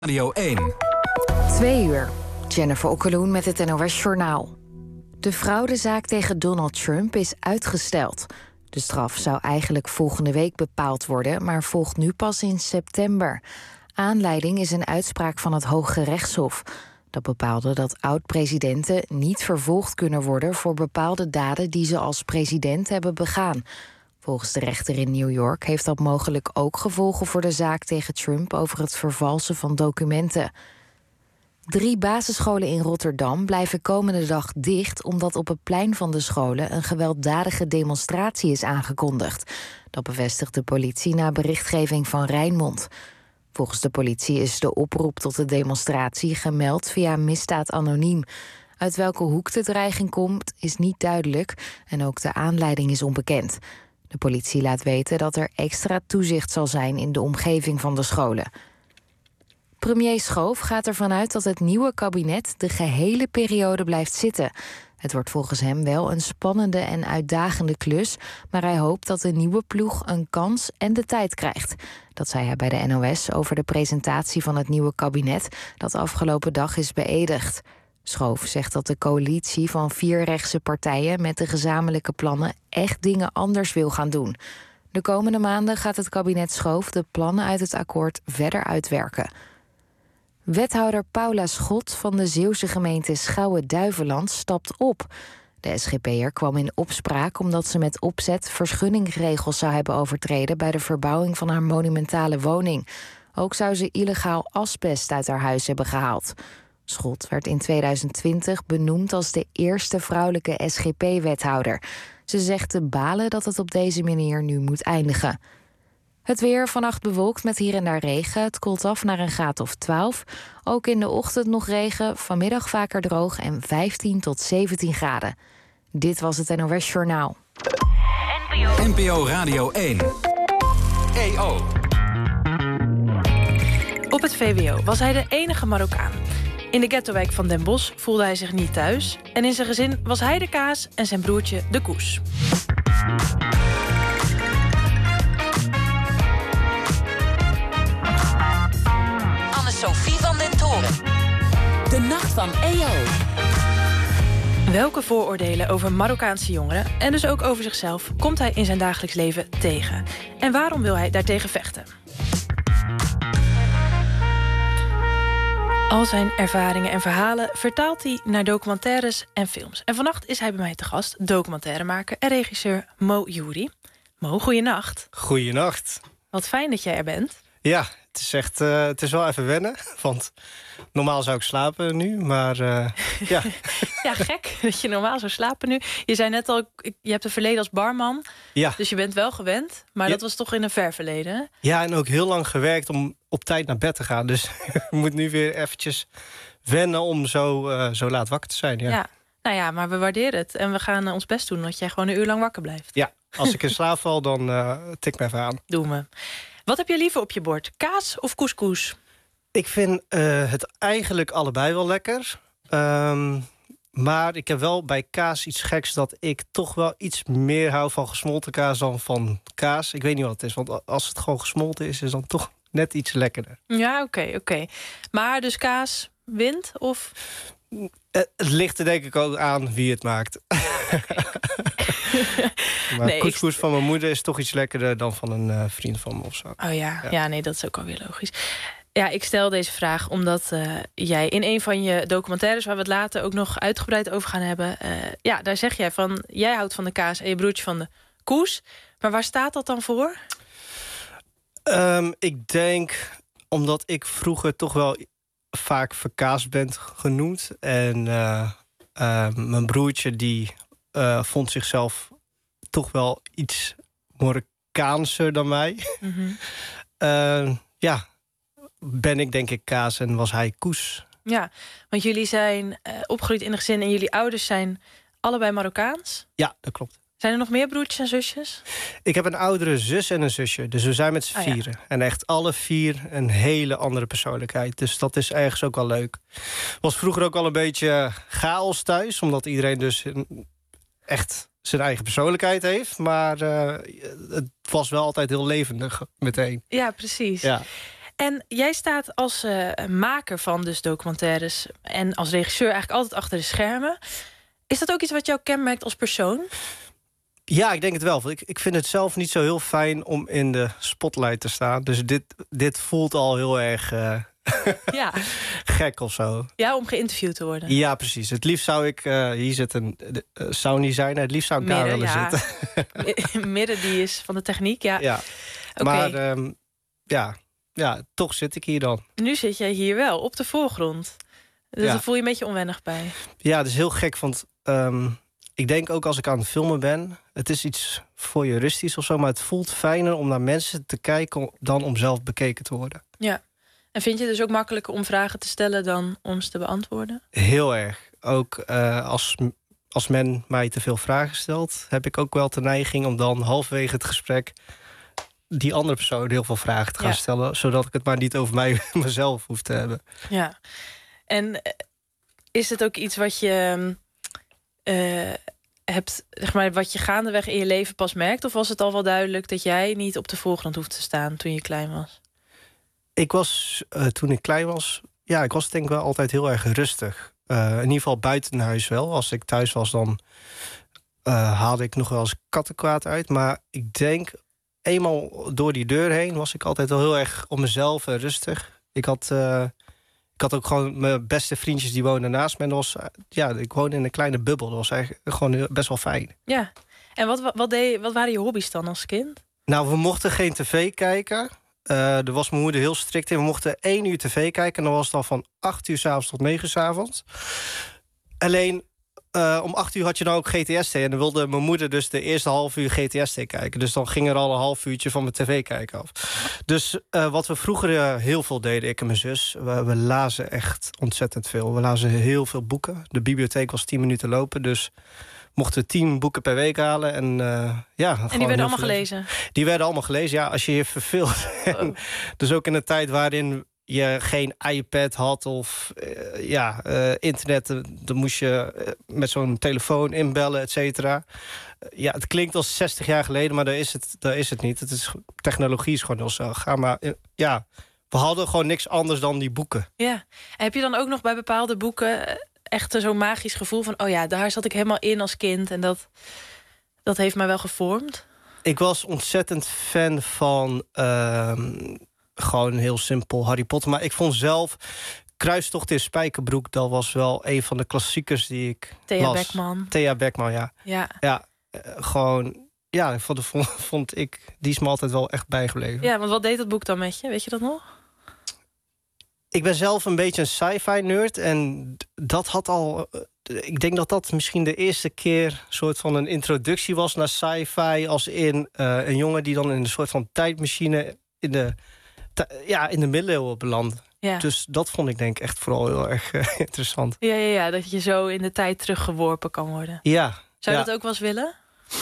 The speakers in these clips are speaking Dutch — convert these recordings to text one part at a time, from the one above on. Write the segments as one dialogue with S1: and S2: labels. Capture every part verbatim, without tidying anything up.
S1: Radio één.
S2: Twee uur. Jennifer Okkeloen met het N O S-journaal. De fraudezaak tegen Donald Trump is uitgesteld. De straf zou eigenlijk volgende week bepaald worden, maar volgt nu pas in september. Aanleiding is een uitspraak van het Hooggerechtshof. Dat bepaalde dat oud-presidenten niet vervolgd kunnen worden voor bepaalde daden die ze als president hebben begaan. Volgens de rechter in New York heeft dat mogelijk ook gevolgen voor de zaak tegen Trump over het vervalsen van documenten. Drie basisscholen in Rotterdam blijven komende dag dicht omdat op het plein van de scholen een gewelddadige demonstratie is aangekondigd. Dat bevestigt de politie na berichtgeving van Rijnmond. Volgens de politie is de oproep tot de demonstratie gemeld via Misdaad Anoniem. Uit welke hoek de dreiging komt is niet duidelijk en ook de aanleiding is onbekend. De politie laat weten dat er extra toezicht zal zijn in de omgeving van de scholen. Premier Schoof gaat ervan uit dat het nieuwe kabinet de gehele periode blijft zitten. Het wordt volgens hem wel een spannende en uitdagende klus, maar hij hoopt dat de nieuwe ploeg een kans en de tijd krijgt. Dat zei hij bij de N O S over de presentatie van het nieuwe kabinet dat afgelopen dag is beëdigd. Schoof zegt dat de coalitie van vier rechtse partijen met de gezamenlijke plannen echt dingen anders wil gaan doen. De komende maanden gaat het kabinet Schoof de plannen uit het akkoord verder uitwerken. Wethouder Paula Schot van de Zeeuwse gemeente Schouwen-Duiveland stapt op. De S G P'er kwam in opspraak omdat ze met opzet verschunningsregels zou hebben overtreden bij de verbouwing van haar monumentale woning. Ook zou ze illegaal asbest uit haar huis hebben gehaald. Schot werd in tweeduizend twintig benoemd als de eerste vrouwelijke S G P-wethouder. Ze zegt te balen dat het op deze manier nu moet eindigen. Het weer vannacht bewolkt met hier en daar regen. Het koelt af naar een graad of twaalf. Ook in de ochtend nog regen, vanmiddag vaker droog en vijftien tot zeventien graden. Dit was het N O S Journaal.
S1: N P O Radio één. E O.
S3: Op het V W O was hij de enige Marokkaan. In de ghettowijk van Den Bosch voelde hij zich niet thuis. En in zijn gezin was hij de kaas en zijn broertje de koes.
S4: Anne-Sophie van den Toren. De Nacht van E O.
S3: Welke vooroordelen over Marokkaanse jongeren, en dus ook over zichzelf, komt hij in zijn dagelijks leven tegen? En waarom wil hij daartegen vechten? Al zijn ervaringen en verhalen vertaalt hij naar documentaires en films. En vannacht is hij bij mij te gast, documentairemaker en regisseur Mo Youri. Mo, goeienacht.
S5: Goeienacht.
S3: Wat fijn dat jij er bent.
S5: Ja, het is echt, uh, het is wel even wennen. Want normaal zou ik slapen nu, maar uh, ja.
S3: Ja, gek dat je normaal zou slapen nu. Je zei net al, je hebt een verleden als barman.
S5: Ja.
S3: Dus je bent wel gewend, maar
S5: ja.
S3: Dat was toch in een ver verleden, hè?
S5: Ja, en ook heel lang gewerkt om op tijd naar bed te gaan. Dus je moet nu weer eventjes wennen om zo, uh, zo laat wakker te zijn. Ja.
S3: Ja, nou ja, maar we waarderen het. En we gaan uh, ons best doen dat jij gewoon een uur lang wakker blijft.
S5: Ja, als ik in slaap val, dan uh, tik me even aan.
S3: Doen we. Wat heb je liever op je bord? Kaas of couscous?
S5: Ik vind uh, het eigenlijk allebei wel lekker. Um, maar ik heb wel bij kaas iets geks dat ik toch wel iets meer hou van gesmolten kaas dan van kaas. Ik weet niet wat het is, want als het gewoon gesmolten is, is het dan toch net iets lekkerder.
S3: Ja, oké, okay, oké. Okay. Maar dus kaas wint of?
S5: Uh, het ligt er denk ik ook aan wie het maakt.
S3: Ja, okay, okay.
S5: Maar
S3: nee,
S5: couscous
S3: ik...
S5: van mijn moeder is toch iets lekkerder dan van een uh, vriend van me of zo.
S3: Oh ja.
S5: ja,
S3: ja, nee, dat is ook alweer logisch. Ja, ik stel deze vraag omdat uh, jij in een van je documentaires, waar we het later ook nog uitgebreid over gaan hebben, uh, ja, daar zeg jij van, jij houdt van de kaas en je broertje van de koes. Maar waar staat dat dan voor?
S5: Um, ik denk omdat ik vroeger toch wel vaak verkaasd ben genoemd. En uh, uh, mijn broertje die uh, vond zichzelf toch wel iets Marokkaanser dan mij. Mm-hmm. uh, ja, ben ik denk ik kaas en was hij koes.
S3: Ja, want jullie zijn uh, opgegroeid in een gezin en jullie ouders zijn allebei Marokkaans?
S5: Ja, dat klopt.
S3: Zijn er nog meer broertjes en zusjes?
S5: Ik heb een oudere zus en een zusje. Dus we zijn met z'n oh, vieren. Ja. En echt alle vier een hele andere persoonlijkheid. Dus dat is ergens ook wel leuk. Was vroeger ook al een beetje chaos thuis. Omdat iedereen dus echt zijn eigen persoonlijkheid heeft. Maar uh, het was wel altijd heel levendig meteen.
S3: Ja, precies.
S5: Ja.
S3: En jij staat als uh, maker van dus documentaires en als regisseur eigenlijk altijd achter de schermen. Is dat ook iets wat jou kenmerkt als persoon?
S5: Ja, ik denk het wel. Ik, ik vind het zelf niet zo heel fijn om in de spotlight te staan. Dus dit, dit voelt al heel erg uh, ja. gek of zo.
S3: Ja, om geïnterviewd te worden.
S5: Ja, precies. Het liefst zou ik... Uh, hier zit een uh, sound designer. Het liefst zou ik Midden, daar willen ja.
S3: zitten. Midden, die is van de techniek, ja.
S5: ja. Okay. Maar um, ja... ja, toch zit ik hier dan.
S3: Nu zit jij hier wel, op de voorgrond. Dus ja. Daar voel je een beetje onwennig bij.
S5: Ja, dat is heel gek, want um, ik denk ook als ik aan het filmen ben... het is iets voyeuristisch of zo, maar het voelt fijner om naar mensen te kijken... dan om zelf bekeken te worden.
S3: Ja, en vind je het dus ook makkelijker om vragen te stellen... dan om ze te beantwoorden?
S5: Heel erg. Ook uh, als, als men mij te veel vragen stelt... heb ik ook wel de neiging om dan halverwege het gesprek... die andere persoon heel veel vragen te gaan ja. stellen... zodat ik het maar niet over mij mezelf hoef te hebben.
S3: Ja. En is het ook iets wat je uh, hebt, zeg maar, wat je gaandeweg in je leven pas merkt? Of was het al wel duidelijk dat jij niet op de voorgrond hoeft te staan toen je klein was?
S5: Ik was, uh, toen ik klein was... ja, ik was denk ik wel altijd heel erg rustig. Uh, in ieder geval buiten huis wel. Als ik thuis was, dan uh, haalde ik nog wel eens kattenkwaad uit. Maar ik denk... eenmaal door die deur heen was ik altijd wel heel erg op mezelf en rustig. Ik had, uh, ik had ook gewoon mijn beste vriendjes die woonden naast me. En dat was, uh, ja, ik woonde in een kleine bubbel. Dat was eigenlijk gewoon heel, best wel fijn.
S3: Ja, en wat, wat, deed, wat waren je hobby's dan als kind?
S5: Nou, we mochten geen tv kijken. Uh, daar was mijn moeder heel strikt in. We mochten één uur tv kijken. En dan was het dan van acht uur 's avonds tot negen uur 's avonds. Alleen... Uh, om acht uur had je dan ook G T S T. En dan wilde mijn moeder dus de eerste half uur G T S T kijken. Dus dan ging er al een half uurtje van mijn tv kijken af. Dus uh, wat we vroeger uh, heel veel deden, ik en mijn zus... We, we lazen echt ontzettend veel. We lazen heel veel boeken. De bibliotheek was tien minuten lopen, dus... mochten we tien boeken per week halen. En, uh, ja,
S3: en die werden allemaal gelezen?
S5: Die werden allemaal gelezen, ja, als je je verveelt. Oh. Dus ook in een tijd waarin... je geen iPad had of uh, ja, uh, internet, dan moest je uh, met zo'n telefoon inbellen, et cetera. Uh, ja, het klinkt als zestig jaar geleden, maar daar is het, daar is het niet. Het is, technologie is gewoon heel zo. Ga maar, uh, ja, we hadden gewoon niks anders dan die boeken.
S3: Ja, en heb je dan ook nog bij bepaalde boeken echt zo'n magisch gevoel van... oh ja, daar zat ik helemaal in als kind en dat, dat heeft mij wel gevormd?
S5: Ik was ontzettend fan van... Uh, gewoon heel simpel Harry Potter. Maar ik vond zelf Kruistocht in Spijkerbroek... dat was wel een van de klassiekers die ik
S3: Thea
S5: las.
S3: Beckman.
S5: Thea Beckman, ja.
S3: Ja,
S5: ja uh, gewoon... ja, vond, vond, vond ik... die is me altijd wel echt bijgebleven.
S3: Ja, want wat deed dat boek dan met je? Weet je dat nog?
S5: Ik ben zelf een beetje een sci-fi nerd. En dat had al... Uh, ik denk dat dat misschien de eerste keer... soort van een introductie was naar sci-fi. Als in uh, een jongen die dan in een soort van tijdmachine... in de... ja, in de middeleeuwen beland. Ja. Dus dat vond ik denk ik echt vooral heel erg uh, interessant.
S3: Ja, ja, ja, dat je zo in de tijd teruggeworpen kan worden.
S5: Ja.
S3: Zou je
S5: ja.
S3: dat ook wel eens willen?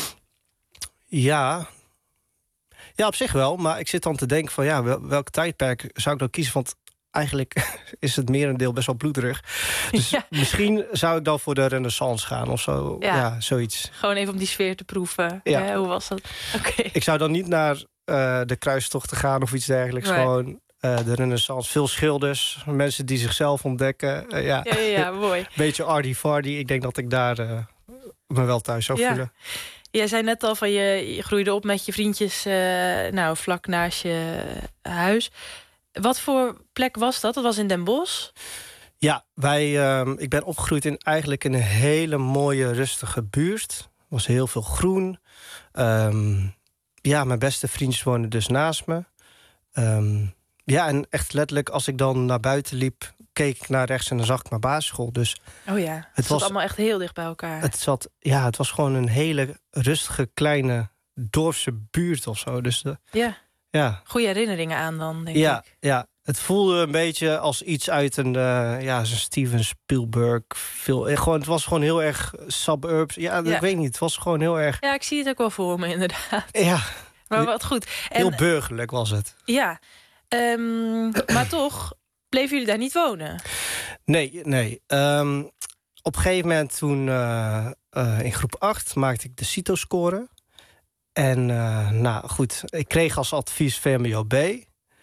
S5: Ja. Ja, op zich wel. Maar ik zit dan te denken van... ja, wel, welk tijdperk zou ik dan kiezen? Want eigenlijk is het merendeel best wel bloederig. Dus ja. misschien zou ik dan voor de Renaissance gaan of zo. Ja, ja zoiets.
S3: Gewoon even om die sfeer te proeven.
S5: Ja.
S3: Ja, hoe was dat? Okay.
S5: Ik zou dan niet naar... Uh, de kruistochten gaan of iets dergelijks. Nee. Gewoon uh, de Renaissance. Veel schilders. Mensen die zichzelf ontdekken. Uh, ja.
S3: Ja, ja, ja, mooi.
S5: Beetje arty-farty. Ik denk dat ik daar uh, me wel thuis zou
S3: ja.
S5: voelen.
S3: Jij zei net al van je, je groeide op met je vriendjes... Uh, nou, vlak naast je huis. Wat voor plek was dat? Dat was in Den Bosch?
S5: Ja, wij, uh, ik ben opgegroeid in eigenlijk in een hele mooie, rustige buurt. Er was heel veel groen. Um, Ja, mijn beste vriendjes woonden dus naast me. Um, ja, en echt letterlijk, als ik dan naar buiten liep... keek ik naar rechts en dan zag ik mijn basisschool. Dus
S3: oh ja, het, het was allemaal echt heel dicht bij elkaar.
S5: Het zat, ja, het was gewoon een hele rustige, kleine dorpse buurt of zo. Dus de,
S3: ja.
S5: ja,
S3: goede herinneringen aan dan, denk
S5: ja,
S3: ik.
S5: Ja, het voelde een beetje als iets uit een uh, ja, zo'n Steven Spielberg film. Gewoon, het was gewoon heel erg suburbs. Ja, ja, ik weet niet. Het was gewoon heel erg...
S3: Ja, ik zie het ook wel voor me, inderdaad.
S5: Ja.
S3: Maar wat goed. En,
S5: heel burgerlijk was het.
S3: Ja. Um, maar toch bleven jullie daar niet wonen?
S5: Nee, nee. Um, op een gegeven moment toen... Uh, uh, in groep acht maakte ik de CITO-score. En uh, nou goed, ik kreeg als advies V M B O B...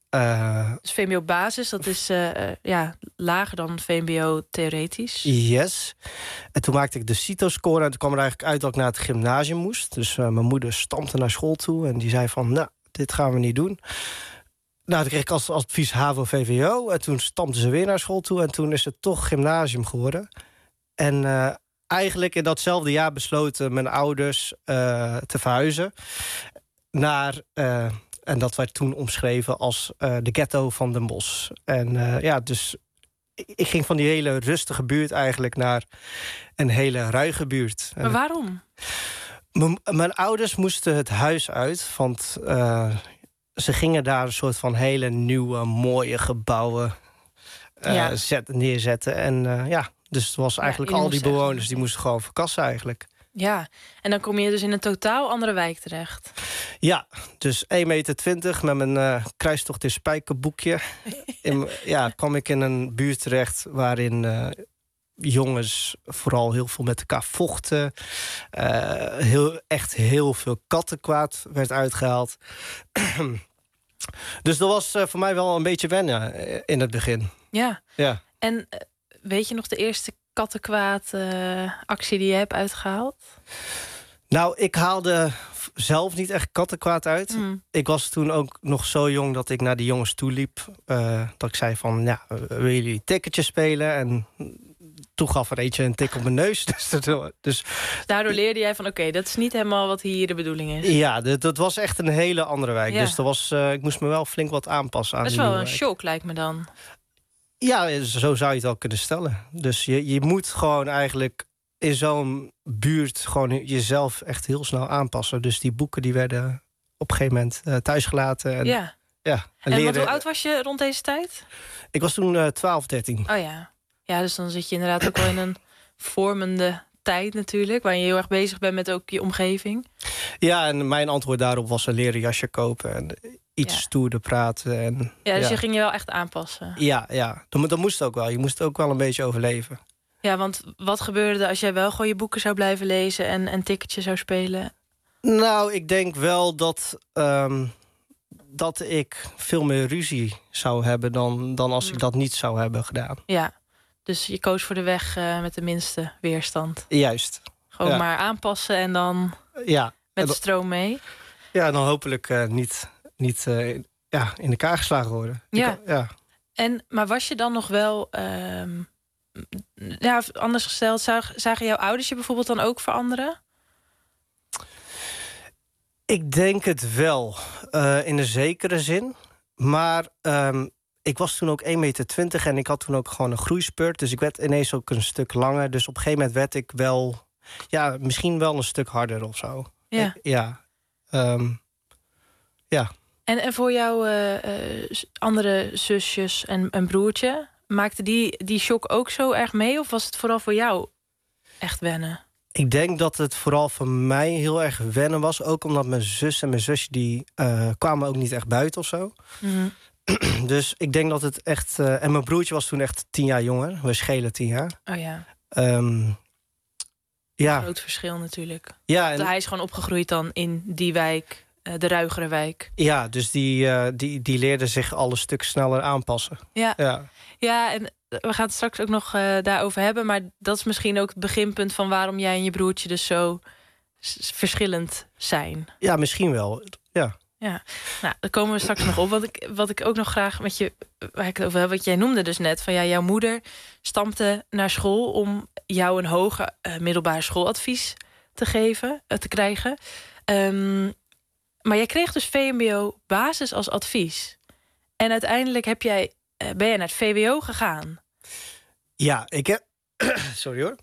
S5: Uh,
S3: dus V M B O-basis, dat is uh, uh, ja, lager dan V M B O-theoretisch.
S5: Yes. En toen maakte ik de CITO-score en toen kwam er eigenlijk uit dat ik naar het gymnasium moest. Dus uh, mijn moeder stampte naar school toe en die zei van, nou, dit gaan we niet doen. Nou, toen kreeg ik als advies HAVO-V W O en toen stampte ze weer naar school toe en toen is het toch gymnasium geworden. En uh, eigenlijk in datzelfde jaar besloten mijn ouders uh, te verhuizen naar... Uh, En dat werd toen omschreven als uh, de ghetto van Den Bosch. En uh, ja, dus ik, ik ging van die hele rustige buurt eigenlijk naar een hele ruige buurt.
S3: Maar waarom?
S5: Mijn ouders moesten het huis uit, want uh, ze gingen daar een soort van hele nieuwe, mooie gebouwen uh,
S3: ja.
S5: zet, neerzetten. En uh, ja, dus het was eigenlijk ja, al die bewoners zeggen. Die moesten gewoon verkassen eigenlijk.
S3: Ja, en dan kom je dus in een totaal andere wijk terecht.
S5: Ja, dus één meter twintig met mijn uh, kruistocht in spijkerboekje. in, ja, kwam ik in een buurt terecht waarin uh, jongens vooral heel veel met elkaar vochten. Uh, heel, echt heel veel kattenkwaad werd uitgehaald. Dus dat was uh, voor mij wel een beetje wennen uh, in het begin.
S3: Ja,
S5: ja.
S3: En uh, weet je nog de eerste kattenkwaad uh, actie die je hebt uitgehaald?
S5: Nou, ik haalde zelf niet echt kattenkwaad uit. Mm. Ik was toen ook nog zo jong dat ik naar die jongens toe liep. Uh, dat ik zei van, ja, willen jullie ticketjes spelen? En toen gaf er eentje een tik op mijn neus. Dus, dat, dus
S3: daardoor leerde jij van, oké, okay, dat is niet helemaal wat hier de bedoeling is.
S5: Ja, dat, dat was echt een hele andere wijk. Ja. Dus dat was, uh, ik moest me wel flink wat aanpassen aan
S3: dat is
S5: die
S3: wel een
S5: wijk.
S3: shock, lijkt me dan.
S5: Ja, zo zou je het wel kunnen stellen. Dus je, je moet gewoon eigenlijk in zo'n buurt gewoon jezelf echt heel snel aanpassen. Dus die boeken die werden op een gegeven moment uh, thuisgelaten. En,
S3: ja.
S5: ja,
S3: en leren... hoe oud was je rond deze tijd?
S5: Ik was toen uh, twaalf, dertien.
S3: Oh ja. Ja, dus dan zit je inderdaad ook wel in een vormende tijd natuurlijk, waar je heel erg bezig bent met ook je omgeving.
S5: Ja, en mijn antwoord daarop was een leren jasje kopen en iets ja. stoerder praten. En,
S3: ja, dus
S5: ja.
S3: je ging je wel echt aanpassen.
S5: Ja, ja. Dat, dat moest ook wel. Je moest ook wel een beetje overleven.
S3: Ja, want wat gebeurde als jij wel gewoon je boeken zou blijven lezen en een ticketje zou spelen?
S5: Nou, ik denk wel dat, um, dat ik veel meer ruzie zou hebben dan, dan als mm. ik dat niet zou hebben gedaan.
S3: Ja, dus je koos voor de weg uh, met de minste weerstand.
S5: Juist.
S3: Gewoon
S5: ja.
S3: maar aanpassen en dan
S5: ja.
S3: met de stroom mee.
S5: Ja, en dan hopelijk uh, niet, niet uh, ja, in elkaar geslagen worden.
S3: Ja.
S5: Ik, ja.
S3: En, maar was je dan nog wel... Uh, ja, anders gesteld, zag, zagen jouw ouders je bijvoorbeeld dan ook veranderen?
S5: Ik denk het wel, uh, in een zekere zin. Maar um, ik was toen ook één meter twintig en ik had toen ook gewoon een groeispurt. Dus ik werd ineens ook een stuk langer. Dus op een gegeven moment werd ik wel... ja, misschien wel een stuk harder of zo.
S3: Ja.
S5: Ik, ja. Um, ja.
S3: En, en voor jouw uh, uh, andere zusjes en, en broertje... maakte die, die shock ook zo erg mee? Of was het vooral voor jou echt wennen?
S5: Ik denk dat het vooral voor mij heel erg wennen was. Ook omdat mijn zus en mijn zusje... die uh, kwamen ook niet echt buiten of zo.
S3: Mm-hmm.
S5: Dus ik denk dat het echt... Uh, en mijn broertje was toen echt tien jaar jonger. We schelen tien jaar.
S3: Oh ja.
S5: Um, ja.
S3: Een groot verschil natuurlijk.
S5: Ja, en...
S3: hij is gewoon opgegroeid dan in die wijk... de ruigere wijk.
S5: Ja, dus die, uh, die, die leerde zich al een stuk sneller aanpassen.
S3: Ja,
S5: ja.
S3: ja en we gaan het straks ook nog uh, daarover hebben... maar dat is misschien ook het beginpunt van waarom jij en je broertje dus zo s- verschillend zijn.
S5: Ja, misschien wel, ja.
S3: Ja, nou, daar komen we straks nog op. Wat ik, wat ik ook nog graag met je, waar ik het over heb, wat jij noemde dus net... van ja, jouw moeder stampte naar school om jou een hoger uh, middelbaar schooladvies te geven, uh, te krijgen... Um, Maar jij kreeg dus V M B O basis als advies. En uiteindelijk heb jij, ben jij naar het V W O gegaan.
S5: Ja, ik heb... Sorry hoor.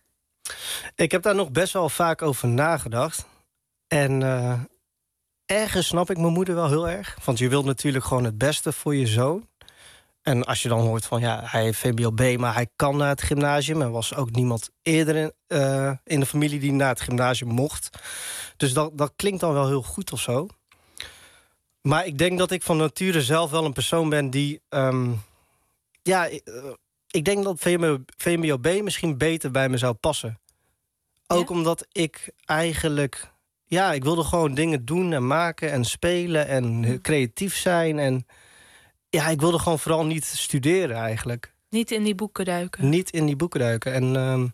S5: Ik heb daar nog best wel vaak over nagedacht. En uh, ergens snap ik mijn moeder wel heel erg. Want je wilt natuurlijk gewoon het beste voor je zoon. En als je dan hoort van, ja, hij heeft V M B O B... maar hij kan naar het gymnasium. Er was ook niemand eerder in, uh, in de familie die naar het gymnasium mocht. Dus dat, dat klinkt dan wel heel goed of zo. Maar ik denk dat ik van nature zelf wel een persoon ben die... Um, ja, uh, ik denk dat V M B O B misschien beter bij me zou passen. Ook ja? Omdat ik eigenlijk... Ja, ik wilde gewoon dingen doen en maken en spelen en creatief zijn. En ja, ik wilde gewoon vooral niet studeren eigenlijk.
S3: Niet in die boeken duiken?
S5: Niet in die boeken duiken. En um,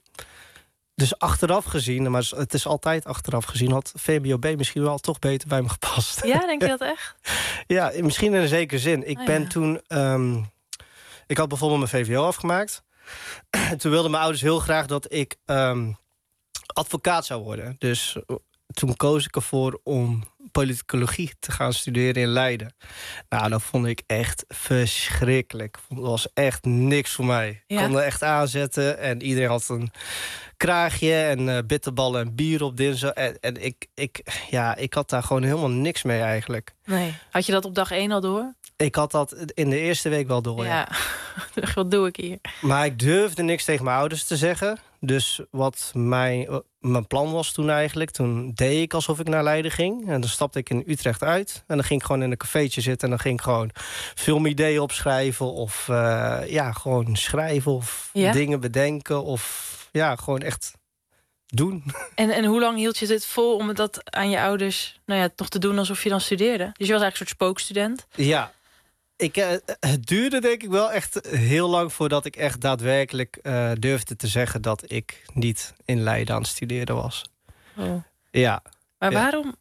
S5: dus achteraf gezien, maar het is altijd achteraf gezien, had V M B O B misschien wel toch beter bij me gepast.
S3: Ja, denk je dat echt?
S5: Ja, misschien in een zekere zin. Ik
S3: oh,
S5: ben
S3: ja.
S5: toen... Um, ik had bijvoorbeeld mijn V W O afgemaakt. Toen wilden mijn ouders heel graag dat ik um, advocaat zou worden. Dus toen koos ik ervoor om politicologie te gaan studeren in Leiden. Nou, dat vond ik echt verschrikkelijk. Dat was echt niks voor mij.
S3: Ja.
S5: Ik kon er echt aanzetten en iedereen had een kraagje en uh, bitterballen en bier op dinsdag. En, en ik, ik, ja, ik had daar gewoon helemaal niks mee eigenlijk.
S3: Nee. Had je dat op dag één al door?
S5: Ik had dat in de eerste week wel door, ja.
S3: ja. Wat doe ik hier?
S5: Maar ik durfde niks tegen mijn ouders te zeggen. Dus wat mijn, mijn plan was toen eigenlijk... toen deed ik alsof ik naar Leiden ging. En dan stapte ik in Utrecht uit. En dan ging ik gewoon in een cafeetje zitten... en dan ging ik gewoon filmideeën opschrijven... of uh, ja, gewoon schrijven of ja? dingen bedenken... of ja, gewoon echt doen.
S3: En, en hoe lang hield je dit vol om dat aan je ouders... nou ja, toch te doen alsof je dan studeerde? Dus je was eigenlijk een soort spookstudent?
S5: Ja. Ik, uh, het duurde denk ik wel echt heel lang voordat ik echt daadwerkelijk uh, durfde te zeggen... dat ik niet in Leiden aan het studeren was.
S3: Oh.
S5: Ja.
S3: Maar
S5: ja.
S3: waarom,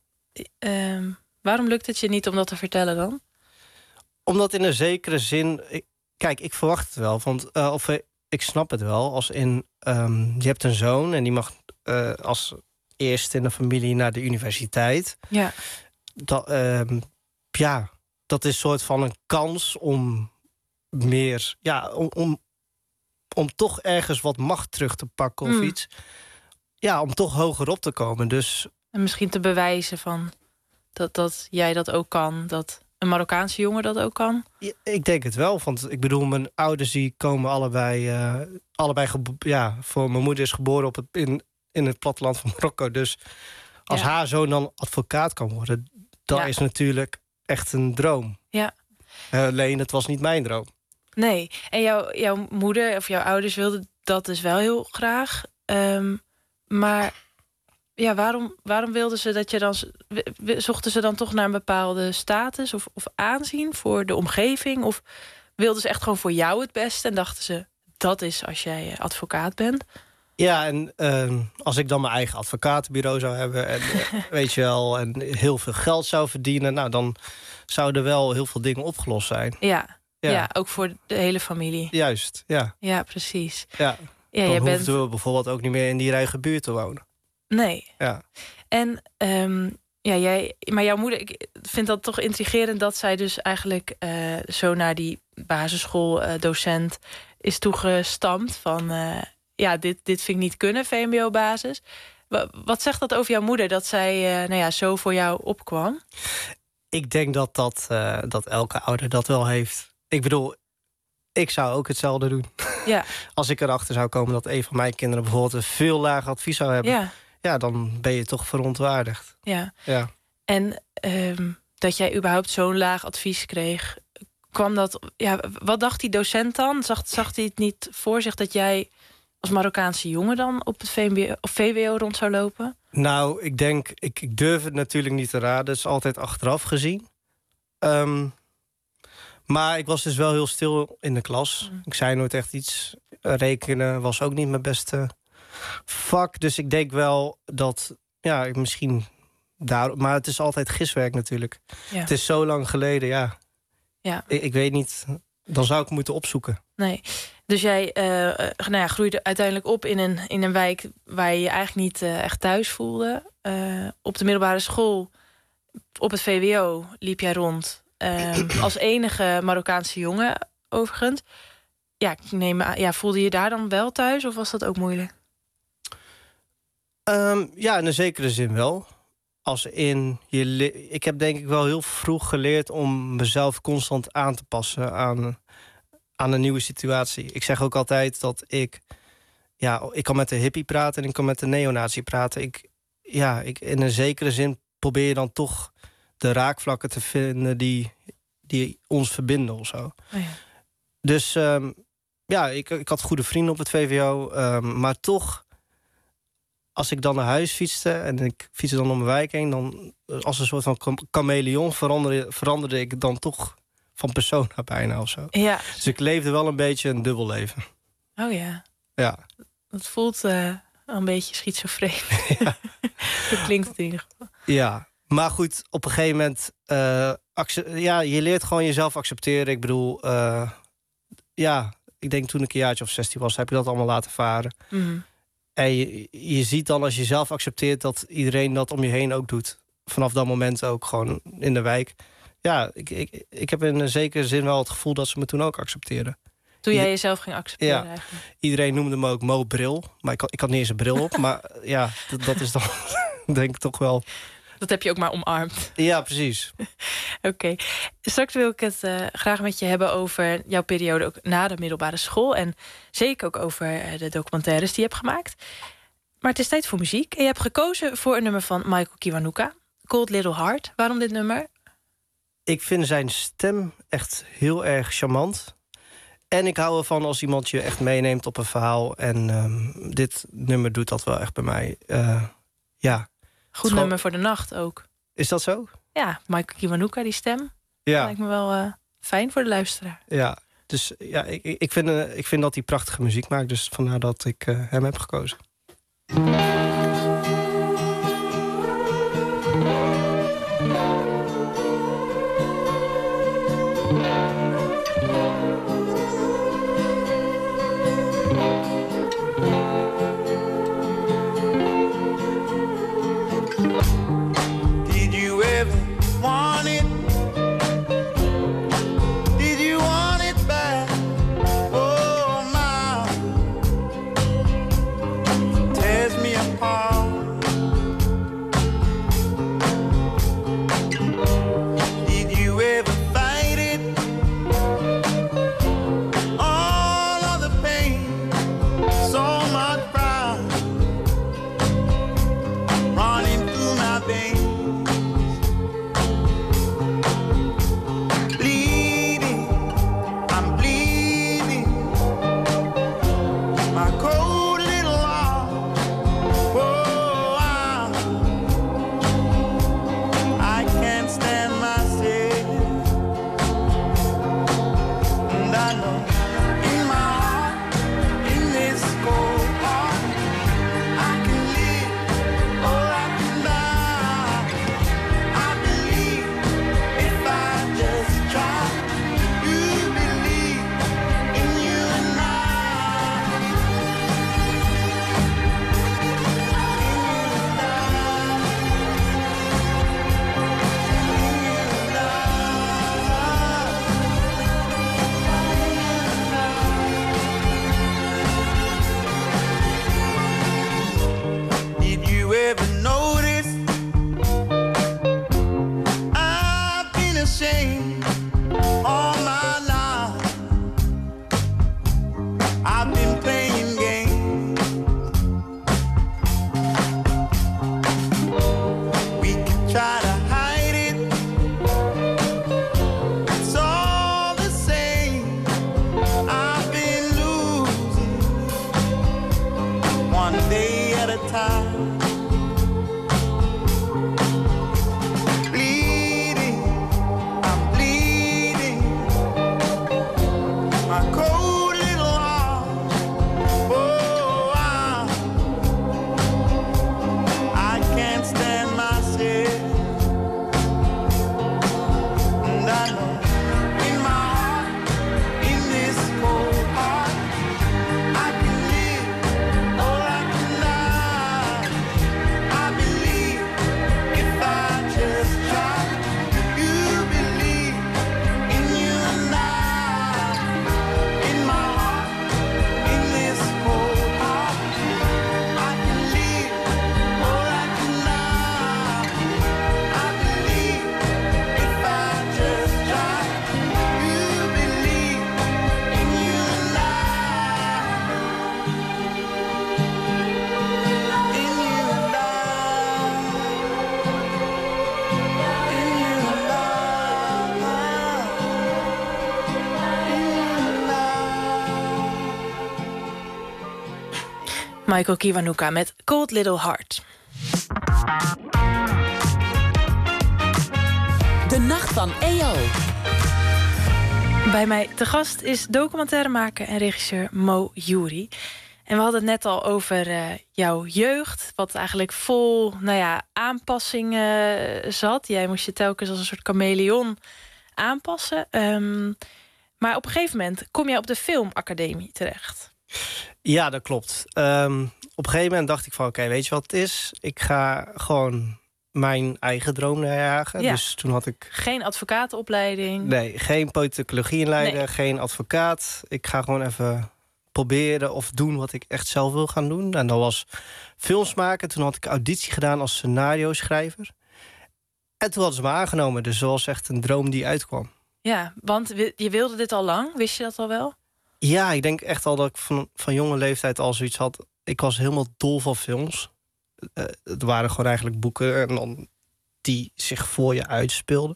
S3: uh, waarom lukt het je niet om dat te vertellen dan?
S5: Omdat in een zekere zin... Ik, kijk, ik verwacht het wel. Want, uh, of uh, ik snap het wel. Als in, um, je hebt een zoon en die mag uh, als eerste in de familie naar de universiteit.
S3: Ja.
S5: Dat, uh, ja... Dat is een soort van een kans om meer... Ja, om, om, om toch ergens wat macht terug te pakken of mm. iets. Ja, om toch hoger op te komen. Dus...
S3: En misschien te bewijzen van dat, dat jij dat ook kan. Dat een Marokkaanse jongen dat ook kan.
S5: Ja, ik denk het wel. Want ik bedoel, mijn ouders die komen allebei... Uh, allebei ja, voor mijn moeder is geboren op het, in, in het platteland van Marokko. Dus als ja. haar zoon dan advocaat kan worden... dat ja. is natuurlijk... echt een droom.
S3: Ja.
S5: Alleen, het was niet mijn droom.
S3: Nee. En jouw, jouw moeder of jouw ouders wilden dat dus wel heel graag. Um, maar ja, waarom, waarom wilden ze dat je dan... Zochten ze dan toch naar een bepaalde status of, of aanzien voor de omgeving? Of wilden ze echt gewoon voor jou het beste en dachten ze... dat is als jij advocaat bent?
S5: Ja, en uh, als ik dan mijn eigen advocatenbureau zou hebben... en uh, weet je wel, en heel veel geld zou verdienen... nou, dan zouden wel heel veel dingen opgelost zijn.
S3: Ja, ja. ja ook voor de hele familie.
S5: Juist, ja.
S3: Ja, precies.
S5: Ja,
S3: ja,
S5: dan
S3: jij
S5: hoefden
S3: bent...
S5: we bijvoorbeeld ook niet meer in die ruige buurt te wonen.
S3: Nee.
S5: Ja.
S3: En, um, ja, jij... Maar jouw moeder, ik vind dat toch intrigerend... dat zij dus eigenlijk uh, zo naar die basisschooldocent uh, is toegestampt van... Uh, ja, dit, dit vind ik niet kunnen, V M B O-basis. Wat zegt dat over jouw moeder, dat zij uh, nou ja, zo voor jou opkwam?
S5: Ik denk dat, dat, uh, dat elke ouder dat wel heeft. Ik bedoel, ik zou ook hetzelfde doen.
S3: Ja.
S5: Als ik erachter zou komen dat een van mijn kinderen... bijvoorbeeld een veel lager advies zou hebben...
S3: Ja,
S5: ja dan ben je toch verontwaardigd.
S3: Ja.
S5: Ja.
S3: En um, dat jij überhaupt zo'n laag advies kreeg... kwam dat... Ja, wat dacht die docent dan? Zag, zag hij het niet voor zich dat jij... als Marokkaanse jongen dan op het V M B O of V W O rond zou lopen? Nou,
S5: ik denk, ik, ik durf het natuurlijk niet te raden. Het is altijd achteraf gezien. Um, maar ik was dus wel heel stil in de klas. Mm. Ik zei nooit echt iets. Rekenen was ook niet mijn beste vak. Dus ik denk wel dat, ja, misschien daar... Maar het is altijd giswerk natuurlijk. Ja. Het is zo lang geleden, ja. ja. Ik, ik weet niet... Dan zou ik moeten opzoeken. Nee. Dus jij uh, nou ja, groeide uiteindelijk op in een, in een wijk... waar je je eigenlijk niet uh, echt thuis voelde. Uh, op de middelbare school, op het V W O, liep jij rond... Uh, als enige Marokkaanse jongen, overigens. Ja, ik neem, ja, voelde je daar dan wel thuis of was dat ook moeilijk? Um, ja, in een zekere zin wel. Als in, je le- ik heb denk ik wel heel vroeg geleerd om mezelf constant aan te passen aan, aan een nieuwe situatie. Ik zeg ook altijd dat ik, ja, ik kan met de hippie praten en ik kan met de neonazi praten. Ik, ja, ik, in een zekere zin probeer je dan toch de raakvlakken te vinden die, die ons verbinden of zo. Oh ja. Dus um, ja, ik, ik had goede vrienden op het V W O, um, maar toch... Als ik dan naar huis fietste en ik fietste dan om mijn wijk heen... dan als een soort van chameleon veranderde, veranderde ik dan toch van persona bijna of zo.
S3: Ja.
S5: Dus ik leefde wel een beetje een dubbel leven.
S3: Oh ja.
S5: Ja.
S3: Dat voelt uh, een beetje schizofreen.
S5: Ja.
S3: Dat klinkt het in ieder geval.
S5: Ja, maar goed, op een gegeven moment... Uh, ja, je leert gewoon jezelf accepteren. Ik bedoel, uh, ja, ik denk toen ik een jaartje of zestien was... heb je dat allemaal laten varen.
S3: Mm.
S5: En je, je ziet dan als je zelf accepteert... dat iedereen dat om je heen ook doet. Vanaf dat moment ook gewoon in de wijk. Ja, ik, ik, ik heb in een zekere zin wel het gevoel... dat ze me toen ook accepteerden.
S3: Toen jij jezelf ging accepteren
S5: ja,
S3: eigenlijk.
S5: Iedereen noemde me ook Mo Bril. Maar ik had, ik had niet eens een bril op. Maar ja, dat, dat is dan denk ik toch wel...
S3: Dat heb je ook maar omarmd.
S5: Ja, precies.
S3: Oké. Okay. Straks wil ik het uh, graag met je hebben over jouw periode... ook na de middelbare school. En zeker ook over uh, de documentaires die je hebt gemaakt. Maar het is tijd voor muziek. En je hebt gekozen voor een nummer van Michael Kiwanuka. Cold Little Heart. Waarom dit nummer?
S5: Ik vind zijn stem echt heel erg charmant. En ik hou ervan als iemand je echt meeneemt op een verhaal. En um, dit nummer doet dat wel echt bij mij. Uh, ja.
S3: Goed
S5: Gewoon...
S3: nummer voor de nacht ook.
S5: Is dat zo?
S3: Ja, Michael Kiwanuka, die stem.
S5: Ja.
S3: Lijkt me wel uh, fijn voor de luisteraar.
S5: Ja, dus ja, ik, ik, vind, uh, ik vind dat hij prachtige muziek maakt. Dus vandaar dat ik uh, hem heb gekozen.
S3: Michael Kiwanuka met Cold Little Heart.
S4: De nacht van E O.
S3: Bij mij te gast is documentairemaker en regisseur Mo Jury. En we hadden het net al over uh, jouw jeugd, wat eigenlijk vol nou ja, aanpassingen uh, zat. Jij moest je telkens als een soort chameleon aanpassen. Um, maar op een gegeven moment kom jij op de Filmacademie terecht.
S5: Ja, dat klopt. Um, op een gegeven moment dacht ik van, oké, okay, weet je wat het is? Ik ga gewoon mijn eigen droom najagen.
S3: Ja.
S5: Dus toen had ik...
S3: Geen advocatenopleiding.
S5: Nee, geen politicologie inleiden,
S3: Nee.
S5: geen advocaat. Ik ga gewoon even proberen of doen wat ik echt zelf wil gaan doen. En dat was films maken. Toen had ik auditie gedaan als scenario schrijver. En toen hadden ze me aangenomen. Dus dat was echt een droom die uitkwam.
S3: Ja, want je wilde dit al lang. Wist je dat al wel?
S5: Ja, ik denk echt al dat ik van, van jonge leeftijd al zoiets had. Ik was helemaal dol van films. Uh, het waren gewoon eigenlijk boeken en dan die zich voor je uitspeelden.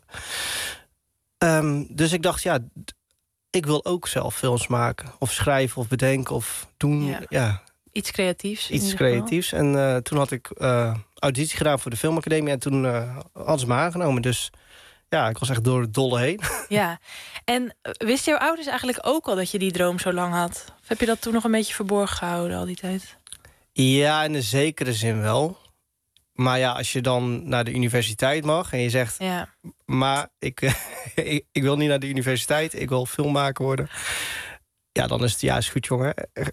S5: Um, dus ik dacht, ja, ik wil ook zelf films maken. Of schrijven of bedenken of doen.
S3: Ja.
S5: Ja,
S3: Iets creatiefs.
S5: iets creatiefs. En uh, toen had ik uh, auditie gedaan voor de Filmacademie. En toen uh, hadden ze me aangenomen. Dus ja, ik was echt door het dolle heen.
S3: Ja, en wisten jouw ouders eigenlijk ook al dat je die droom zo lang had? Of heb je dat toen nog een beetje verborgen gehouden al die tijd?
S5: Ja, in een zekere zin wel. Maar ja, als je dan naar de universiteit mag en je zegt...
S3: Ja.
S5: maar ik, ik, ik wil niet naar de universiteit, ik wil filmmaker worden. Ja, dan is het, ja, is goed, jongen.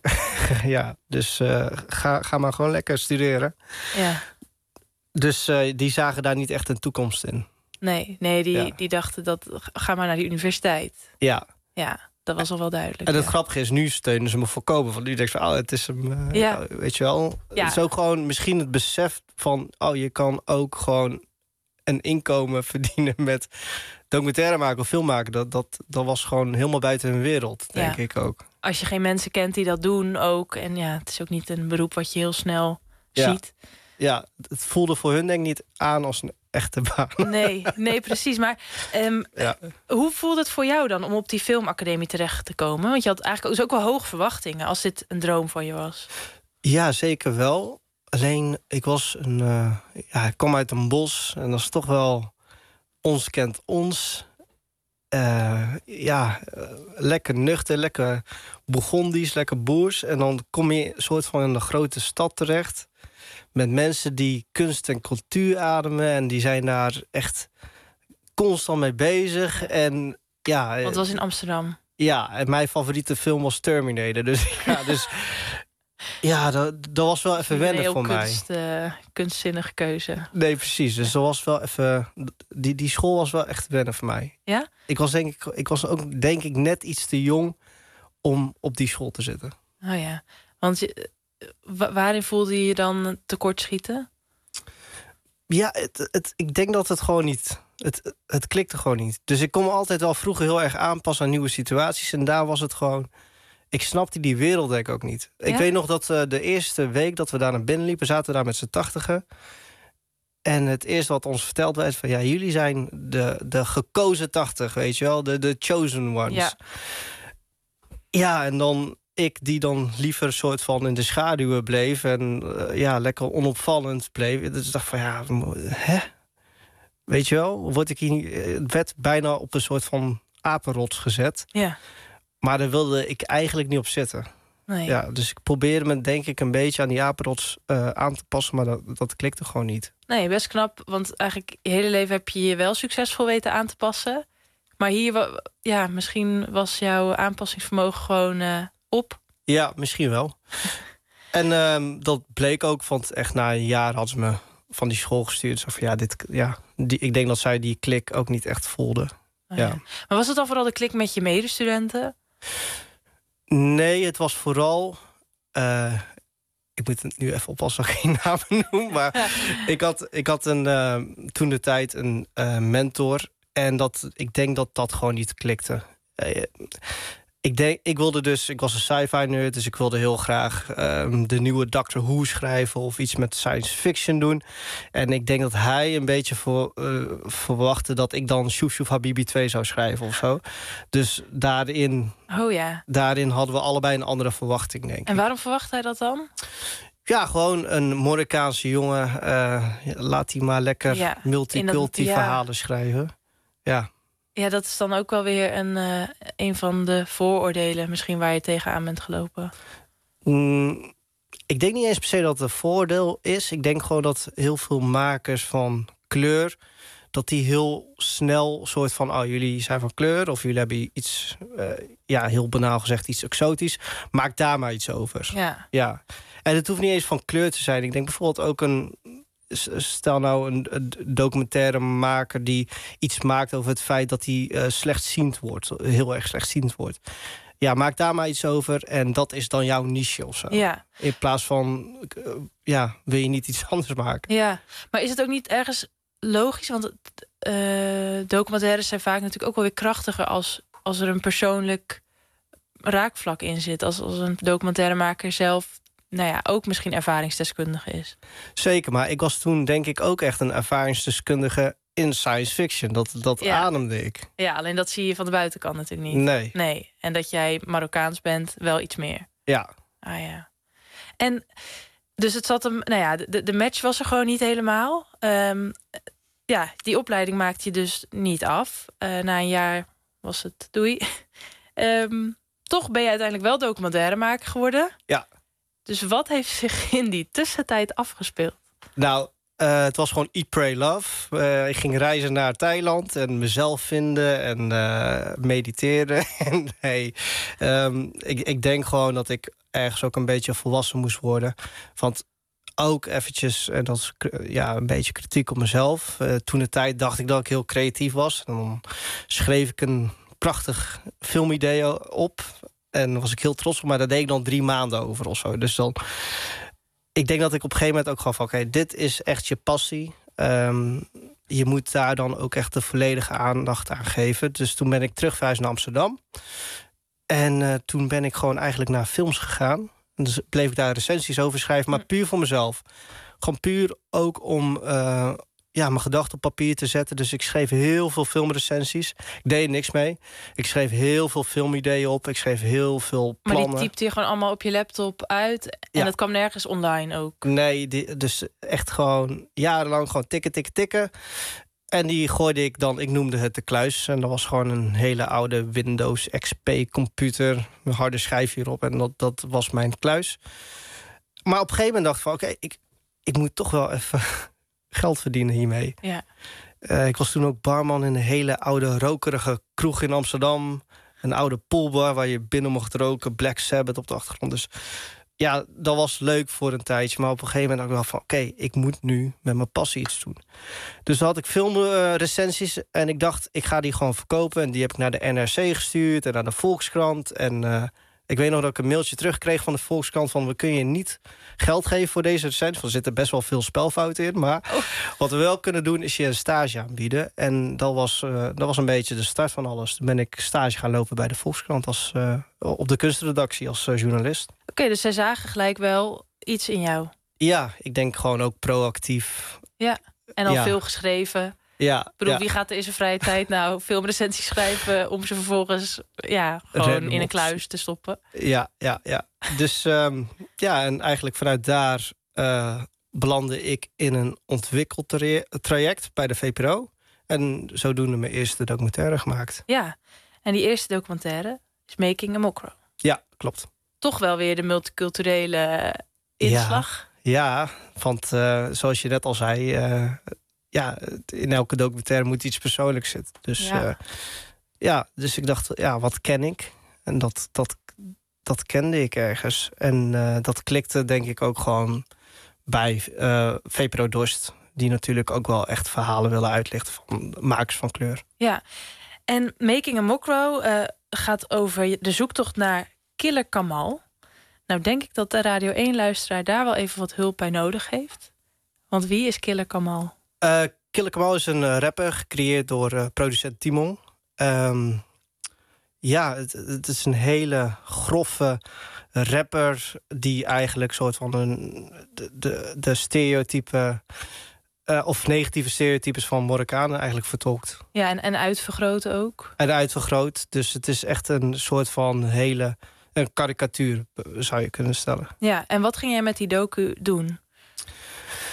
S5: Ja, dus uh, ga, ga maar gewoon lekker studeren.
S3: Ja.
S5: Dus uh, die zagen daar niet echt een toekomst in.
S3: Nee, nee die,
S5: Ja.
S3: die dachten dat ga maar naar die universiteit.
S5: Ja.
S3: Ja, dat was al wel duidelijk.
S5: En het
S3: ja.
S5: grappige is, nu steunen ze me volkomen. Want nu denk je van, oh, het is hem, uh,
S3: Ja.
S5: weet je wel.
S3: Ja.
S5: Het is ook gewoon misschien het besef van... oh, je kan ook gewoon een inkomen verdienen met documentaire maken of film maken. Dat, dat, dat was gewoon helemaal buiten hun wereld, denk
S3: Ja.
S5: ik ook.
S3: Als je geen mensen kent die dat doen ook. En ja, het is ook niet een beroep wat je heel snel
S5: Ja.
S3: ziet.
S5: Ja, het voelde voor hun denk ik niet aan als een echte baan.
S3: Nee, nee, precies. Maar um,
S5: Ja.
S3: hoe voelde het voor jou dan om op die Filmacademie terecht te komen? Want je had eigenlijk dus ook wel hoge verwachtingen als dit een droom van je was.
S5: Ja, zeker wel. Alleen, ik was een... Uh, ja, ik kwam uit een bos en dat is toch wel... ons kent ons. Uh, ja, uh, lekker nuchter, lekker Bourgondisch, lekker boers. En dan kom je een soort van in een grote stad terecht... met mensen die kunst en cultuur ademen... en die zijn daar echt constant mee bezig. En ja,
S3: Want het was in Amsterdam.
S5: Ja, en mijn favoriete film was Terminator. Dus ja, dus, ja dat, dat was wel even wennen voor
S3: kunst,
S5: mij.
S3: Uh, kunstzinnige keuze.
S5: Nee, precies. Dus dat was wel even... Die, die school was wel echt wennen voor mij.
S3: Ja?
S5: Ik was, denk ik, ik was ook denk ik net iets te jong om op die school te zitten.
S3: Oh ja, want je, waarin voelde je je dan tekortschieten?
S5: Ja, het, het, ik denk dat het gewoon niet... Het, het klikte gewoon niet. Dus ik kon me altijd wel vroeger heel erg aanpassen aan nieuwe situaties. En daar was het gewoon... Ik snapte die wereld denk ik ook niet. Ja? Ik weet nog dat uh, de eerste week dat we daar naar binnen liepen... zaten we daar met z'n tachtigen. En het eerste wat ons verteld werd van... ja, jullie zijn de, de gekozen tachtig, weet je wel. De, de chosen ones.
S3: Ja.
S5: Ja, en dan ik die dan liever een soort van in de schaduwen bleef... en uh, ja, lekker onopvallend bleef. Dus ik dacht van, ja, hè? Weet je wel, word ik hier, het werd bijna op een soort van apenrots gezet.
S3: Ja.
S5: Maar daar wilde ik eigenlijk niet op zitten.
S3: Nee.
S5: Ja, dus ik probeerde me denk ik een beetje aan die apenrots uh, aan te passen... maar dat, dat klikte gewoon niet.
S3: Nee, best knap, want eigenlijk je hele leven heb je je wel succesvol weten aan te passen. Maar hier, ja, misschien was jouw aanpassingsvermogen gewoon uh, op.
S5: Ja, misschien wel. En uh, dat bleek ook, want echt na een jaar hadden ze me... van die school gestuurd. Zo van, ja, dit, ja, die, ik denk dat zij die klik ook niet echt voelden.
S3: Oh,
S5: ja.
S3: Ja. Maar was het dan vooral de klik met je medestudenten?
S5: Nee, het was vooral... Uh, ik moet het nu even oppassen dat ik geen namen noem. Maar ja. ik had, ik had een, uh, toen de tijd een uh, mentor. En dat, ik denk dat dat gewoon niet klikte. Uh, Ik, denk, ik wilde dus, ik was een sci-fi nerd, dus ik wilde heel graag um, de nieuwe Doctor Who schrijven of iets met science fiction doen. En ik denk dat hij een beetje voor, uh, verwachtte dat ik dan Shoef Shoef Habibi twee zou schrijven of zo. Dus daarin,
S3: oh ja.
S5: daarin hadden we allebei een andere verwachting, denk ik.
S3: En waarom verwacht hij dat dan?
S5: Ja, gewoon een Marokkaanse jongen. Uh, laat hij maar lekker ja, multiculti ja. verhalen schrijven. Ja.
S3: Ja, dat is dan ook wel weer een, uh, een van de vooroordelen misschien waar je tegenaan bent gelopen.
S5: Mm, ik denk niet eens per se dat het een voordeel is. Ik denk gewoon dat heel veel makers van kleur, dat die heel snel soort van, oh, jullie zijn van kleur of jullie hebben iets, uh, ja, heel banaal gezegd, iets exotisch. Maak daar maar iets over.
S3: Ja.
S5: Ja. En het hoeft niet eens van kleur te zijn. Ik denk bijvoorbeeld ook een, stel nou een, een documentairemaker die iets maakt over het feit dat hij uh, slechtziend wordt, heel erg slechtziend wordt. Ja, maak daar maar iets over en dat is dan jouw niche of zo.
S3: Ja.
S5: In plaats van, uh, ja, wil je niet iets anders maken?
S3: Ja, maar is het ook niet ergens logisch? Want uh, documentaires zijn vaak natuurlijk ook wel weer krachtiger als, als er een persoonlijk raakvlak in zit. Als, als een documentairemaker zelf, nou ja, ook misschien ervaringsdeskundige is.
S5: Zeker, maar ik was toen denk ik ook echt een ervaringsdeskundige in science fiction. Dat, dat
S3: ja.
S5: ademde ik.
S3: Ja, alleen dat zie je van de buitenkant natuurlijk niet.
S5: Nee.
S3: Nee. En dat jij Marokkaans bent, wel iets meer.
S5: Ja.
S3: Ah ja. En dus het zat hem, nou ja, de, de match was er gewoon niet helemaal. Um, ja, die opleiding maakte je dus niet af. Uh, na een jaar was het doei. Um, toch ben je uiteindelijk wel documentairemaker geworden.
S5: Ja.
S3: Dus wat heeft zich in die tussentijd afgespeeld?
S5: Nou, uh, het was gewoon Eat, Pray, Love. Uh, ik ging reizen naar Thailand en mezelf vinden en uh, mediteren. en hey, um, ik, ik denk gewoon dat ik ergens ook een beetje volwassen moest worden. Want ook eventjes, en dat is ja, een beetje kritiek op mezelf. Uh, toen de tijd dacht ik dat ik heel creatief was. En dan schreef ik een prachtig filmidee op. En daar was ik heel trots op, maar daar deed ik dan drie maanden over of zo. Dus dan, ik denk dat ik op een gegeven moment ook gaf van, oké, okay, dit is echt je passie. Um, je moet daar dan ook echt de volledige aandacht aan geven. Dus toen ben ik terug verhuisd naar Amsterdam. En uh, toen ben ik gewoon eigenlijk naar films gegaan. Dus bleef ik daar recensies over schrijven, maar puur voor mezelf. Gewoon puur ook om uh, ja, mijn gedachten op papier te zetten. Dus ik schreef heel veel filmrecensies. Ik deed er niks mee. Ik schreef heel veel filmideeën op. Ik schreef heel veel plannen.
S3: Maar die typte je gewoon allemaal op je laptop uit? En ja. Dat kwam nergens online ook?
S5: Nee, die, dus echt gewoon jarenlang gewoon tikken, tikken, tikken. En die gooide ik dan, ik noemde het de kluis. En dat was gewoon een hele oude Windows X P-computer. Een harde schijf hierop. En dat, dat was mijn kluis. Maar op een gegeven moment dacht ik van, oké, okay, ik, ik moet toch wel even geld verdienen hiermee.
S3: Ja.
S5: Uh, ik was toen ook barman in een hele oude rokerige kroeg in Amsterdam. Een oude poolbar waar je binnen mocht roken. Black Sabbath op de achtergrond. Dus ja, dat was leuk voor een tijdje. Maar op een gegeven moment dacht ik wel van, oké, okay, ik moet nu met mijn passie iets doen. Dus dan had ik filmrecensies uh, en ik dacht, ik ga die gewoon verkopen. En die heb ik naar de N R C gestuurd en naar de Volkskrant. En uh, ik weet nog dat ik een mailtje terugkreeg van de Volkskrant van, we kunnen je niet geld geven voor deze recensies. Er zitten best wel veel spelfouten in. Maar oh. wat we wel kunnen doen, is je een stage aanbieden. En dat was, uh, dat was een beetje de start van alles. Toen ben ik stage gaan lopen bij de Volkskrant als, uh, op de kunstredactie als uh, journalist.
S3: Oké, okay, dus zij zagen gelijk wel iets in jou.
S5: Ja, ik denk gewoon ook proactief.
S3: Ja, en al
S5: ja.
S3: veel geschreven.
S5: Ja,
S3: ik bedoel,
S5: ja.
S3: wie gaat er in zijn vrije tijd nou filmrecensies schrijven om ze vervolgens ja, gewoon Random in een kluis te stoppen?
S5: Ja, ja, ja. Dus um, ja, en eigenlijk vanuit daar uh, belandde ik in een ontwikkeltraject bij de V P R O. En zodoende mijn eerste documentaire gemaakt.
S3: Ja, en die eerste documentaire is Making a Mokro.
S5: Ja, klopt.
S3: Toch wel weer de multiculturele inslag.
S5: Ja, ja, want uh, zoals je net al zei, Uh, ja, in elke documentaire moet iets persoonlijks zitten. Dus ja, uh, ja dus ik dacht, ja, wat ken ik? En dat, dat, dat kende ik ergens. En uh, dat klikte denk ik ook gewoon bij uh, V P R O Dorst, die natuurlijk ook wel echt verhalen willen uitlichten van makers van kleur.
S3: Ja, en Making a Mokro uh, gaat over de zoektocht naar Killer Kamal. Nou denk ik dat de Radio één-luisteraar daar wel even wat hulp bij nodig heeft. Want wie is Killer Kamal?
S5: Uh, Killer Kamal is een uh, rapper, gecreëerd door uh, producent Timon. Um, ja, het, het is een hele grove rapper die eigenlijk soort van een, de, de, de stereotype uh, of negatieve stereotypes van Marokkanen eigenlijk vertolkt.
S3: Ja, en, en uitvergroot ook.
S5: En uitvergroot, dus het is echt een soort van hele een karikatuur, zou je kunnen stellen.
S3: Ja, en wat ging jij met die docu doen?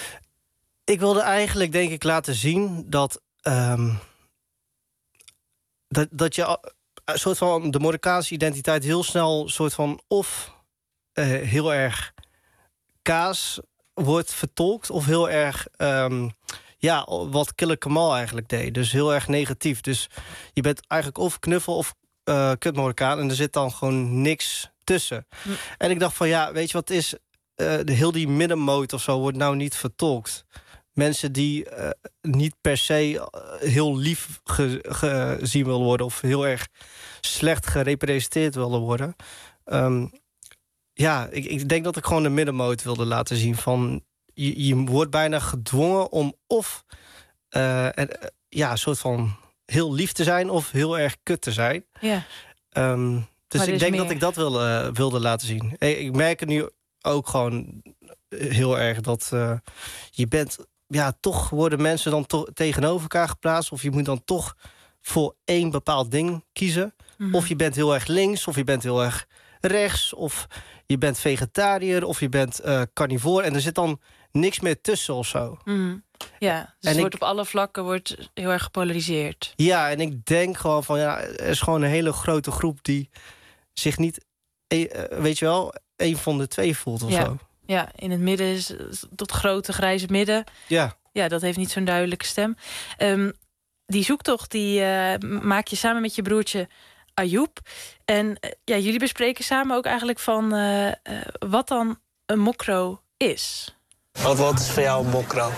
S5: Ik wilde eigenlijk, denk ik, laten zien dat Um, dat, dat je een soort van de Marokkaanse identiteit heel snel soort van of uh, heel erg kaas wordt vertolkt of heel erg um, ja, wat Killer Kamal eigenlijk deed. Dus heel erg negatief. Dus je bent eigenlijk of knuffel of uh, kut Marokkaan en er zit dan gewoon niks tussen. Hm. En ik dacht van ja, weet je wat is? Uh, de heel die middenmoot of zo wordt nou niet vertolkt. Mensen die uh, niet per se uh, heel lief ge- gezien willen worden of heel erg slecht gerepresenteerd willen worden. Um, ja, ik, ik denk dat ik gewoon de middenmoot wilde laten zien van je, je wordt bijna gedwongen om of uh, en, uh, ja, een soort van heel lief te zijn of heel erg kut te zijn.
S3: Ja.
S5: Um, dus ik denk meer. dat ik dat wilde, uh, wilde laten zien. Ik merk het nu ook gewoon heel erg dat uh, je bent... Ja, toch worden mensen dan toch tegenover elkaar geplaatst. Of je moet dan toch voor één bepaald ding kiezen. Mm-hmm. Of je bent heel erg links, of je bent heel erg rechts. Of je bent vegetariër, of je bent uh, carnivore. En er zit dan niks meer tussen of zo.
S3: Mm. Ja, dus en het ik, wordt op alle vlakken wordt heel erg gepolariseerd.
S5: Ja, en ik denk gewoon van... ja, er is gewoon een hele grote groep die zich niet... Uh, weet je wel, één van de twee voelt of
S3: ja.
S5: zo.
S3: Ja, in het midden is tot grote grijze midden.
S5: Ja.
S3: Ja, dat heeft niet zo'n duidelijke stem. Um, die zoektocht die uh, maak je samen met je broertje Ayoub. En uh, ja, jullie bespreken samen ook eigenlijk van uh, uh, wat dan een mokro is.
S6: Wat, wat is voor jou een mokro?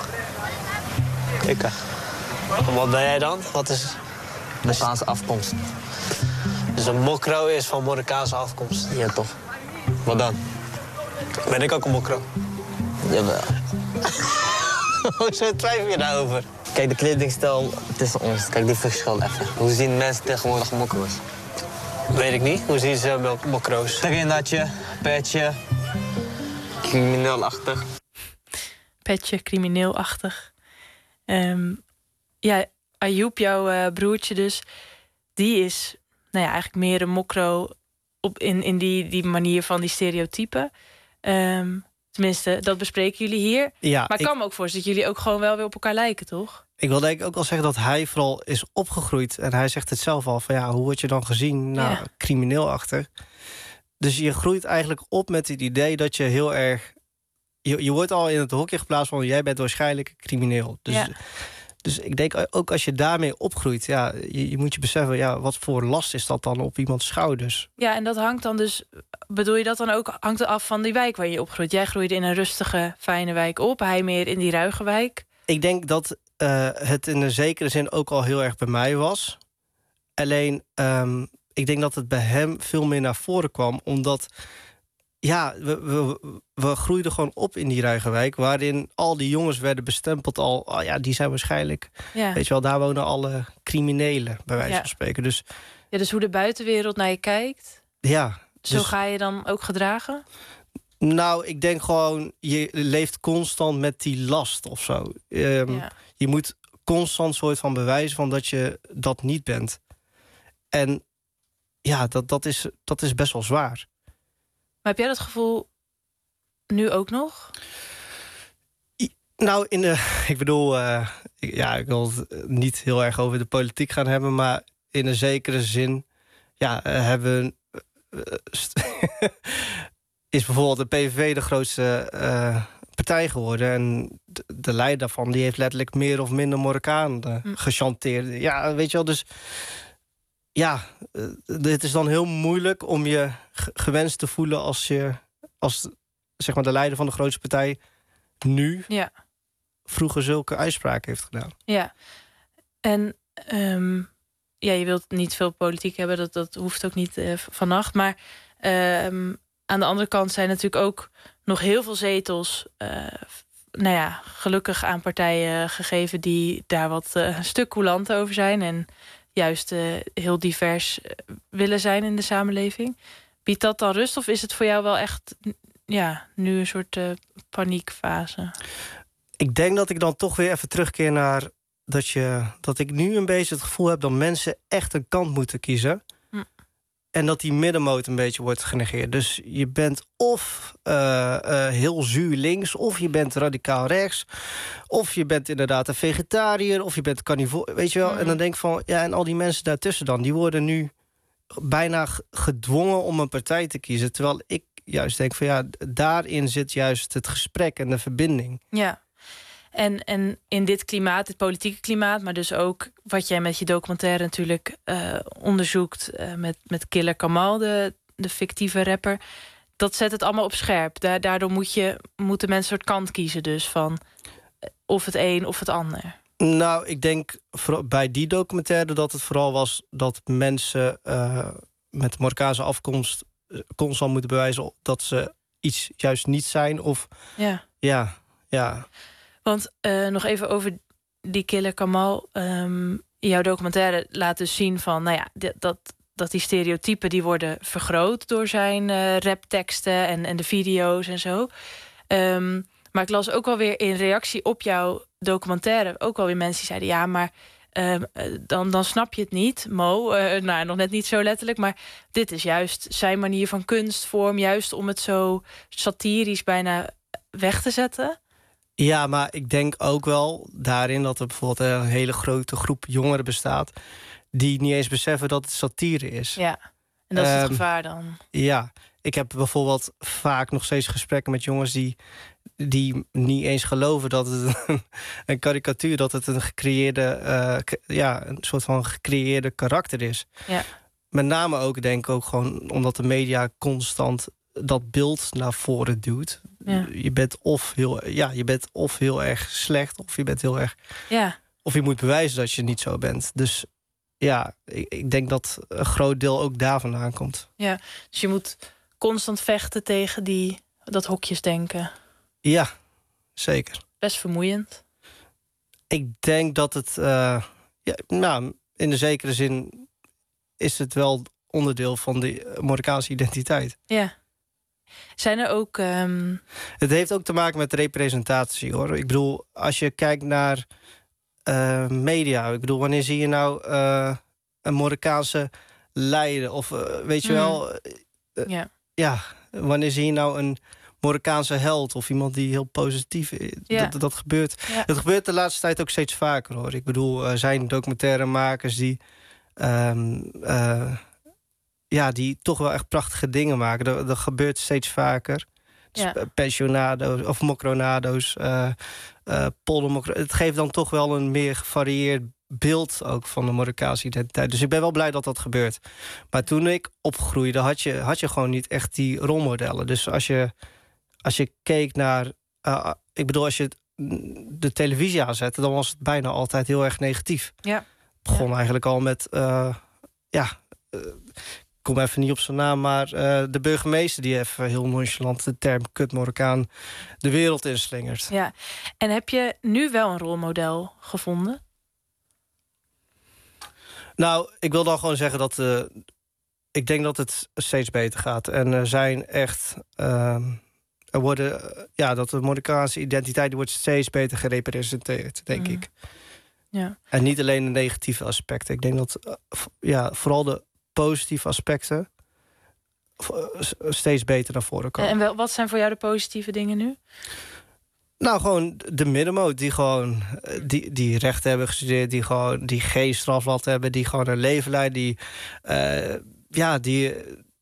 S6: Ik. Wat ben jij dan? Wat is
S7: Marokkaanse afkomst?
S6: Dus een mokro is van Marokkaanse afkomst?
S7: Ja, toch.
S6: Wat dan? Ben ik ook een mokro?
S7: Jawel.
S6: Hoezo twijfel je daarover?
S7: Kijk, de kledingstijl tussen ons. Kijk, die verschil even. Hoe zien mensen tegenwoordig mokro's?
S6: Weet ik niet. Hoe zien ze mokro's?
S7: Trainertje, petje, crimineelachtig.
S3: Petje, crimineelachtig. Um, ja, Ayoub, jouw uh, broertje dus, die is nou ja, eigenlijk meer een mokro op in, in die, die manier van die stereotypen. Um, tenminste, dat bespreken jullie hier.
S5: Ja,
S3: maar ik, ik kan me ook voorstellen dat jullie ook gewoon wel weer op elkaar lijken, toch? Ik
S5: wil denk ik ook wel zeggen dat hij vooral is opgegroeid. En hij zegt het zelf al, van ja, hoe word je dan gezien? Nou, ja. crimineel achter. Dus je groeit eigenlijk op met het idee dat je heel erg... Je, je wordt al in het hokje geplaatst van jij bent waarschijnlijk crimineel. Dus, ja. dus ik denk ook als je daarmee opgroeit... Ja, je, je moet je beseffen, ja, wat voor last is dat dan op iemands schouders?
S3: Ja, en dat hangt dan dus... Bedoel je dat dan ook, hangt er af van die wijk waar je opgroeit? Jij groeide in een rustige, fijne wijk op. Hij meer in die ruige wijk.
S5: Ik denk dat uh, het in een zekere zin ook al heel erg bij mij was. Alleen, um, ik denk dat het bij hem veel meer naar voren kwam. Omdat, ja, we, we, we groeiden gewoon op in die ruige wijk... waarin al die jongens werden bestempeld al... Oh ja, die zijn waarschijnlijk... Ja. Weet je wel, daar wonen alle criminelen, bij wijze ja. van spreken. Dus,
S3: ja, dus hoe de buitenwereld naar je kijkt...
S5: Ja.
S3: Zo
S5: dus,
S3: ga je dan ook gedragen?
S5: Nou, ik denk gewoon, je leeft constant met die last of zo. Um, ja. Je moet constant soort van bewijzen van dat je dat niet bent. En ja, dat, dat, is, dat is best wel zwaar.
S3: Maar heb jij dat gevoel nu ook nog?
S5: I, nou, in de, ik bedoel, uh, ja, ik wil het niet heel erg over de politiek gaan hebben... maar in een zekere zin ja, uh, hebben we... is bijvoorbeeld de P V V de grootste uh, partij geworden. En de, de leider daarvan die heeft letterlijk meer of minder Marokkaan uh, hm. gechanteerd. Ja, weet je wel, dus... Ja, uh, het is dan heel moeilijk om je g- gewenst te voelen... als je als zeg maar de leider van de grootste partij nu...
S3: Ja. vroeger
S5: zulke uitspraken heeft gedaan.
S3: Ja, en... Um... Ja, je wilt niet veel politiek hebben, dat, dat hoeft ook niet uh, vannacht. Maar uh, aan de andere kant zijn natuurlijk ook nog heel veel zetels... Uh, nou ja, gelukkig aan partijen gegeven die daar wat uh, een stuk coulant over zijn... en juist uh, heel divers uh, willen zijn in de samenleving. Biedt dat dan rust of is het voor jou wel echt ja, nu een soort uh, paniekfase?
S5: Ik denk dat ik dan toch weer even terugkeer naar... Dat, je, dat ik nu een beetje het gevoel heb dat mensen echt een kant moeten kiezen. Hm. En dat die middenmoot een beetje wordt genegeerd. Dus je bent of uh, uh, heel zuur links, of je bent radicaal rechts, of je bent inderdaad een vegetariër, of je bent carnivore, weet je wel. Mm. En dan denk ik van, ja, en al die mensen daartussen dan, die worden nu bijna gedwongen om een partij te kiezen. Terwijl ik juist denk van, ja, daarin zit juist het gesprek en de verbinding.
S3: Ja. En, en in dit klimaat, dit politieke klimaat, maar dus ook wat jij met je documentaire natuurlijk uh, onderzoekt uh, met, met Killer Kamal, de, de fictieve rapper, dat zet het allemaal op scherp. Da- daardoor moet je, moeten mensen een soort kant kiezen dus van of het een of het ander.
S5: Nou, ik denk bij die documentaire dat het vooral was dat mensen uh, met Marokkaanse afkomst constant moeten bewijzen dat ze iets juist niet zijn. Of
S3: ja,
S5: ja, ja.
S3: Want uh, nog even over die Killer Kamal. Um, jouw documentaire laat dus zien van, nou ja, dat, dat die stereotypen die worden vergroot door zijn uh, rapteksten en, en de video's en zo. Um, maar ik las ook alweer in reactie op jouw documentaire ook alweer mensen die zeiden, ja, maar uh, dan, dan snap je het niet, Mo. Uh, nou, nog net niet zo letterlijk, maar dit is juist zijn manier van kunstvorm, juist om het zo satirisch bijna weg te zetten.
S5: Ja, maar ik denk ook wel daarin dat er bijvoorbeeld een hele grote groep jongeren bestaat die niet eens beseffen dat het satire is.
S3: Ja, en dat is het
S5: um,
S3: gevaar dan.
S5: Ja, ik heb bijvoorbeeld vaak nog steeds gesprekken met jongens die, die niet eens geloven dat het een, een karikatuur, dat het een gecreëerde, uh, ja, een soort van gecreëerde karakter is.
S3: Ja.
S5: Met name ook, denk ik ook gewoon omdat de media constant dat beeld naar voren duwt. Ja. Je bent of heel, ja, je bent of heel erg slecht, of je bent heel erg.
S3: Ja.
S5: Of je moet bewijzen dat je niet zo bent. Dus ja, ik, ik denk dat een groot deel ook daar vandaan komt.
S3: Ja, dus je moet constant vechten tegen die dat hokjesdenken.
S5: Ja, zeker.
S3: Best vermoeiend.
S5: Ik denk dat het, uh, ja, nou, in de zekere zin is het wel onderdeel van de Marokkaanse identiteit.
S3: Ja. Zijn er ook... Um...
S5: Het heeft ook te maken met representatie, hoor. Ik bedoel, als je kijkt naar uh, media. Ik bedoel, wanneer zie je nou uh, een Marokkaanse leider? Of uh, weet je mm. wel... Uh,
S3: ja.
S5: ja, wanneer zie je nou een Marokkaanse held of iemand die heel positief is?
S3: Ja.
S5: Dat, dat gebeurt.
S3: Ja.
S5: Dat gebeurt de laatste tijd ook steeds vaker, hoor. Ik bedoel, er zijn documentairemakers die... Um, uh, ja, die toch wel echt prachtige dingen maken. Dat, dat gebeurt steeds vaker.
S3: Ja.
S5: Dus pensionado's of mokronado's, uh, uh, poldermokro. Het geeft dan toch wel een meer gevarieerd beeld ook van de Marokkaanse identiteit. Dus ik ben wel blij dat dat gebeurt. Maar toen ik opgroeide, had je, had je gewoon niet echt die rolmodellen. Dus als je, als je keek naar... Uh, ik bedoel, als je de televisie aanzette, dan was het bijna altijd heel erg negatief.
S3: Ja.
S5: Het begon
S3: ja.
S5: eigenlijk al met... Uh, ja... Uh, ik kom even niet op zijn naam, maar uh, de burgemeester die even heel nonchalant de term kut Marokkaan de wereld inslingert.
S3: Ja, en heb je nu wel een rolmodel gevonden?
S5: Nou, ik wil dan gewoon zeggen dat uh, ik denk dat het steeds beter gaat. En er zijn echt, uh, er worden, uh, ja, dat de Marokkaanse identiteit die wordt steeds beter gerepresenteerd, denk mm. ik.
S3: Ja.
S5: En niet alleen de negatieve aspecten. Ik denk dat, uh, ja, vooral de positieve aspecten steeds beter naar voren komen.
S3: En wel, wat zijn voor jou de positieve dingen nu?
S5: Nou, gewoon de middenmoot die gewoon die, die rechten hebben gestudeerd, die gewoon die geen strafblad hebben, die gewoon een leven leiden, die uh, ja, die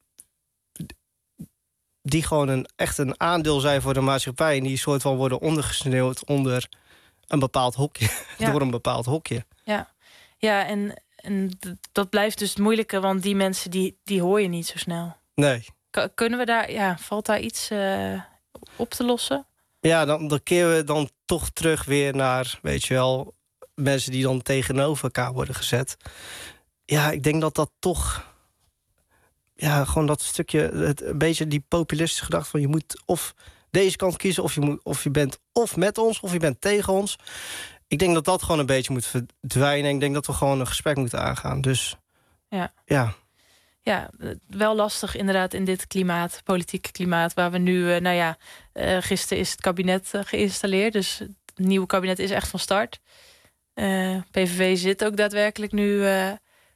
S5: die gewoon een echt een aandeel zijn voor de maatschappij en die soort van worden ondergesneeuwd onder een bepaald hokje, ja. door een bepaald hokje.
S3: Ja, ja, en En dat blijft dus het moeilijke, want die mensen die, die hoor je niet zo snel.
S5: Nee.
S3: K- kunnen we daar, ja, valt daar iets uh, op te lossen?
S5: Ja, dan, dan keren we dan toch terug weer naar, weet je wel, mensen die dan tegenover elkaar worden gezet. Ja, ik denk dat dat toch, ja, gewoon dat stukje, het, een beetje die populistische gedachte van je moet of deze kant kiezen, of je, moet, of je bent of met ons, of je bent tegen ons. Ik denk dat dat gewoon een beetje moet verdwijnen. Ik denk dat we gewoon een gesprek moeten aangaan. Dus
S3: ja.
S5: ja.
S3: Ja, wel lastig inderdaad in dit klimaat, politieke klimaat, waar we nu, uh, nou ja, uh, gisteren is het kabinet uh, geïnstalleerd. Dus het nieuwe kabinet is echt van start. Uh, P V V zit ook daadwerkelijk nu uh,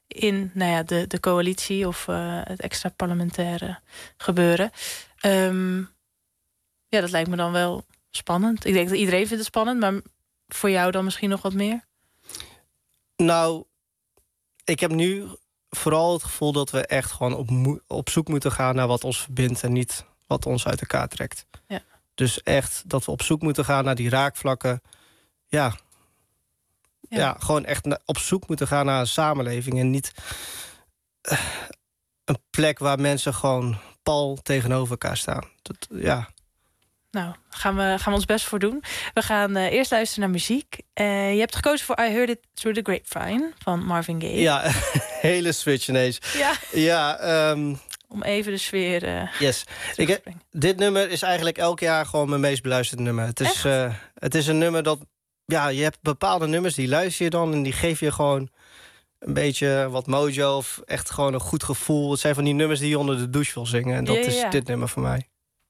S3: in nou ja, de, de coalitie of uh, het extra parlementaire gebeuren. Um, ja, dat lijkt me dan wel spannend. Ik denk dat iedereen vindt het spannend, maar voor jou dan misschien nog wat meer?
S5: Nou, ik heb nu vooral het gevoel dat we echt gewoon op, mo- op zoek moeten gaan naar wat ons verbindt en niet wat ons uit elkaar trekt.
S3: Ja.
S5: Dus echt dat we op zoek moeten gaan naar die raakvlakken. Ja, ja. ja gewoon echt na- op zoek moeten gaan naar een samenleving en niet uh, een plek waar mensen gewoon pal tegenover elkaar staan. Dat, ja.
S3: Nou, gaan we, gaan we ons best voor doen. We gaan uh, eerst luisteren naar muziek. Uh, je hebt gekozen voor I Heard It Through the Grapevine van Marvin Gaye.
S5: Ja, hele switch ineens.
S3: Ja,
S5: ja um,
S3: om even de sfeer uh,
S5: yes. Ik, dit nummer is eigenlijk elk jaar gewoon mijn meest beluisterde nummer. Het is, uh, het is een nummer dat... Ja, je hebt bepaalde nummers, die luister je dan en die geven je gewoon een beetje wat mojo of echt gewoon een goed gevoel. Het zijn van die nummers die je onder de douche wil zingen. En dat ja, ja, ja. is dit nummer voor mij.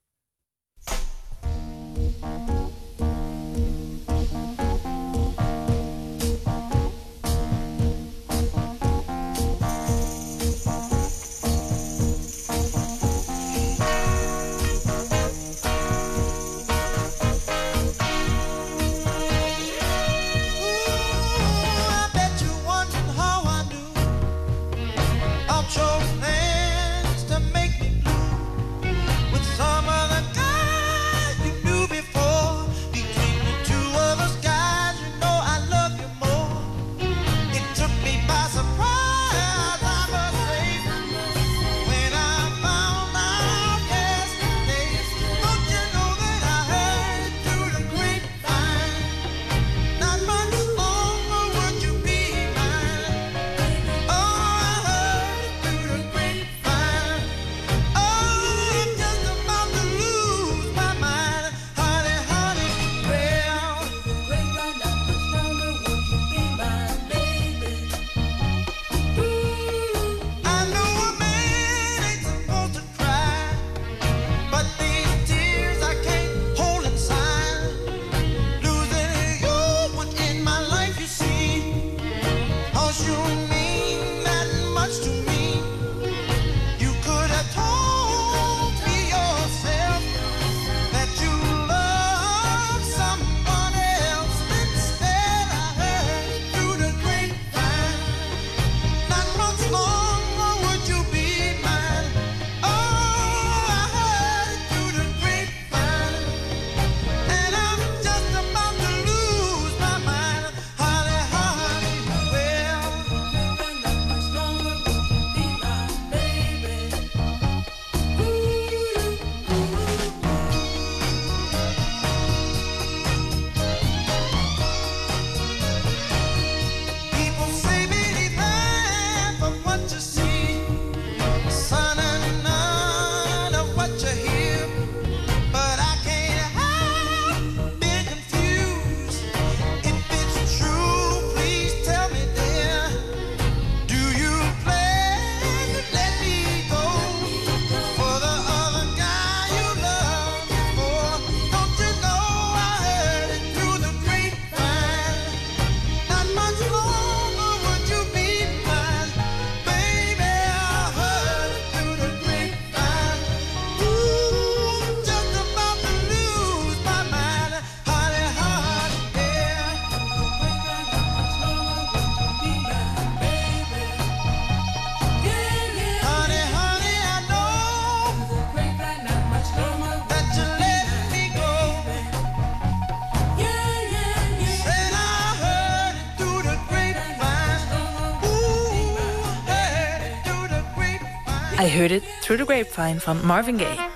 S3: I Heard It Through the Grapevine van Marvin Gaye.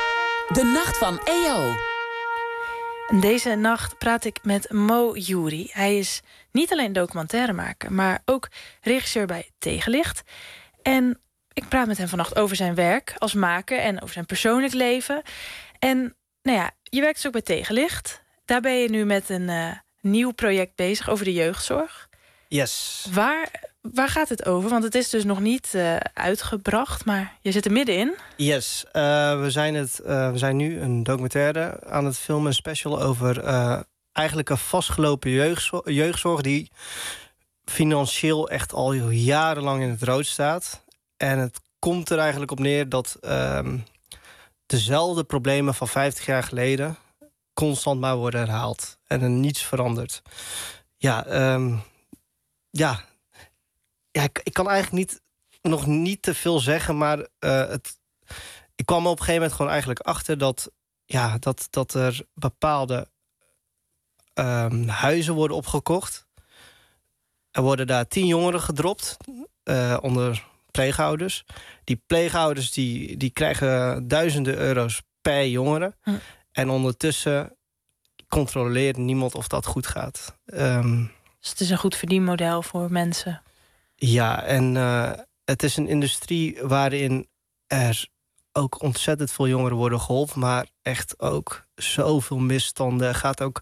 S4: De nacht van E O.
S3: Deze nacht praat ik met Mo Jury. Hij is niet alleen documentairemaker, maar ook regisseur bij Tegenlicht. En ik praat met hem vannacht over zijn werk als maker en over zijn persoonlijk leven. En nou ja, je werkt dus ook bij Tegenlicht. Daar ben je nu met een uh, nieuw project bezig over de jeugdzorg.
S5: Yes.
S3: Waar, waar gaat het over? Want het is dus nog niet uh, uitgebracht, maar je zit er middenin.
S5: Yes. Uh, we, zijn het, uh, we zijn nu een documentaire aan het filmen, een special over uh, eigenlijk een vastgelopen jeugdzorg, jeugdzorg die financieel echt al jarenlang in het rood staat. En het komt er eigenlijk op neer dat um, dezelfde problemen van vijftig jaar geleden constant maar worden herhaald. En er niets verandert. Ja, um, ja. ja ik, ik kan eigenlijk niet, nog niet te veel zeggen, maar uh, het, ik kwam er op een gegeven moment gewoon eigenlijk achter dat, ja, dat, dat er bepaalde um, huizen worden opgekocht. Er worden daar tien jongeren gedropt uh, onder pleegouders. Die pleegouders die, die krijgen duizenden euro's per jongere. Hm. En ondertussen controleert niemand of dat goed gaat. Um,
S3: dus het is een goed verdienmodel voor mensen.
S5: Ja, en uh, het is een industrie waarin er ook ontzettend veel jongeren worden geholpen, maar echt ook zoveel misstanden. Er gaat ook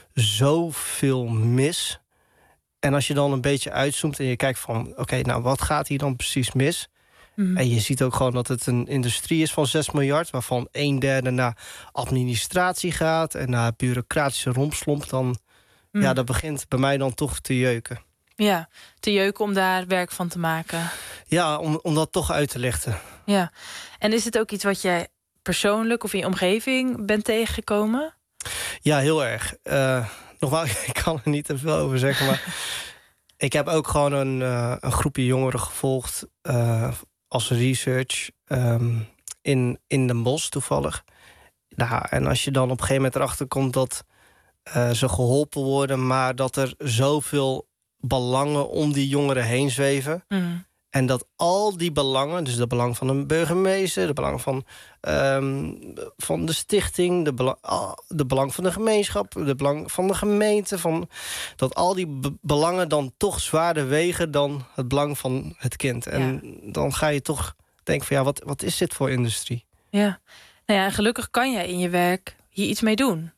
S5: zoveel mis. En als je dan een beetje uitzoomt en je kijkt van, oké, okay, nou wat gaat hier dan precies mis? Mm. En je ziet ook gewoon dat het een industrie is van zes miljard... waarvan een derde naar administratie gaat en naar bureaucratische rompslomp. Dan, mm. ja, dat begint bij mij dan toch te jeuken.
S3: Ja, te jeuken om daar werk van te maken.
S5: Ja, om, om dat toch uit te lichten.
S3: Ja, en is het ook iets wat jij persoonlijk of in je omgeving bent tegengekomen?
S5: Ja, heel erg. Uh, nogmaals, ik kan er niet te veel over zeggen, maar ik heb ook gewoon een, uh, een groepje jongeren gevolgd uh, als research um, in, in Den Bosch toevallig. Nou, en als je dan op een gegeven moment erachter komt dat uh, ze geholpen worden, maar dat er zoveel belangen om die jongeren heen zweven. Mm. En dat al die belangen, dus de belang van een burgemeester, de belang van, um, van de stichting, de, belang, de belang van de gemeenschap, de belang van de gemeente, van, dat al die be- belangen dan toch zwaarder wegen dan het belang van het kind. En ja. dan ga je toch denken van ja, wat, wat is dit voor industrie?
S3: Ja, nou ja, en gelukkig kan jij in je werk hier iets mee doen.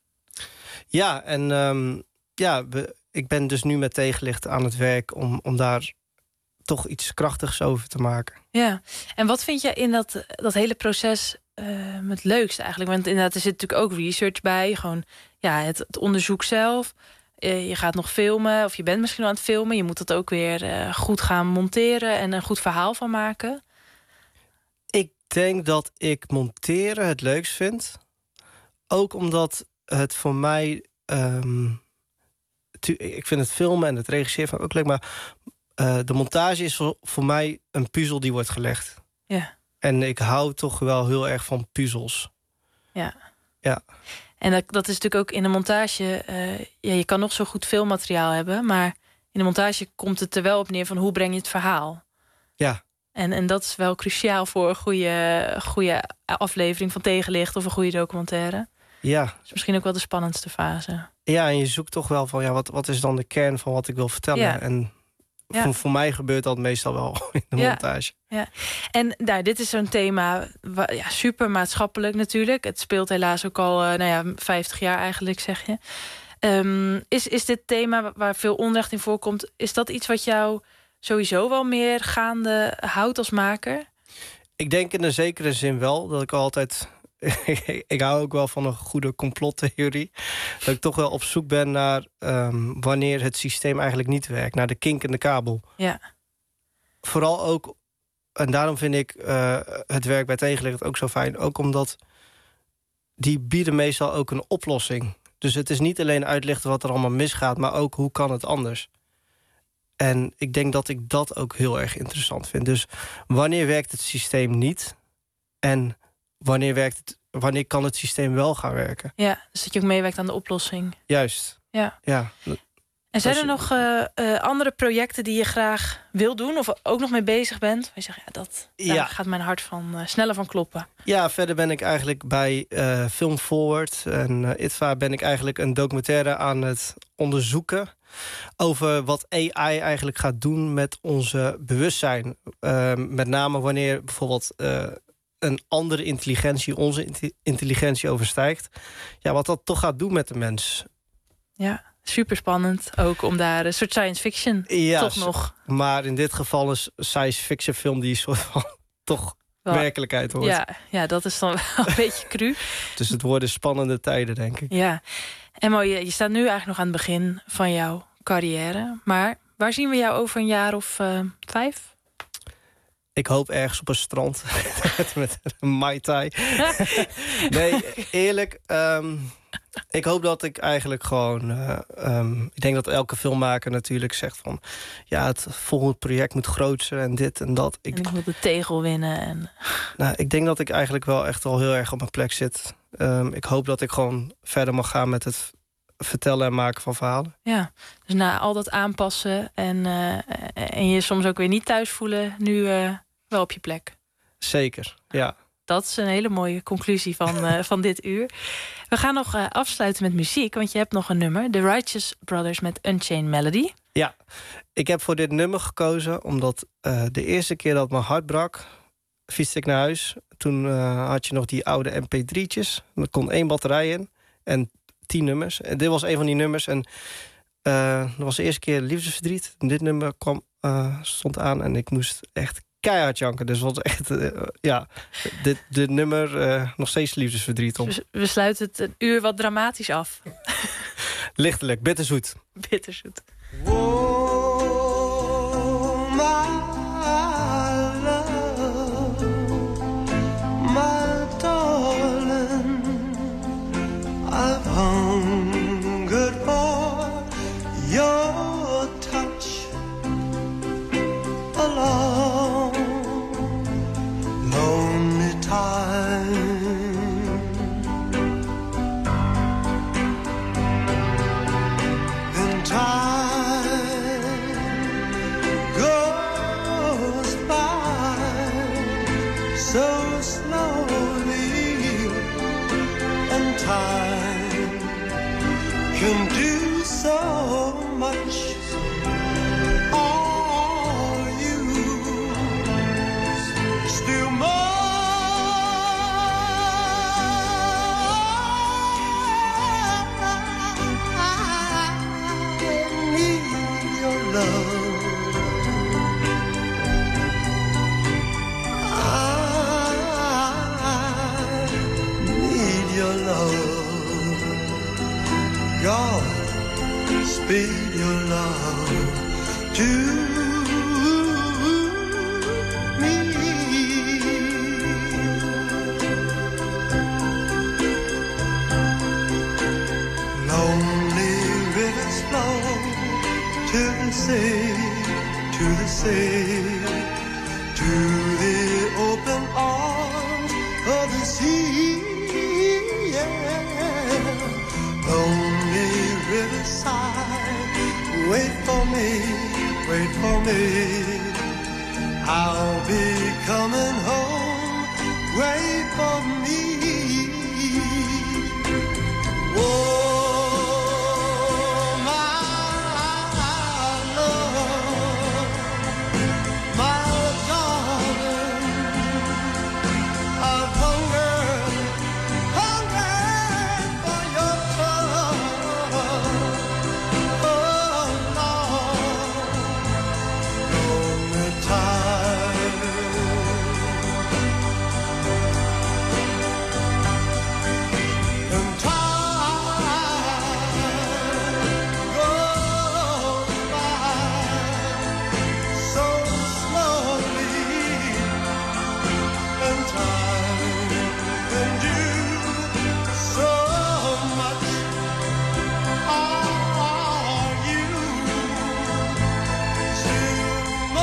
S5: Ja, en um, ja, we, ik ben dus nu met tegenlicht aan het werk om, om daar toch iets krachtigs over te maken.
S3: Ja, en wat vind je in dat, dat hele proces uh, het leukste eigenlijk? Want inderdaad, er zit natuurlijk ook research bij. Gewoon ja, het, het onderzoek zelf. Uh, je gaat nog filmen, of je bent misschien al aan het filmen. Je moet dat ook weer uh, goed gaan monteren en een goed verhaal van maken.
S5: Ik denk dat ik monteren het leukst vind. Ook omdat het voor mij Um, tu- ik vind het filmen en het regisseren ook leuk, maar uh, de montage is voor, voor mij een puzzel die wordt gelegd.
S3: Ja. En
S5: ik hou toch wel heel erg van puzzels.
S3: Ja.
S5: Ja.
S3: En dat, dat is natuurlijk ook in de montage. Uh, ja, je kan nog zo goed filmmateriaal hebben, maar in de montage komt het er wel op neer van hoe breng je het verhaal.
S5: Ja.
S3: En, en dat is wel cruciaal voor een goede, goede aflevering van Tegenlicht of een goede documentaire.
S5: Ja.
S3: Dat is misschien ook wel de spannendste fase.
S5: Ja, en je zoekt toch wel van ja, wat, wat is dan de kern van wat ik wil vertellen. Ja. En ja. voor, voor mij gebeurt dat meestal wel in de
S3: ja.
S5: montage.
S3: Ja. En nou, dit is zo'n thema, ja, super maatschappelijk natuurlijk. Het speelt helaas ook al uh, nou ja, vijftig jaar eigenlijk, zeg je. Um, is, is dit thema waar veel onrecht in voorkomt, is dat iets wat jou sowieso wel meer gaande houdt als maker?
S5: Ik denk in een zekere zin wel, dat ik altijd ik hou ook wel van een goede complottheorie. Dat ik toch wel op zoek ben naar um, wanneer het systeem eigenlijk niet werkt. Naar de kink in de kabel.
S3: Ja.
S5: Vooral ook, en daarom vind ik uh, het werk bij Tegenlicht ook zo fijn. Ook omdat die bieden meestal ook een oplossing. Dus het is niet alleen uitlichten wat er allemaal misgaat, maar ook hoe kan het anders. En ik denk dat ik dat ook heel erg interessant vind. Dus wanneer werkt het systeem niet? En wanneer, werkt het, wanneer kan het systeem wel gaan werken?
S3: Ja, dus dat je ook meewerkt aan de oplossing.
S5: Juist.
S3: Ja.
S5: ja.
S3: En zijn er nog uh, uh, andere projecten die je graag wil doen of ook nog mee bezig bent? Waar je zegt, ja, dat, daar ja. gaat mijn hart van uh, sneller van kloppen.
S5: Ja, verder ben ik eigenlijk bij uh, Film Forward en uh, I T V A ben ik eigenlijk een documentaire aan het onderzoeken over wat A I eigenlijk gaat doen met onze bewustzijn. Uh, met name wanneer bijvoorbeeld Uh, een andere intelligentie onze intelligentie overstijgt. Ja, wat dat toch gaat doen met de mens.
S3: Ja, super spannend ook om daar een soort science fiction
S5: ja,
S3: toch nog.
S5: Maar in dit geval is science fiction film die soort van toch wel werkelijkheid wordt.
S3: Ja, ja, dat is dan wel een beetje cru.
S5: Dus het worden spannende tijden, denk ik.
S3: Ja, en mooi, je staat nu eigenlijk nog aan het begin van jouw carrière. Maar Waar zien we jou over een jaar of uh, vijf?
S5: Ik hoop ergens op een strand met een Mai Tai. Nee, eerlijk. Um, ik hoop dat ik eigenlijk gewoon... Uh, um, ik denk dat elke filmmaker natuurlijk zegt van... ja, het volgende project moet groot zijn en dit en dat. Ik,
S3: en ik moet de tegel winnen. En...
S5: Nou, ik denk dat ik eigenlijk wel echt al heel erg op mijn plek zit. Um, ik hoop dat ik gewoon verder mag gaan met het vertellen en maken van verhalen.
S3: Ja, dus na al dat aanpassen en, uh, en je soms ook weer niet thuis voelen... nu uh, wel op je plek.
S5: Zeker, ja.
S3: Dat is een hele mooie conclusie van, uh, van dit uur. We gaan nog uh, afsluiten met muziek, want je hebt nog een nummer. The Righteous Brothers met Unchained Melody.
S5: Ja, ik heb voor dit nummer gekozen... omdat uh, de eerste keer dat mijn hart brak... fietste ik naar huis. Toen uh, had je nog die oude M P drie'tjes. Er kon één batterij in en tien nummers. En dit was een van die nummers. En uh, dat was de eerste keer liefdesverdriet. En dit nummer kwam, uh, stond aan en ik moest echt... keihard janken, dus wat echt, uh, ja, dit, dit nummer uh, nog steeds liefdesverdriet om.
S3: Dus we sluiten het een uur wat dramatisch af.
S5: Lichtelijk, bitterzoet.
S3: Bitterzoet.
S8: Oh, my love, my darling, I've hungered for your touch alone. Lonely time, then time goes by so slowly, and time can do so much. Are you still more? God, speed your love to me. Lonely rivers flow to the sea, to the sea, to the open arms of the sea. Yeah. Lonely riverside, wait for me, wait for me. I'll be coming home, wait for me. Oh, my love, my darling, I've hungered, hungered for your love. Oh, Lord, lonely time, and time goes by so slowly, and time can do so much. Are you still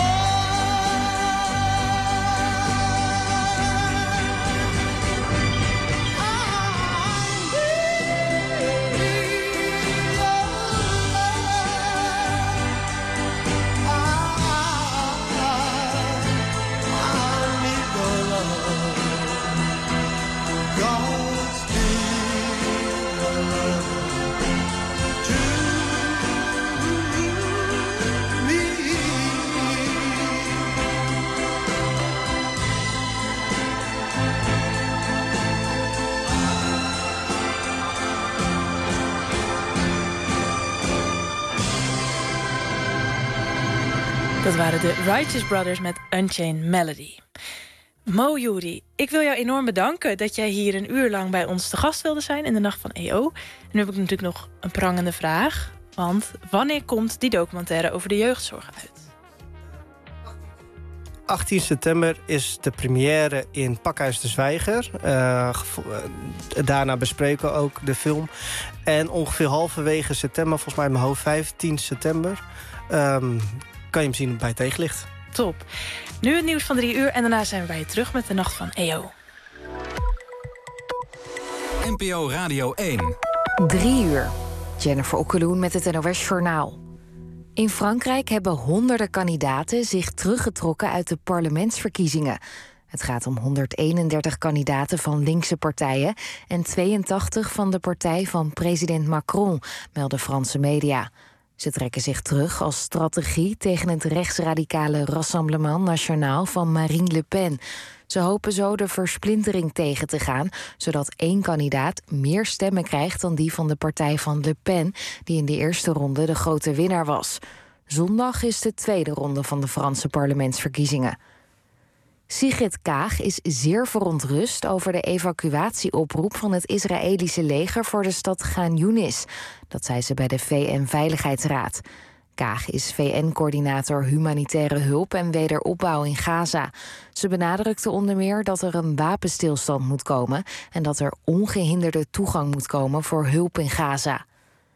S3: Dat waren de Righteous Brothers met Unchained Melody. Mo Juri, ik wil jou enorm bedanken dat jij hier een uur lang bij ons te gast wilde zijn in de Nacht van E O. En nu heb ik natuurlijk nog een prangende vraag. Want wanneer komt die documentaire over de jeugdzorg uit?
S5: achttien september is de première in Pakhuis de Zwijger. Uh, gevo- uh, daarna bespreken we ook de film. En ongeveer halverwege september, volgens mij in mijn hoofd vijftien september... Um, kan je hem zien bij Tegenlicht.
S3: Top. Nu het nieuws van drie uur en daarna zijn we bij je terug met de Nacht van E O.
S1: N P O Radio één.
S2: Drie uur. Jennifer Okkeloen met het N O S Journaal. In Frankrijk hebben honderden kandidaten zich teruggetrokken uit de parlementsverkiezingen. Het gaat om honderdeenendertig kandidaten van linkse partijen en tweeëntachtig van de partij van president Macron, melden Franse media. Ze trekken zich terug als strategie tegen het rechtsradicale Rassemblement National van Marine Le Pen. Ze hopen zo de versplintering tegen te gaan, zodat één kandidaat meer stemmen krijgt dan die van de partij van Le Pen, die in de eerste ronde de grote winnaar was. Zondag is de tweede ronde van de Franse parlementsverkiezingen. Sigrid Kaag is zeer verontrust over de evacuatieoproep van het Israëlische leger voor de stad Gaan Younis. Dat zei ze bij de V N-veiligheidsraad. Kaag is V N-coördinator humanitaire hulp en wederopbouw in Gaza. Ze benadrukte onder meer dat er een wapenstilstand moet komen en dat er ongehinderde toegang moet komen voor hulp in Gaza.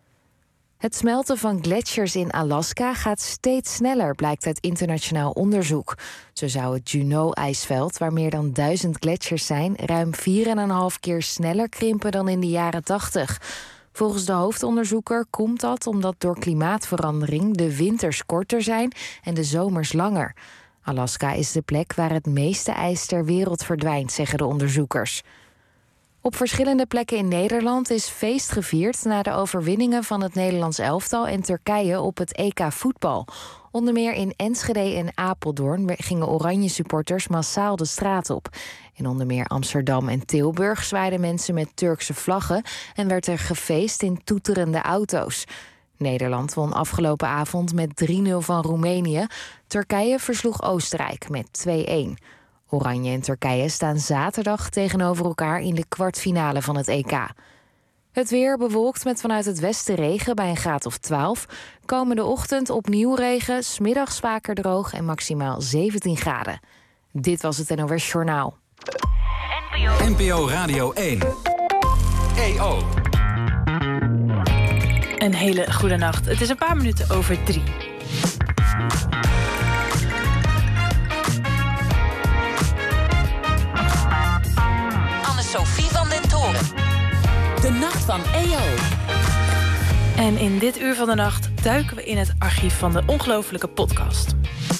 S2: Het smelten van gletsjers in Alaska gaat steeds sneller, blijkt uit internationaal onderzoek. Zo zou het Juneau-ijsveld, waar meer dan duizend gletsjers zijn, ruim vier en een half keer sneller krimpen dan in de jaren tachtig. Volgens de hoofdonderzoeker komt dat omdat door klimaatverandering de winters korter zijn en de zomers langer. Alaska is de plek waar het meeste ijs ter wereld verdwijnt, zeggen de onderzoekers. Op verschillende plekken in Nederland is feest gevierd na de overwinningen van het Nederlands elftal en Turkije op het E K voetbal. Onder meer in Enschede en Apeldoorn gingen oranje supporters massaal de straat op. In onder meer Amsterdam en Tilburg zwaaiden mensen met Turkse vlaggen en werd er gefeest in toeterende auto's. Nederland won afgelopen avond met drie nul van Roemenië. Turkije versloeg Oostenrijk met twee-een. Oranje en Turkije staan zaterdag tegenover elkaar in de kwartfinale van het E K. Het weer bewolkt met vanuit het westen regen bij een graad of twaalf. Komende ochtend opnieuw regen, 's middags vaker droog en maximaal zeventien graden. Dit was het N O S Journaal.
S1: N P O Radio één. E O.
S3: Een hele goede nacht. Het is een paar minuten over drie.
S4: Anne-Sophie van den Toren. De Nacht van E O.
S3: En in dit uur van de nacht duiken we in het archief van de ongelofelijke podcast.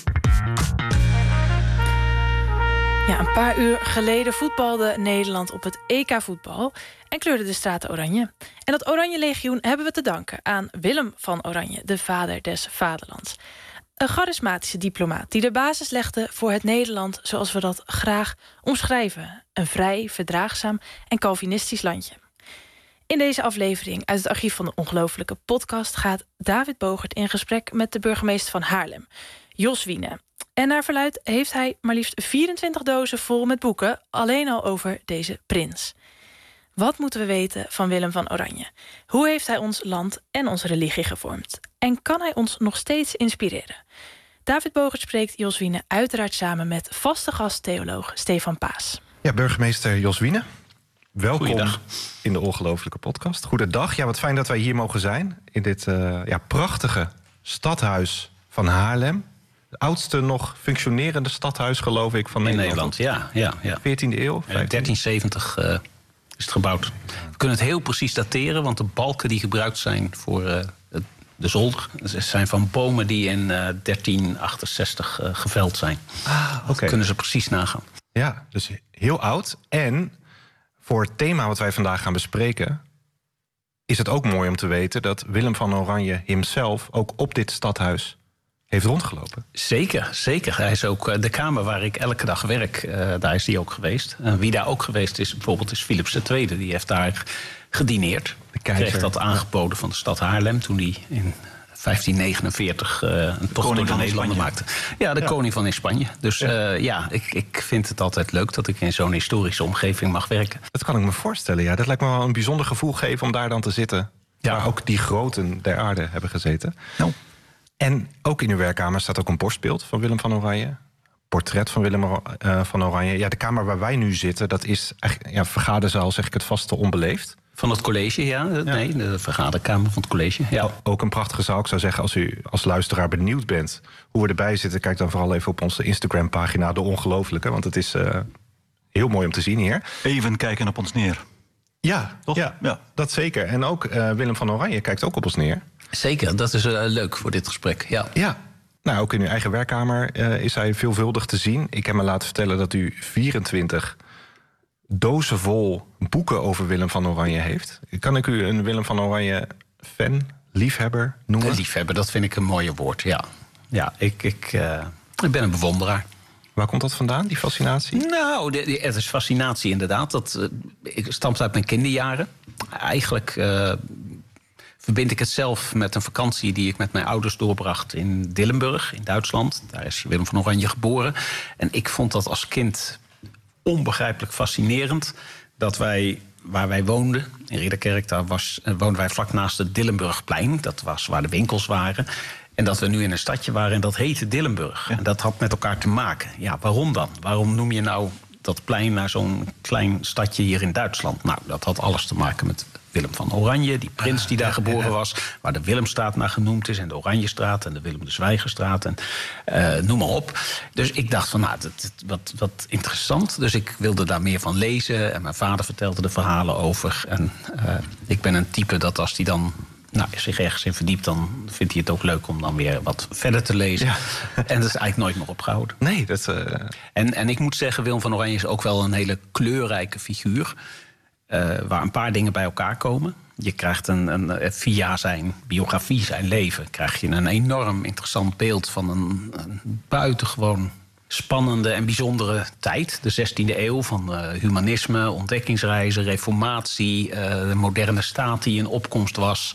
S3: Ja, een paar uur geleden voetbalde Nederland op het E K voetbal en kleurde de straten oranje. En dat Oranje Legioen hebben we te danken aan Willem van Oranje, de vader des vaderlands. Een charismatische diplomaat die de basis legde voor het Nederland zoals we dat graag omschrijven. Een vrij, verdraagzaam en Calvinistisch landje. In deze aflevering uit het archief van de ongelofelijke podcast gaat David Bogert in gesprek met de burgemeester van Haarlem, Jos Wiene. En naar verluidt heeft hij maar liefst vierentwintig dozen vol met boeken, alleen al over deze prins. Wat moeten we weten van Willem van Oranje? Hoe heeft hij ons land en onze religie gevormd? En kan hij ons nog steeds inspireren? David Bogert spreekt Jos Wiene uiteraard samen met vaste gasttheoloog Stefan Paas.
S9: Ja, burgemeester Jos Wiene, welkom
S10: Goeiedag.
S9: In de ongelofelijke podcast. Goedendag. Ja, wat fijn dat wij hier mogen zijn in dit uh, ja, prachtige stadhuis van Haarlem. Het oudste nog functionerende stadhuis, geloof ik, van
S10: in
S9: Nederland.
S10: Nederland. Ja, ja, ja.
S9: veertiende eeuw?
S10: Uh, dertien zeventig uh, is het gebouwd. We kunnen het heel precies dateren, want de balken die gebruikt zijn voor uh, de zolder zijn van bomen die in uh, dertien achtenzestig uh, geveld zijn.
S9: Ah, oké.
S10: Okay. Kunnen ze precies nagaan.
S9: Ja, dus heel oud. En voor het thema wat wij vandaag gaan bespreken is het ook mooi om te weten dat Willem van Oranje hemzelf ook op dit stadhuis heeft rondgelopen.
S10: Zeker, zeker. Hij is ook uh, de kamer waar ik elke dag werk. Uh, daar is hij ook geweest. Uh, wie daar ook geweest is, bijvoorbeeld is Philips de Tweede. Die heeft daar gedineerd. De keizer. Kreeg dat aangeboden van de stad Haarlem toen hij in vijftien negenenveertig uh, een tocht door de Nederlanden maakte. Ja, de ja. koning van in Spanje. Dus ja, uh, ja ik, ik vind het altijd leuk dat ik in zo'n historische omgeving mag werken.
S9: Dat kan ik me voorstellen, ja. Dat lijkt me wel een bijzonder gevoel geven om daar dan te zitten Ja. Waar ook die groten der aarde hebben gezeten.
S11: No.
S9: En ook in uw werkkamer staat ook een borstbeeld van Willem van Oranje. Portret van Willem uh, van Oranje. Ja, de kamer waar wij nu zitten, dat is eigenlijk ja, vergaderzaal, zeg ik het vast, te onbeleefd.
S10: Van het college, ja. ja. Nee, de vergaderkamer van het college. Ja.
S9: Ook een prachtige zaal. Ik zou zeggen, als u als luisteraar benieuwd bent hoe we erbij zitten, kijk dan vooral even op onze Instagram-pagina De Ongelooflijke. Want het is uh, heel mooi om te zien hier.
S11: Even kijken op ons neer.
S9: Ja, toch? Ja, ja. Dat zeker. En ook uh, Willem van Oranje kijkt ook op ons neer.
S10: Zeker, dat is uh, leuk voor dit gesprek. Ja.
S9: ja. Nou, ook in uw eigen werkkamer uh, is hij veelvuldig te zien. Ik heb me laten vertellen dat u vierentwintig dozen vol boeken over Willem van Oranje heeft. Kan ik u een Willem van Oranje fan, liefhebber noemen?
S10: Een liefhebber, dat vind ik een mooie woord, ja. Ja, ik, ik, uh, ik ben een bewonderaar.
S9: Waar komt dat vandaan, die fascinatie?
S10: Nou, de, de, het is fascinatie inderdaad. Dat, uh, ik stamt uit mijn kinderjaren. Eigenlijk uh, verbind ik het zelf met een vakantie die ik met mijn ouders doorbracht in Dillenburg, in Duitsland. Daar is Willem van Oranje geboren. En ik vond dat als kind onbegrijpelijk fascinerend dat wij, waar wij woonden, in Ridderkerk, daar was, woonden wij vlak naast het Dillenburgplein. Dat was waar de winkels waren. En dat we nu in een stadje waren en dat heette Dillenburg. Ja. En dat had met elkaar te maken. Ja, waarom dan? Waarom noem je nou dat plein naar zo'n klein stadje hier in Duitsland? Nou, dat had alles te maken met Willem van Oranje, die prins die daar geboren was, waar de Willemstraat naar genoemd is, en de Oranjestraat en de Willem de Zwijgerstraat en uh, noem maar op. Dus ik dacht van, nou, dat, wat, wat interessant. Dus ik wilde daar meer van lezen en mijn vader vertelde er verhalen over. En uh, ik ben een type dat als die dan nou, zich ergens in verdiept, dan vindt hij het ook leuk om dan weer wat verder te lezen. Ja. En dat is eigenlijk nooit meer opgehouden.
S9: Nee, dat... Uh...
S10: En, en ik moet zeggen, Willem van Oranje is ook wel een hele kleurrijke figuur. Uh, waar een paar dingen bij elkaar komen. Je krijgt een, een, via zijn biografie, zijn leven, krijg je een enorm interessant beeld van een, een buitengewoon spannende en bijzondere tijd. De zestiende eeuw, van uh, humanisme, ontdekkingsreizen, reformatie, uh, de moderne staat die in opkomst was.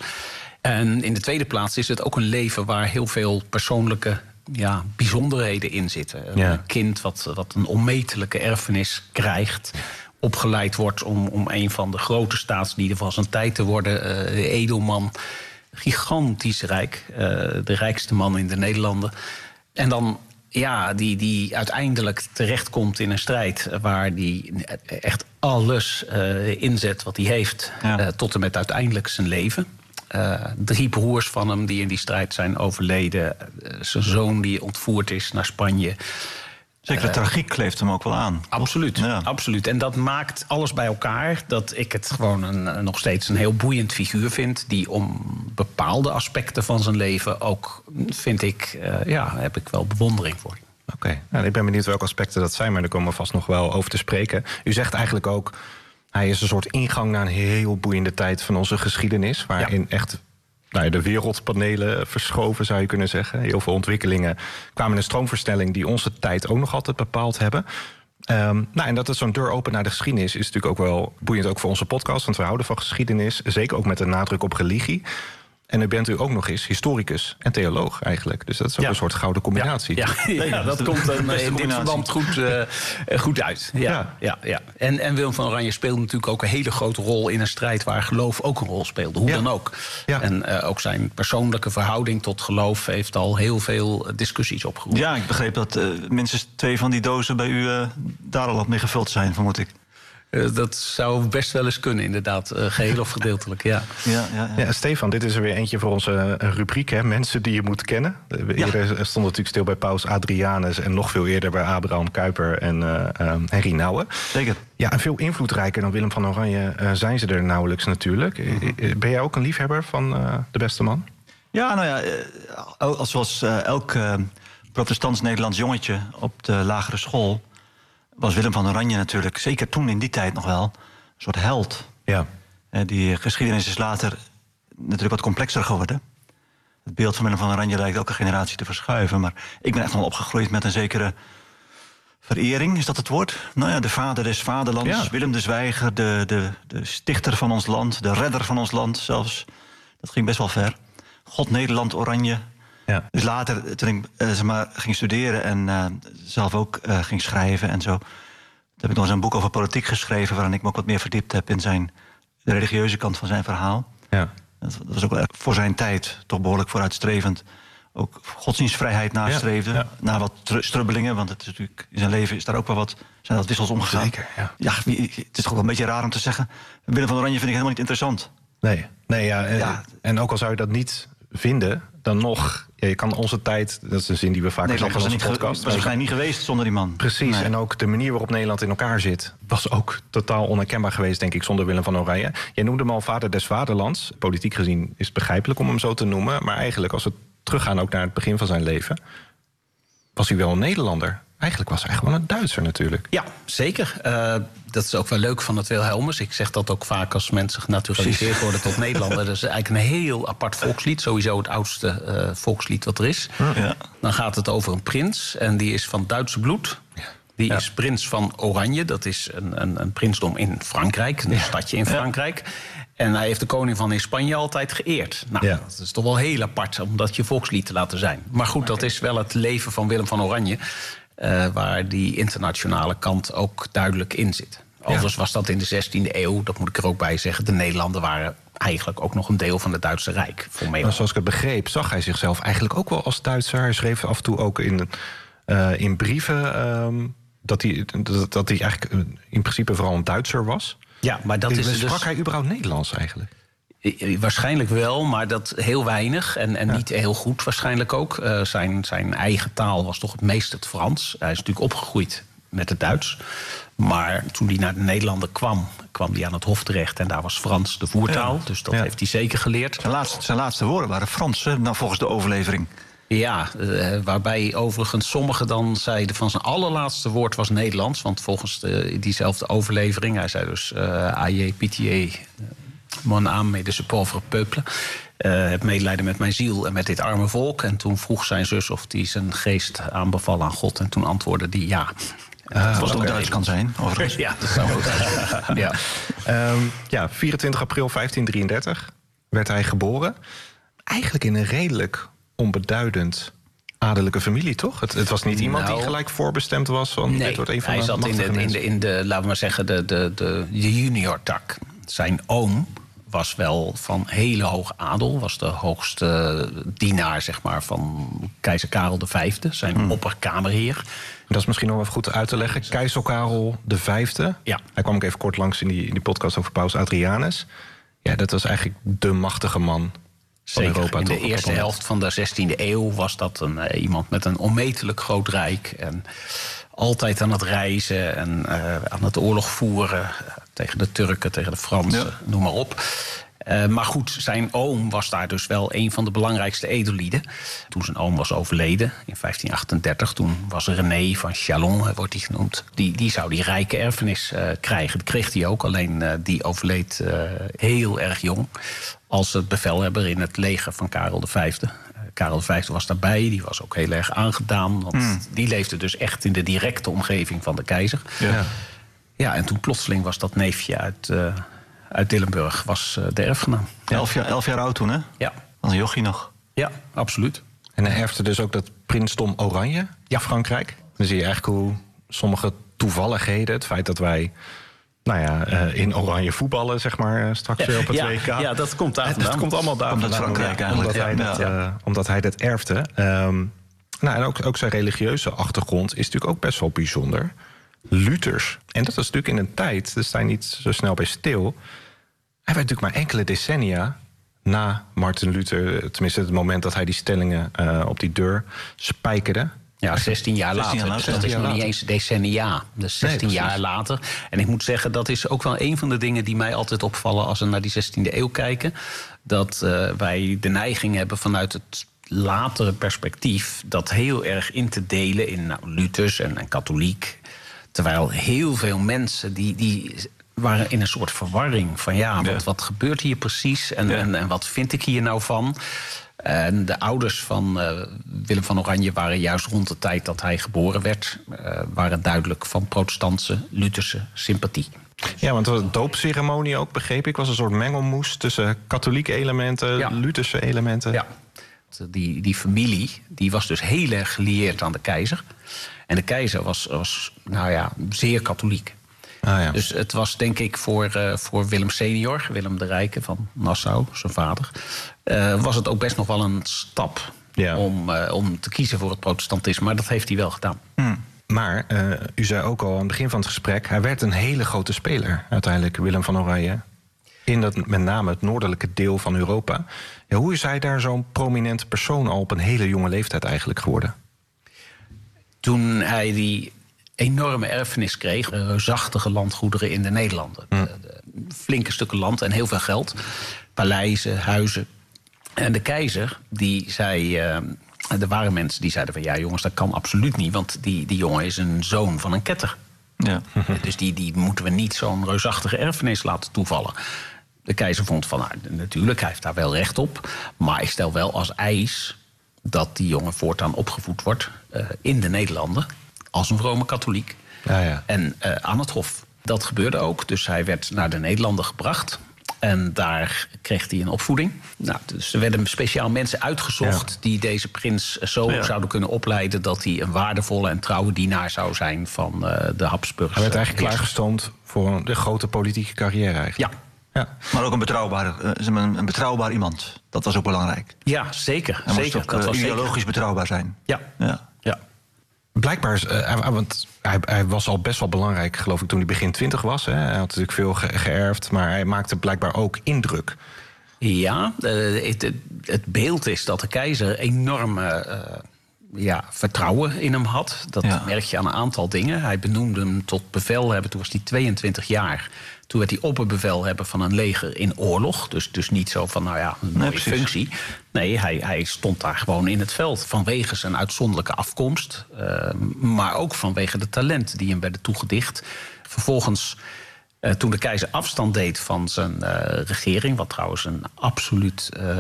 S10: En in de tweede plaats is het ook een leven waar heel veel persoonlijke ja, bijzonderheden in zitten. Ja. Een kind wat, wat een onmetelijke erfenis krijgt, opgeleid wordt om, om een van de grote staatslieden van zijn tijd te worden. Uh, de edelman, gigantisch rijk. Uh, de rijkste man in de Nederlanden. En dan, ja, die, die uiteindelijk terechtkomt in een strijd waar die echt alles uh, inzet wat hij heeft. Ja. Uh, tot en met uiteindelijk zijn leven. Uh, drie broers van hem die in die strijd zijn overleden. Uh, zijn zoon die ontvoerd is naar Spanje.
S11: Zeker de uh, tragiek kleeft hem ook wel aan.
S10: Absoluut, ja. absoluut. En dat maakt alles bij elkaar dat ik het gewoon een, nog steeds een heel boeiend figuur vind, die om bepaalde aspecten van zijn leven ook, vind ik, uh, ja, heb ik wel bewondering voor.
S9: Oké, okay. Nou, ik ben benieuwd welke aspecten dat zijn, maar daar komen we vast nog wel over te spreken. U zegt eigenlijk ook, hij is een soort ingang naar een heel boeiende tijd van onze geschiedenis, waarin ja. echt nou, de wereldpanelen verschoven, zou je kunnen zeggen. Heel veel ontwikkelingen kwamen in een stroomversnelling die onze tijd ook nog altijd bepaald hebben. Um, nou, en dat het zo'n deur open naar de geschiedenis is natuurlijk ook wel boeiend, ook voor onze podcast, want we houden van geschiedenis, zeker ook met een nadruk op religie. En nu bent u ook nog eens historicus en theoloog eigenlijk. Dus dat is ook ja. een soort gouden combinatie.
S10: Ja, ja, ja dat komt dan in dit verband goed, uh, goed uit. Ja, ja. Ja, ja. En, en Willem van Oranje speelde natuurlijk ook een hele grote rol in een strijd waar geloof ook een rol speelde. Hoe ja. dan ook. Ja. En uh, ook zijn persoonlijke verhouding tot geloof heeft al heel veel discussies opgeroepen.
S11: Ja, ik begreep dat uh, minstens twee van die dozen bij u uh, daar al op mee gevuld zijn, vermoed ik.
S10: Uh, dat zou best wel eens kunnen, inderdaad. Uh, geheel of gedeeltelijk, ja.
S11: Ja, ja, ja.
S9: ja, Stefan, dit is er weer eentje voor onze uh, rubriek, hè? Mensen die je moet kennen. We ja. Eerder stonden natuurlijk stil bij Paus Adrianus en nog veel eerder bij Abraham Kuyper en uh, uh, Henry Nouwen.
S11: Zeker.
S9: Ja, en veel invloedrijker dan Willem van Oranje uh, zijn ze er nauwelijks natuurlijk. Mm-hmm. Ben jij ook een liefhebber van uh, De Beste Man?
S11: Ja, nou ja, uh, zoals uh, elk uh, protestants-Nederlands jongetje op de lagere school was Willem van Oranje natuurlijk, zeker toen in die tijd nog wel, een soort held.
S9: Ja.
S11: Uh, die geschiedenis is later natuurlijk wat complexer geworden. Het beeld van Willem van Oranje lijkt elke generatie te verschuiven. Maar ik ben echt wel opgegroeid met een zekere verering, is dat het woord? Nou ja, de vader des vaderlands, ja. Willem de Zwijger, de, de, de stichter van ons land, de redder van ons land zelfs. Dat ging best wel ver. God Nederland Oranje. Ja. Dus later, toen ik uh, zeg maar, ging studeren en uh, zelf ook uh, ging schrijven en zo, heb ik nog eens een boek over politiek geschreven, waarin ik me ook wat meer verdiept heb in zijn, de religieuze kant van zijn verhaal.
S9: Ja.
S11: Dat was ook wel voor zijn tijd toch behoorlijk vooruitstrevend. Ook godsdienstvrijheid nastreefde. Ja, ja. Na wat strubbelingen, want het is natuurlijk, in zijn leven is daar ook wel wat, zijn dat wissels omgegaan.
S9: Zeker, ja.
S11: Ja, het is toch wel een beetje raar om te zeggen. Willem van Oranje vind ik helemaal niet interessant.
S9: Nee, nee ja, en,
S11: Ja.
S9: en ook al zou je dat niet vinden, dan nog, ja, je kan onze tijd, dat is een zin die we vaak
S11: Nederland
S9: zeggen
S11: was
S9: in
S11: er
S9: onze
S11: niet, ge-
S9: podcast.
S11: was waarschijnlijk niet geweest zonder die man.
S9: Precies,
S11: Nee.
S9: en ook de manier waarop Nederland in elkaar zit was ook totaal onherkenbaar geweest, denk ik, zonder Willem van Oranje. Jij noemde hem al vader des vaderlands. Politiek gezien is het begrijpelijk om hem zo te noemen, maar eigenlijk als we teruggaan ook naar het begin van zijn leven, was hij wel een Nederlander. Eigenlijk was hij gewoon een Duitser natuurlijk.
S10: Ja, zeker. Uh, dat is ook wel leuk van het Wilhelmus. Ik zeg dat ook vaak als mensen genaturaliseerd worden tot Nederlander. Dat is eigenlijk een heel apart volkslied. Sowieso het oudste uh, volkslied wat er is.
S11: Ja.
S10: Dan gaat het over een prins en die is van Duitse bloed. Die
S9: Ja.
S10: is prins van Oranje. Dat is een, een, een prinsdom in Frankrijk, een stadje in Frankrijk. En hij heeft de koning van in Spanje altijd geëerd. Nou,
S9: Ja.
S10: dat is toch wel heel apart om dat je volkslied te laten zijn. Maar goed, dat is wel het leven van Willem van Oranje. Uh, waar die internationale kant ook duidelijk in zit. Overigens was dat in de zestiende eeuw, dat moet ik er ook bij zeggen. De Nederlanden waren eigenlijk ook nog een deel van het Duitse Rijk.
S9: Maar zoals ik het begreep, zag hij zichzelf eigenlijk ook wel als Duitser. Hij schreef af en toe ook in, uh, in brieven um, dat, hij, dat, dat hij eigenlijk in principe vooral een Duitser was.
S10: Ja, maar dat is
S9: Sprak
S10: dus...
S9: hij überhaupt Nederlands eigenlijk?
S10: Waarschijnlijk wel, maar dat heel weinig en, en ja. niet heel goed waarschijnlijk ook. Uh, zijn, zijn eigen taal was toch het meest het Frans. Hij is natuurlijk opgegroeid met het Duits. Maar toen hij naar de Nederlanden kwam, kwam hij aan het Hof terecht. En daar was Frans de voertaal, ja. dus dat ja. heeft hij zeker geleerd.
S11: Zijn laatste, zijn laatste woorden waren Frans, hè, nou, volgens de overlevering.
S10: Ja, uh, waarbij overigens sommigen dan zeiden van zijn allerlaatste woord was Nederlands. Want volgens de, diezelfde overlevering, hij zei dus uh, Ayez, pitié, mon âme et de ce pauvre peuple. Uh, heb medelijden met mijn ziel en met dit arme volk. En toen vroeg zijn zus of hij zijn geest aanbeval aan God. En toen antwoordde hij ja.
S11: Uh, dat was ook Duits kan zijn, overigens.
S10: Ja, dat zou ook zijn.
S9: ja. Um, ja, vierentwintig april vijftien drieëndertig werd hij geboren. Eigenlijk in een redelijk onbeduidend adellijke familie, toch? Het, het was niet iemand nou, die gelijk voorbestemd was van
S10: nee,
S9: dit wordt een van
S10: hij
S9: de
S10: zat in de, in, de, in de, laten we maar zeggen, de, de, de, de junior tak. Zijn oom was wel van hele hoge adel. Was de hoogste dienaar, zeg maar, van keizer Karel de Vijfde. Zijn hmm. opperkamerheer.
S9: Dat is misschien nog even goed uit te leggen. Keizer Karel de Vijfde.
S10: Ja.
S9: Hij kwam ook even kort langs in die, in die podcast over Paus Adrianus. Ja, dat was eigenlijk de machtige man.
S10: Zeker,
S9: Europa,
S10: in de
S9: toch,
S10: eerste helft van de zestiende eeuw was dat een, uh, iemand met een onmetelijk groot rijk. En altijd aan het reizen en uh, aan het oorlog voeren. Uh, tegen de Turken, tegen de Fransen, ja. noem maar op. Uh, maar goed, zijn oom was daar dus wel een van de belangrijkste edellieden. Toen zijn oom was overleden in vijftien achtendertig... toen was René van Chalon, wordt hij genoemd. Die, die zou die rijke erfenis uh, krijgen. Dat kreeg hij ook, alleen uh, die overleed uh, heel erg jong. Als het bevelhebber in het leger van Karel de Vijfde. Uh, Karel de Vijfde was daarbij, die was ook heel erg aangedaan. Want mm. die leefde dus echt in de directe omgeving van de keizer.
S9: Ja,
S10: ja en toen plotseling was dat neefje uit... Uh, Uit Dillenburg was uh, de erfgenaam.
S11: Ja. Elf, jaar, elf jaar oud toen, hè?
S10: Ja.
S11: Was een jochie nog.
S10: Ja, absoluut.
S9: En hij erfde dus ook dat prinsdom Oranje, ja. Frankrijk. Dan zie je eigenlijk hoe sommige toevalligheden, het feit dat wij nou ja, uh, in oranje voetballen, zeg maar, uh, straks weer op het
S10: ja,
S9: W K.
S10: Ja, dat komt daar
S9: vandaan. Het komt allemaal daar vandaan.
S11: Frankrijk
S9: ja,
S11: eigenlijk.
S9: Omdat,
S11: Ja.
S9: hij dat,
S11: Ja.
S9: uh, omdat hij dat erfde. Um, nou, en ook, ook zijn religieuze achtergrond is natuurlijk ook best wel bijzonder. Luthers. En dat was natuurlijk in een tijd, daar sta je niet zo snel bij stil. Hij werd natuurlijk maar enkele decennia na Martin Luther, tenminste het moment dat hij die stellingen uh, op die deur spijkerde.
S10: Ja, zestien jaar later.
S11: jaar
S10: Dus
S11: later.
S10: dat is
S11: jaar
S10: nog niet
S11: later.
S10: eens decennia. Dus zestien
S9: Nee,
S10: jaar later. En ik moet zeggen, dat is ook wel een van de dingen die mij altijd opvallen als we naar die zestiende eeuw kijken. Dat uh, wij de neiging hebben vanuit het latere perspectief dat heel erg in te delen in nou, Luthers en, en katholiek. Terwijl heel veel mensen die, die waren in een soort verwarring van ja, wat,
S11: Ja.
S10: wat gebeurt hier precies en,
S11: Ja.
S10: en, en wat vind ik hier nou van? En de ouders van uh, Willem van Oranje waren juist rond de tijd dat hij geboren werd, uh, waren duidelijk van protestantse, Lutherse sympathie.
S9: Ja, want de doopceremonie ook, begreep ik, was een soort mengelmoes tussen katholieke elementen,
S10: Ja.
S9: Lutherse elementen.
S10: Ja. Die, die familie die was dus heel erg gelieerd aan de keizer. En de keizer was, was nou ja, zeer katholiek.
S9: Ah, ja.
S10: Dus het was denk ik voor, uh, voor Willem senior, Willem de Rijke van Nassau, zijn vader... Uh, was het ook best nog wel een stap ja. om, uh, om te kiezen voor het protestantisme. Maar dat heeft hij wel gedaan.
S9: Hmm. Maar uh, u zei ook al aan het begin van het gesprek... hij werd een hele grote speler uiteindelijk, Willem van Oranje... in dat, met name het noordelijke deel van Europa. Ja, hoe is hij daar zo'n prominente persoon al op een hele jonge leeftijd eigenlijk geworden?
S10: Toen hij die enorme erfenis kreeg, reusachtige landgoederen in de Nederlanden. Hmm. De, de, flinke stukken land en heel veel geld. Paleizen, huizen. En de keizer, die zei... Uh, er waren mensen die zeiden van... ja jongens, dat kan absoluut niet... want die, die jongen is een zoon van een ketter. Ja. Dus die, die moeten we niet zo'n reusachtige erfenis laten toevallen. De keizer vond van, nou, natuurlijk, hij heeft daar wel recht op... maar ik stel wel als eis dat die jongen voortaan opgevoed wordt... Uh, in de Nederlanden, als een vrome katholiek. Ja, ja. En uh, aan het hof. Dat gebeurde ook, dus hij werd naar de Nederlanden gebracht... En daar kreeg hij een opvoeding. Nou, dus er werden speciaal mensen uitgezocht... Ja. die deze prins zo ja. zouden kunnen opleiden... dat hij een waardevolle en trouwe dienaar zou zijn van uh, de Habsburgers.
S9: Hij werd eigenlijk klaargestoomd voor de grote politieke carrière eigenlijk.
S10: Ja.
S11: Ja. Maar ook een betrouwbaar, uh, een betrouwbaar iemand. Dat was ook belangrijk.
S10: Ja, zeker.
S11: Hij
S10: zeker.
S11: moest ook uh,
S10: dat was
S11: ideologisch
S10: zeker.
S11: betrouwbaar zijn.
S10: Ja, ja. ja.
S9: Blijkbaar, uh, want hij, hij was al best wel belangrijk, geloof ik, toen hij begin twintig was. Hè. Hij had natuurlijk veel ge- geërfd, maar hij maakte blijkbaar ook indruk.
S10: Ja, uh, het, het beeld is dat de keizer enorme uh, ja, vertrouwen in hem had. Dat ja. merk je aan een aantal dingen. Hij benoemde hem tot bevelhebber, toen was hij tweeëntwintig jaar... Toen werd hij opperbevelhebber van een leger in oorlog. Dus, dus niet zo van, nou ja, een mooie nee, functie. Nee, hij, hij stond daar gewoon in het veld. Vanwege zijn uitzonderlijke afkomst. Uh, maar ook vanwege de talenten die hem werden toegedicht. Vervolgens, uh, toen de keizer afstand deed van zijn uh, regering... wat trouwens een absoluut... Uh,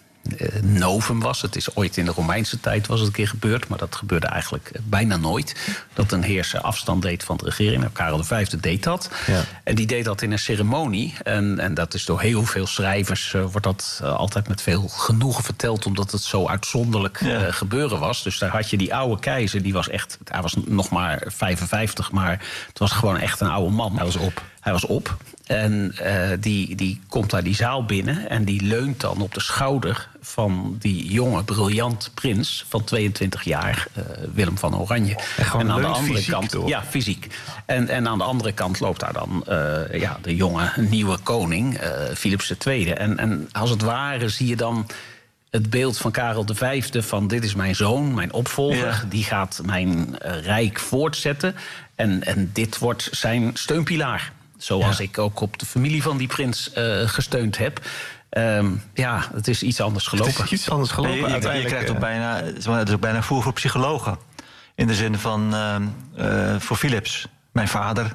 S10: novum was. Het is ooit in de Romeinse tijd was het een keer gebeurd... maar dat gebeurde eigenlijk bijna nooit. Dat een heerser afstand deed van de regering. Nou, Karel de Vijfde deed dat. Ja. En die deed dat in een ceremonie. En, en dat is door heel veel schrijvers... Uh, wordt dat uh, altijd met veel genoegen verteld... omdat het zo uitzonderlijk uh, ja. gebeuren was. Dus daar had je die oude keizer. Die was echt... Hij was nog maar vijfenvijftig, maar het was gewoon echt een oude man.
S9: Hij was op.
S10: Hij was op. En uh, die, die komt daar die zaal binnen en die leunt dan op de schouder van die jonge, briljant prins van tweeëntwintig jaar, uh, Willem van Oranje.
S9: En gewoon
S10: en aan de andere
S9: fysiek,
S10: kant,
S9: toch?
S10: ja, fysiek. En, en aan de andere kant loopt daar dan uh, ja, de jonge nieuwe koning, uh, Philips de Tweede. En, en als het ware zie je dan het beeld van Karel de Vijfde van dit is mijn zoon, mijn opvolger. Ja. Die gaat mijn uh, rijk voortzetten. En, en dit wordt zijn steunpilaar. Zoals ja. ik ook op de familie van die prins uh, gesteund heb. Um, ja, het is iets anders gelopen.
S9: Het is iets anders gelopen.
S11: Nee, je, je, je krijgt ook bijna, het is ook bijna voer voor psychologen. In de zin van, uh, uh, voor Philips, mijn vader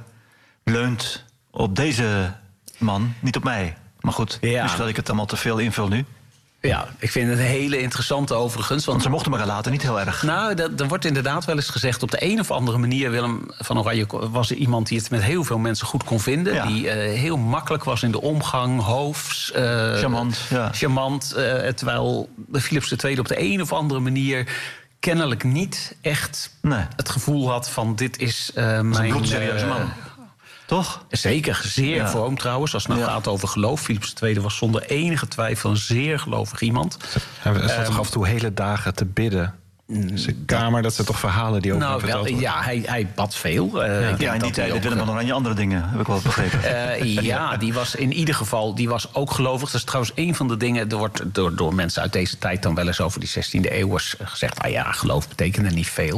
S11: leunt op deze man, niet op mij. Maar goed, ja. dus dat ik het allemaal te veel invul nu.
S10: Ja, ik vind het een hele interessante overigens. Want,
S11: want ze mochten me later niet heel erg.
S10: Nou, er wordt inderdaad wel eens gezegd... op de een of andere manier, Willem van Oranje was er iemand... die het met heel veel mensen goed kon vinden. Ja. Die uh, heel makkelijk was in de omgang, hoofs. Uh,
S11: charmant. Ja.
S10: Charmant, uh, terwijl Philips de Tweede op de een of andere manier... kennelijk niet echt nee. het gevoel had van dit is uh, mijn...
S11: een bloedserieuze man. Toch?
S10: Zeker, zeer ja. vroom trouwens. Als het nou ja. gaat over geloof. Philips de Tweede was zonder enige twijfel een zeer gelovig iemand.
S9: Hij zat um, toch af en toe hele dagen te bidden? Zijn kamer, dat zijn toch verhalen die ook
S10: nou, verteld worden? Ja, hij, hij bad veel. Uh,
S11: ja, ja in die tijd Willem van Oranje andere dingen, heb ik wel begrepen.
S10: Uh, ja, die was in ieder geval die was ook gelovig. Dat is trouwens een van de dingen... er wordt door, door mensen uit deze tijd dan wel eens over die zestiende eeuwers gezegd... ah ja, geloof betekende niet veel...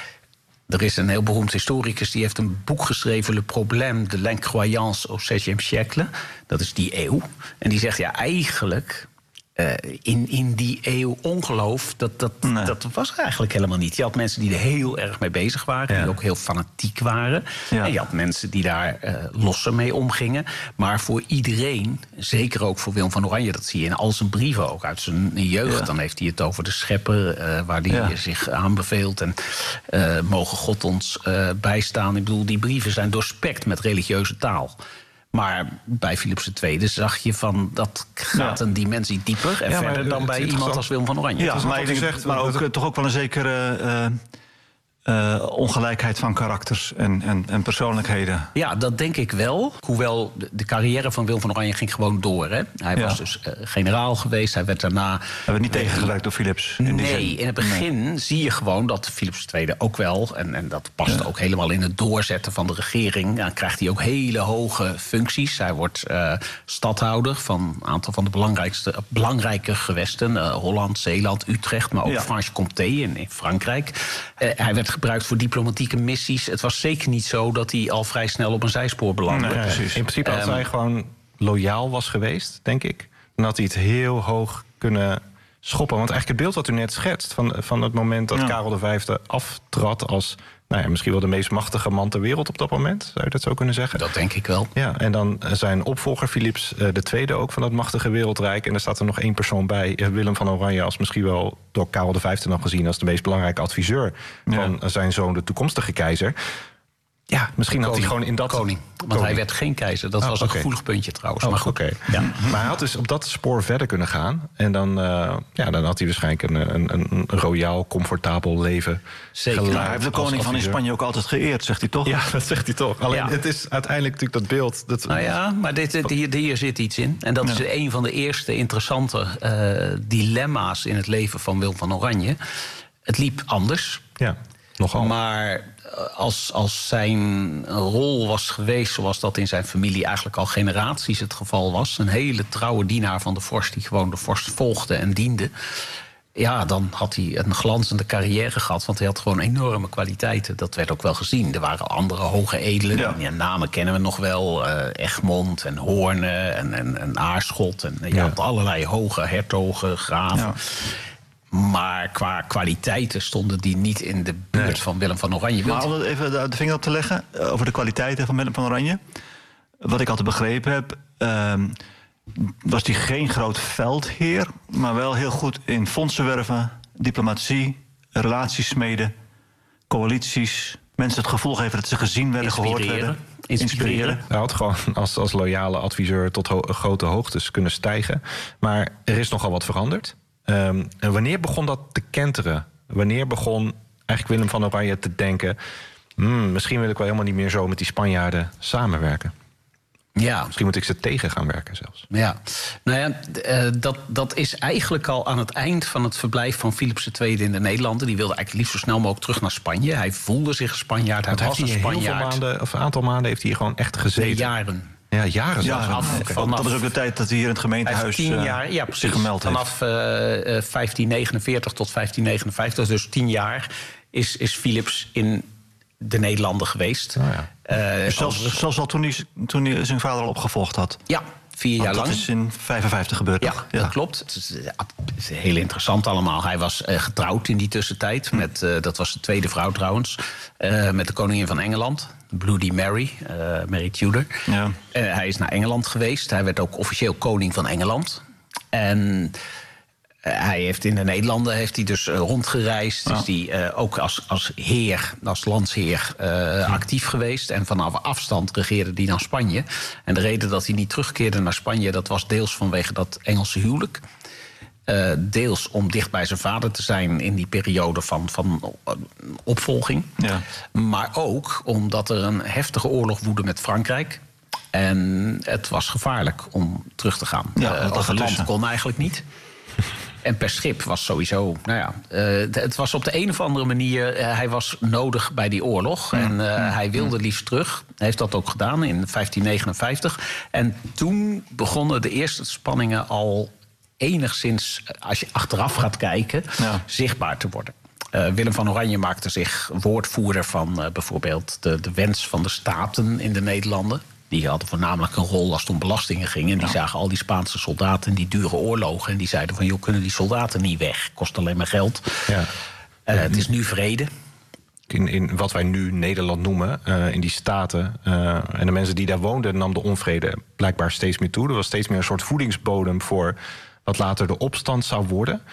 S10: Er is een heel beroemd historicus die heeft een boek geschreven... Le problème de l'incroyance au zestiende siècle. Dat is die eeuw. En die zegt, ja, eigenlijk... Uh, in, in die eeuw ongeloof, dat, dat, nee. dat was er eigenlijk helemaal niet. Je had mensen die er heel erg mee bezig waren... Ja. die ook heel fanatiek waren. Ja. En je had mensen die daar uh, losser mee omgingen. Maar voor iedereen, zeker ook voor Willem van Oranje... dat zie je in al zijn brieven, ook uit zijn jeugd... Ja. Dan heeft hij het over de schepper, uh, waar hij ja. zich aanbeveelt... en uh, mogen God ons uh, bijstaan. Ik bedoel, die brieven zijn doorspekt met religieuze taal... Maar bij Philips de Tweede zag je van dat gaat ja. een dimensie dieper en ja, verder dan bij iemand als Willem van Oranje.
S11: Ja, maar, ik denk, zegt, maar ook, uh, toch ook wel een zekere uh, ongelijkheid van karakters en, en, en persoonlijkheden?
S10: Ja, dat denk ik wel. Hoewel de, de carrière van Willem van Oranje ging gewoon door. Hè? Hij
S11: ja.
S10: was dus uh, generaal geweest. Hij werd daarna...
S11: Hij werd niet uh, tegengewerkt door Philips? In
S10: nee,
S11: die
S10: in het begin nee. zie je gewoon dat Philips de Tweede ook wel... en, en dat past ja. ook helemaal in het doorzetten van de regering. Dan krijgt hij ook hele hoge functies. Hij wordt uh, stadhouder van een aantal van de belangrijkste, belangrijke gewesten. Uh, Holland, Zeeland, Utrecht, maar ook ja. Franche-Comté in, in Frankrijk. Uh, hij werd gebruikt voor diplomatieke missies. Het was zeker niet zo dat hij al vrij snel op een zijspoor belandde.
S9: Nee, precies. In principe, als um, hij gewoon loyaal was geweest, denk ik... dan had hij het heel hoog kunnen schoppen. Want eigenlijk het beeld wat u net schetst... van, van het moment dat ja. Karel de Vijfde aftrad als... nou ja, misschien wel de meest machtige man ter wereld op dat moment. Zou je dat zo kunnen zeggen?
S10: Dat denk ik wel.
S9: Ja, en dan zijn opvolger Philips de Tweede ook van dat machtige wereldrijk. En er staat er nog één persoon bij. Willem van Oranje als misschien wel door Karel de Vijfde nog gezien... als de meest belangrijke adviseur van ja. zijn zoon, de toekomstige keizer. Ja, misschien
S10: koning,
S9: had hij gewoon in dat...
S10: Koning, want koning. Hij werd geen keizer. Dat oh, was een okay. gevoelig puntje trouwens.
S9: Oh,
S10: maar goed.
S9: Okay. Ja. Maar hij had dus op dat spoor verder kunnen gaan. En dan, uh, ja, dan had hij waarschijnlijk een, een, een royaal, comfortabel leven.
S11: Zeker. Nou, hij heeft de koning van in Spanje ook altijd geëerd, zegt hij toch?
S9: Ja, dat zegt hij toch. Alleen ja. het is uiteindelijk natuurlijk dat beeld... Dat...
S10: Nou ja, maar dit, hier, hier zit iets in. En dat ja. is een van de eerste interessante uh, dilemma's... in het leven van Willem van Oranje. Het liep anders.
S9: Ja, nogal.
S10: Maar... Als, als zijn rol was geweest zoals dat in zijn familie eigenlijk al generaties het geval was... een hele trouwe dienaar van de vorst die gewoon de vorst volgde en diende... ja, dan had hij een glanzende carrière gehad, want hij had gewoon enorme kwaliteiten. Dat werd ook wel gezien. Er waren andere hoge edelen, ja. Ja, namen kennen we nog wel. Uh, Egmond en Hoorne en, en, en Aarschot. En je ja. had allerlei hoge hertogen, graven... Ja. Maar qua kwaliteiten stonden die niet in de buurt nee. van Willem van Oranje.
S11: Maar om even de vinger op te leggen over de kwaliteiten van Willem van Oranje. Wat ik altijd begrepen heb, uh, was hij geen groot veldheer... maar wel heel goed in fondsen werven, diplomatie, relaties smeden... coalities, mensen het gevoel geven dat ze gezien werden, gehoord werden.
S10: Inspireren. Inspireren.
S9: Hij had gewoon als, als loyale adviseur tot ho- grote hoogtes kunnen stijgen. Maar er is nogal wat veranderd. Um, en wanneer begon dat te kenteren? Wanneer begon eigenlijk Willem van Oranje te denken... Hmm, misschien wil ik wel helemaal niet meer zo met die Spanjaarden samenwerken?
S10: Ja.
S9: Misschien moet ik ze tegen gaan werken zelfs.
S10: Ja, nou ja, uh, dat, dat is eigenlijk al aan het eind van het verblijf van Philips de Tweede in de Nederlanden. Die wilde eigenlijk liefst zo snel mogelijk terug naar Spanje. Hij voelde zich een Spanjaard, hij was een Spanjaard.
S9: Heel veel maanden, of een aantal maanden heeft hij hier gewoon echt gezeten.
S10: Nee, jaren.
S9: Ja, jaren
S11: ja, af, okay. vanaf, dat was ook de tijd dat hij hier in het gemeentehuis tien jaar, ja, zich gemeld heeft.
S10: Vanaf uh, vijftien negenenveertig tot vijftien negenenvijftig, dus tien jaar, is, is Philips in de Nederlanden geweest.
S11: Oh ja. uh, zelfs, als, zelfs al toen hij, toen hij zijn vader al opgevolgd had.
S10: Ja, vier jaar
S11: Want
S10: lang.
S11: Dat is in vijfenvijftig gebeurd,
S10: ja,
S11: toch?
S10: Ja, dat klopt. Het is, het is heel interessant allemaal. Hij was uh, getrouwd in die tussentijd. Hm. Met, uh, dat was de tweede vrouw trouwens. Uh, met de koningin van Engeland. Bloody Mary, uh, Mary Tudor. Ja. Uh, hij is naar Engeland geweest. Hij werd ook officieel koning van Engeland. En uh, hij heeft in de Nederlanden heeft hij dus uh, rondgereisd. Ja. Is hij uh, ook als, als heer, als landsheer uh, ja. actief geweest. En vanaf afstand regeerde hij dan Spanje. En de reden dat hij niet terugkeerde naar Spanje... dat was deels vanwege dat Engelse huwelijk. Uh, deels om dicht bij zijn vader te zijn in die periode van, van opvolging. Ja. Maar ook omdat er een heftige oorlog woedde met Frankrijk. En het was gevaarlijk om terug te gaan.
S11: Ja,
S10: uh, over land kon eigenlijk niet. En per schip was sowieso... Nou ja, uh, het was op de een of andere manier... Uh, hij was nodig bij die oorlog. Ja. En uh, ja. hij wilde liefst terug. Hij heeft dat ook gedaan in vijftien negenenvijftig. En toen begonnen de eerste spanningen al... enigszins, als je achteraf gaat kijken, ja. zichtbaar te worden. Uh, Willem van Oranje maakte zich woordvoerder van uh, bijvoorbeeld de, de wens van de Staten in de Nederlanden. Die hadden voornamelijk een rol als het om belastingen ging. En die ja. zagen al die Spaanse soldaten in die dure oorlogen. En die zeiden van, joh, kunnen die soldaten niet weg? Kost alleen maar geld. Ja. Uh, het is nu vrede.
S9: In, in wat wij nu Nederland noemen, uh, in die staten... Uh, en de mensen die daar woonden, nam de onvrede blijkbaar steeds meer toe. Er was steeds meer een soort voedingsbodem voor... wat later de opstand zou worden.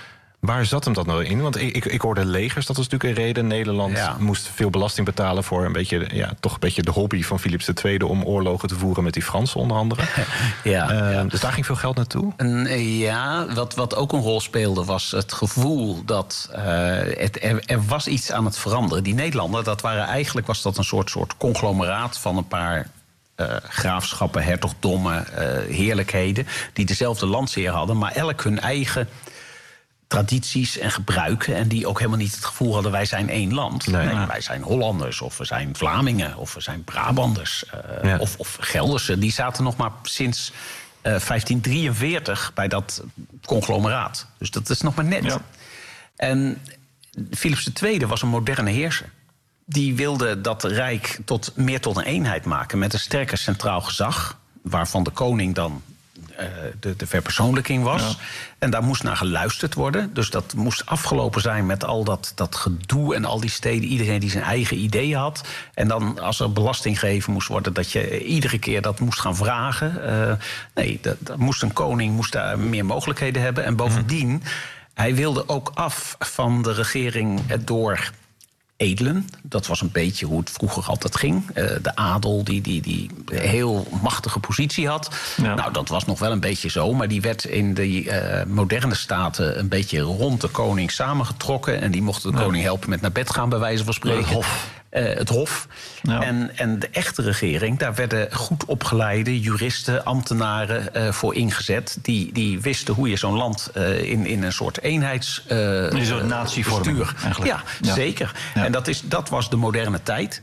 S9: Waar zat hem dat nou in? Want ik, ik, ik hoorde legers, dat was natuurlijk een reden. Nederland ja. moest veel belasting betalen voor een beetje, ja, toch een beetje de hobby van Philips de Tweede om oorlogen te voeren met die Fransen onder andere.
S10: ja,
S9: uh,
S10: ja.
S9: Dus daar ging veel geld naartoe?
S10: Uh, ja, wat, wat ook een rol speelde was het gevoel dat uh, het, er, er was iets aan het veranderen. Die Nederlanden, dat waren eigenlijk was dat een soort, soort conglomeraat van een paar Uh, graafschappen, hertogdommen, uh, heerlijkheden die dezelfde landseer hadden, maar elk hun eigen tradities en gebruiken en die ook helemaal niet het gevoel hadden wij zijn één land. Nee, nee, wij zijn Hollanders of we zijn Vlamingen of we zijn Brabanders uh, ja. of, of Geldersen. Die zaten nog maar sinds uh, vijftien drieënveertig bij dat conglomeraat. Dus dat is nog maar net. Ja. En Philips de Tweede was een moderne heerser. Die wilde dat rijk tot, meer tot een eenheid maken met een sterker centraal gezag, waarvan de koning dan uh, de, de verpersoonlijking was. Ja. En daar moest naar geluisterd worden. Dus dat moest afgelopen zijn met al dat, dat gedoe en al die steden. Iedereen die zijn eigen ideeën had. En dan als er belasting gegeven moest worden, dat je iedere keer dat moest gaan vragen. Uh, nee, dat, dat moest een koning moest daar meer mogelijkheden hebben. En bovendien, mm. hij wilde ook af van de regering door edelen. Dat was een beetje hoe het vroeger altijd ging. Uh, de adel die, die, die een heel machtige positie had. Ja. Nou, dat was nog wel een beetje zo. Maar die werd in de uh, moderne staten een beetje rond de koning samengetrokken. En die mochten de ja. koning helpen met naar bed gaan, bij wijze van spreken. Het Hof. Uh, het Hof. Ja. En, en de echte regering, daar werden goed opgeleide juristen, ambtenaren uh, voor ingezet. Die, die wisten hoe je zo'n land uh, in, in een soort eenheids... Uh,
S11: een soort natievorming eigenlijk.
S10: Ja, ja, zeker. Ja. En dat, is, dat was de moderne tijd.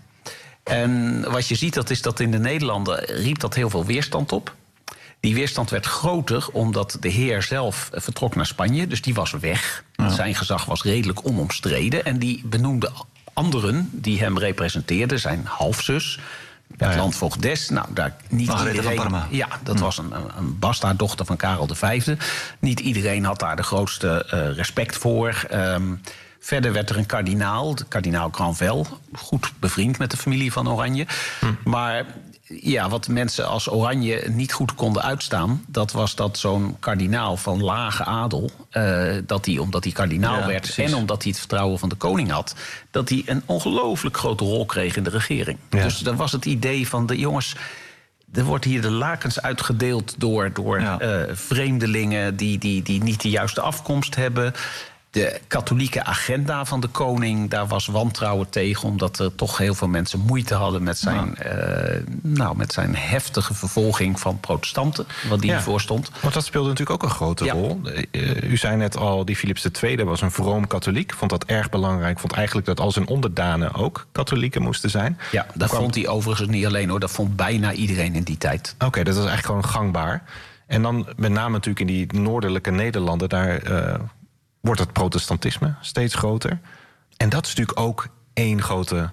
S10: En wat je ziet, dat is dat in de Nederlanden riep dat heel veel weerstand op. Die weerstand werd groter omdat de heer zelf vertrok naar Spanje. Dus die was weg. Ja. Zijn gezag was redelijk onomstreden. En die benoemde anderen die hem representeerden, zijn halfzus, het ja, ja. landvoogdes. Nou, daar niet
S11: Margarethe
S10: iedereen.
S11: Van Parma.
S10: Ja, dat hm. was een, een bastaarddochter van Karel de Vijfde. Niet iedereen had daar de grootste uh, respect voor. Um, verder werd er een kardinaal, de kardinaal Granvelle, goed bevriend met de familie van Oranje. Hm. Maar ja, wat mensen als Oranje niet goed konden uitstaan, dat was dat zo'n kardinaal van lage adel, uh, dat hij, omdat hij kardinaal ja, werd precies. en omdat hij het vertrouwen van de koning had, dat hij een ongelooflijk grote rol kreeg in de regering. Ja. Dus dan was het idee van de jongens, er wordt hier de lakens uitgedeeld door, door ja. uh, vreemdelingen die, die, die niet de juiste afkomst hebben. De katholieke agenda van de koning, daar was wantrouwen tegen, omdat er toch heel veel mensen moeite hadden met zijn, ja. uh, nou, met zijn heftige vervolging van protestanten, wat die ja. voor stond.
S9: Want dat speelde natuurlijk ook een grote ja. rol. Uh, u zei net al, die Philips de Tweede was een vroom katholiek, vond dat erg belangrijk, vond eigenlijk dat al zijn onderdanen ook katholieken moesten zijn.
S10: Ja, dat kwam... vond hij overigens niet alleen hoor, dat vond bijna iedereen in die tijd.
S9: Oké, okay, dat was eigenlijk gewoon gangbaar. En dan met name natuurlijk in die noordelijke Nederlanden, daar Uh, wordt het protestantisme steeds groter. En dat is natuurlijk ook één grote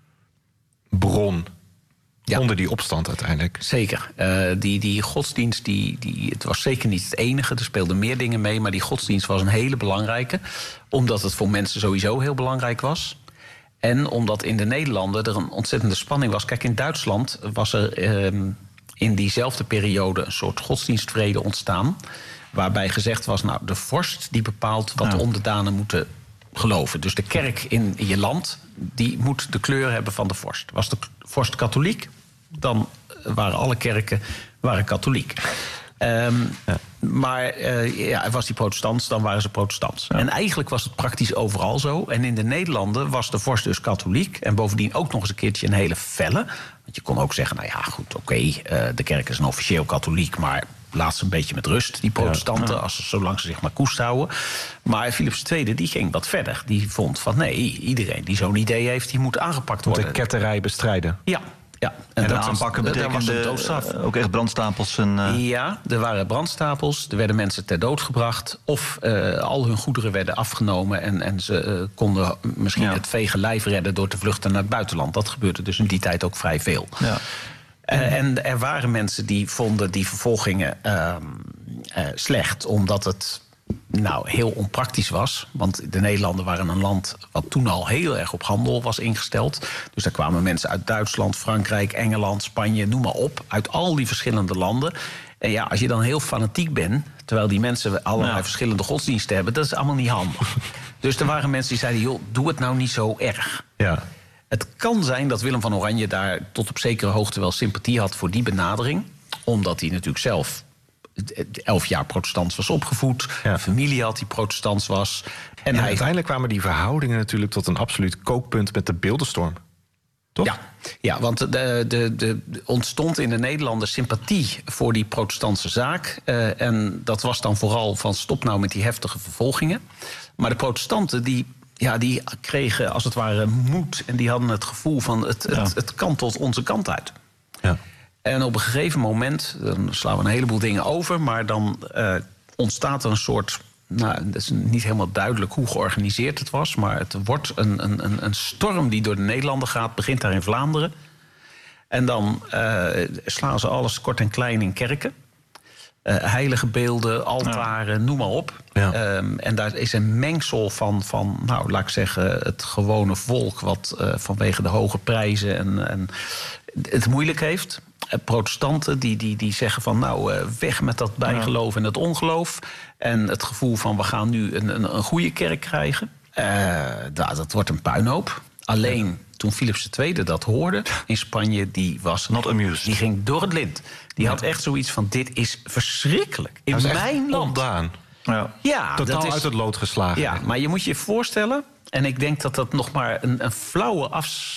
S9: bron ja. onder die opstand uiteindelijk.
S10: Zeker. Uh, die, die godsdienst, die, die, het was zeker niet het enige. Er speelden meer dingen mee, maar die godsdienst was een hele belangrijke. Omdat het voor mensen sowieso heel belangrijk was. En omdat in de Nederlanden er een ontzettende spanning was. Kijk, in Duitsland was er um, in diezelfde periode een soort godsdienstvrede ontstaan, waarbij gezegd was, nou, de vorst die bepaalt wat ja. de onderdanen moeten geloven. Dus de kerk in je land, die moet de kleur hebben van de vorst. Was de vorst katholiek, dan waren alle kerken waren katholiek. Um, ja. Maar uh, ja, was die protestants, dan waren ze protestants. Ja. En eigenlijk was het praktisch overal zo. En in de Nederlanden was de vorst dus katholiek. En bovendien ook nog eens een keertje een hele felle. Want je kon ook zeggen, nou ja, goed, oké, okay, uh, de kerk is een officieel katholiek, maar laat ze een beetje met rust, die protestanten, ja, ja. als, zolang ze zich maar koest houden. Maar Philips de Tweede, die ging wat verder. Die vond van, nee, iedereen die zo'n idee heeft, die moet aangepakt worden.
S9: De ketterij bestrijden.
S10: Ja. Ja,
S11: en, en dat aanpakken was, betekende doodstraf. ook echt brandstapels? En, uh...
S10: Ja, er waren brandstapels. Er werden mensen ter dood gebracht. Of uh, al hun goederen werden afgenomen. En, en ze uh, konden misschien ja. het vege lijf redden door te vluchten naar het buitenland. Dat gebeurde dus in die tijd ook vrij veel. Ja. Uh, en er waren mensen die vonden die vervolgingen uh, uh, slecht, omdat het nou heel onpraktisch was. Want de Nederlanden waren een land wat toen al heel erg op handel was ingesteld. Dus daar kwamen mensen uit Duitsland, Frankrijk, Engeland, Spanje, noem maar op, uit al die verschillende landen. En ja, als je dan heel fanatiek bent, terwijl die mensen allerlei
S11: Ja.
S10: verschillende godsdiensten hebben, dat is allemaal niet handig. Dus er waren mensen die zeiden, joh, doe het nou niet zo erg.
S9: Ja.
S10: Het kan zijn dat Willem van Oranje daar tot op zekere hoogte wel sympathie had voor die benadering. Omdat hij natuurlijk zelf elf jaar protestants was opgevoed.
S9: Ja.
S10: Familie had die protestants was. En,
S9: En
S10: hij
S9: uiteindelijk kwamen die verhoudingen natuurlijk tot een absoluut kookpunt met de beeldenstorm. Toch?
S10: Ja, ja, want de, de, de, ontstond in de Nederlanders sympathie voor die protestantse zaak. Uh, en dat was dan vooral van stop nou met die heftige vervolgingen. Maar de protestanten die, ja, die kregen als het ware moed. En die hadden het gevoel van het,
S11: Ja.
S10: het, het kan tot onze kant uit.
S9: Ja.
S10: En op een gegeven moment, dan slaan we een heleboel dingen over, maar dan uh, ontstaat er een soort. Nou, het is niet helemaal duidelijk hoe georganiseerd het was, maar het wordt een, een, een storm die door de Nederlanden gaat, begint daar in Vlaanderen. En dan uh, slaan ze alles kort en klein in kerken. Uh, heilige beelden, altaren, ja. noem maar op.
S9: Ja.
S10: Um, en daar is een mengsel van, van, nou, laat ik zeggen, het gewone volk, wat uh, vanwege de hoge prijzen en, en het moeilijk heeft. Uh, protestanten die, die, die zeggen van, nou, uh, weg met dat bijgeloof ja. en het ongeloof. En het gevoel van, we gaan nu een, een, een goede kerk krijgen. Uh, nou, dat wordt een puinhoop. Alleen ja. toen Philips de Tweede dat hoorde in Spanje, die was
S11: not amused.
S10: Die ging door het lint. Die ja. had echt zoiets van, dit is verschrikkelijk. In mijn land.
S9: Ontdaan.
S11: Ja.
S10: Ja,
S9: totaal
S10: dat is,
S9: uit het lood geslagen.
S10: Ja, maar je moet je voorstellen, en ik denk dat dat nog maar een, een flauwe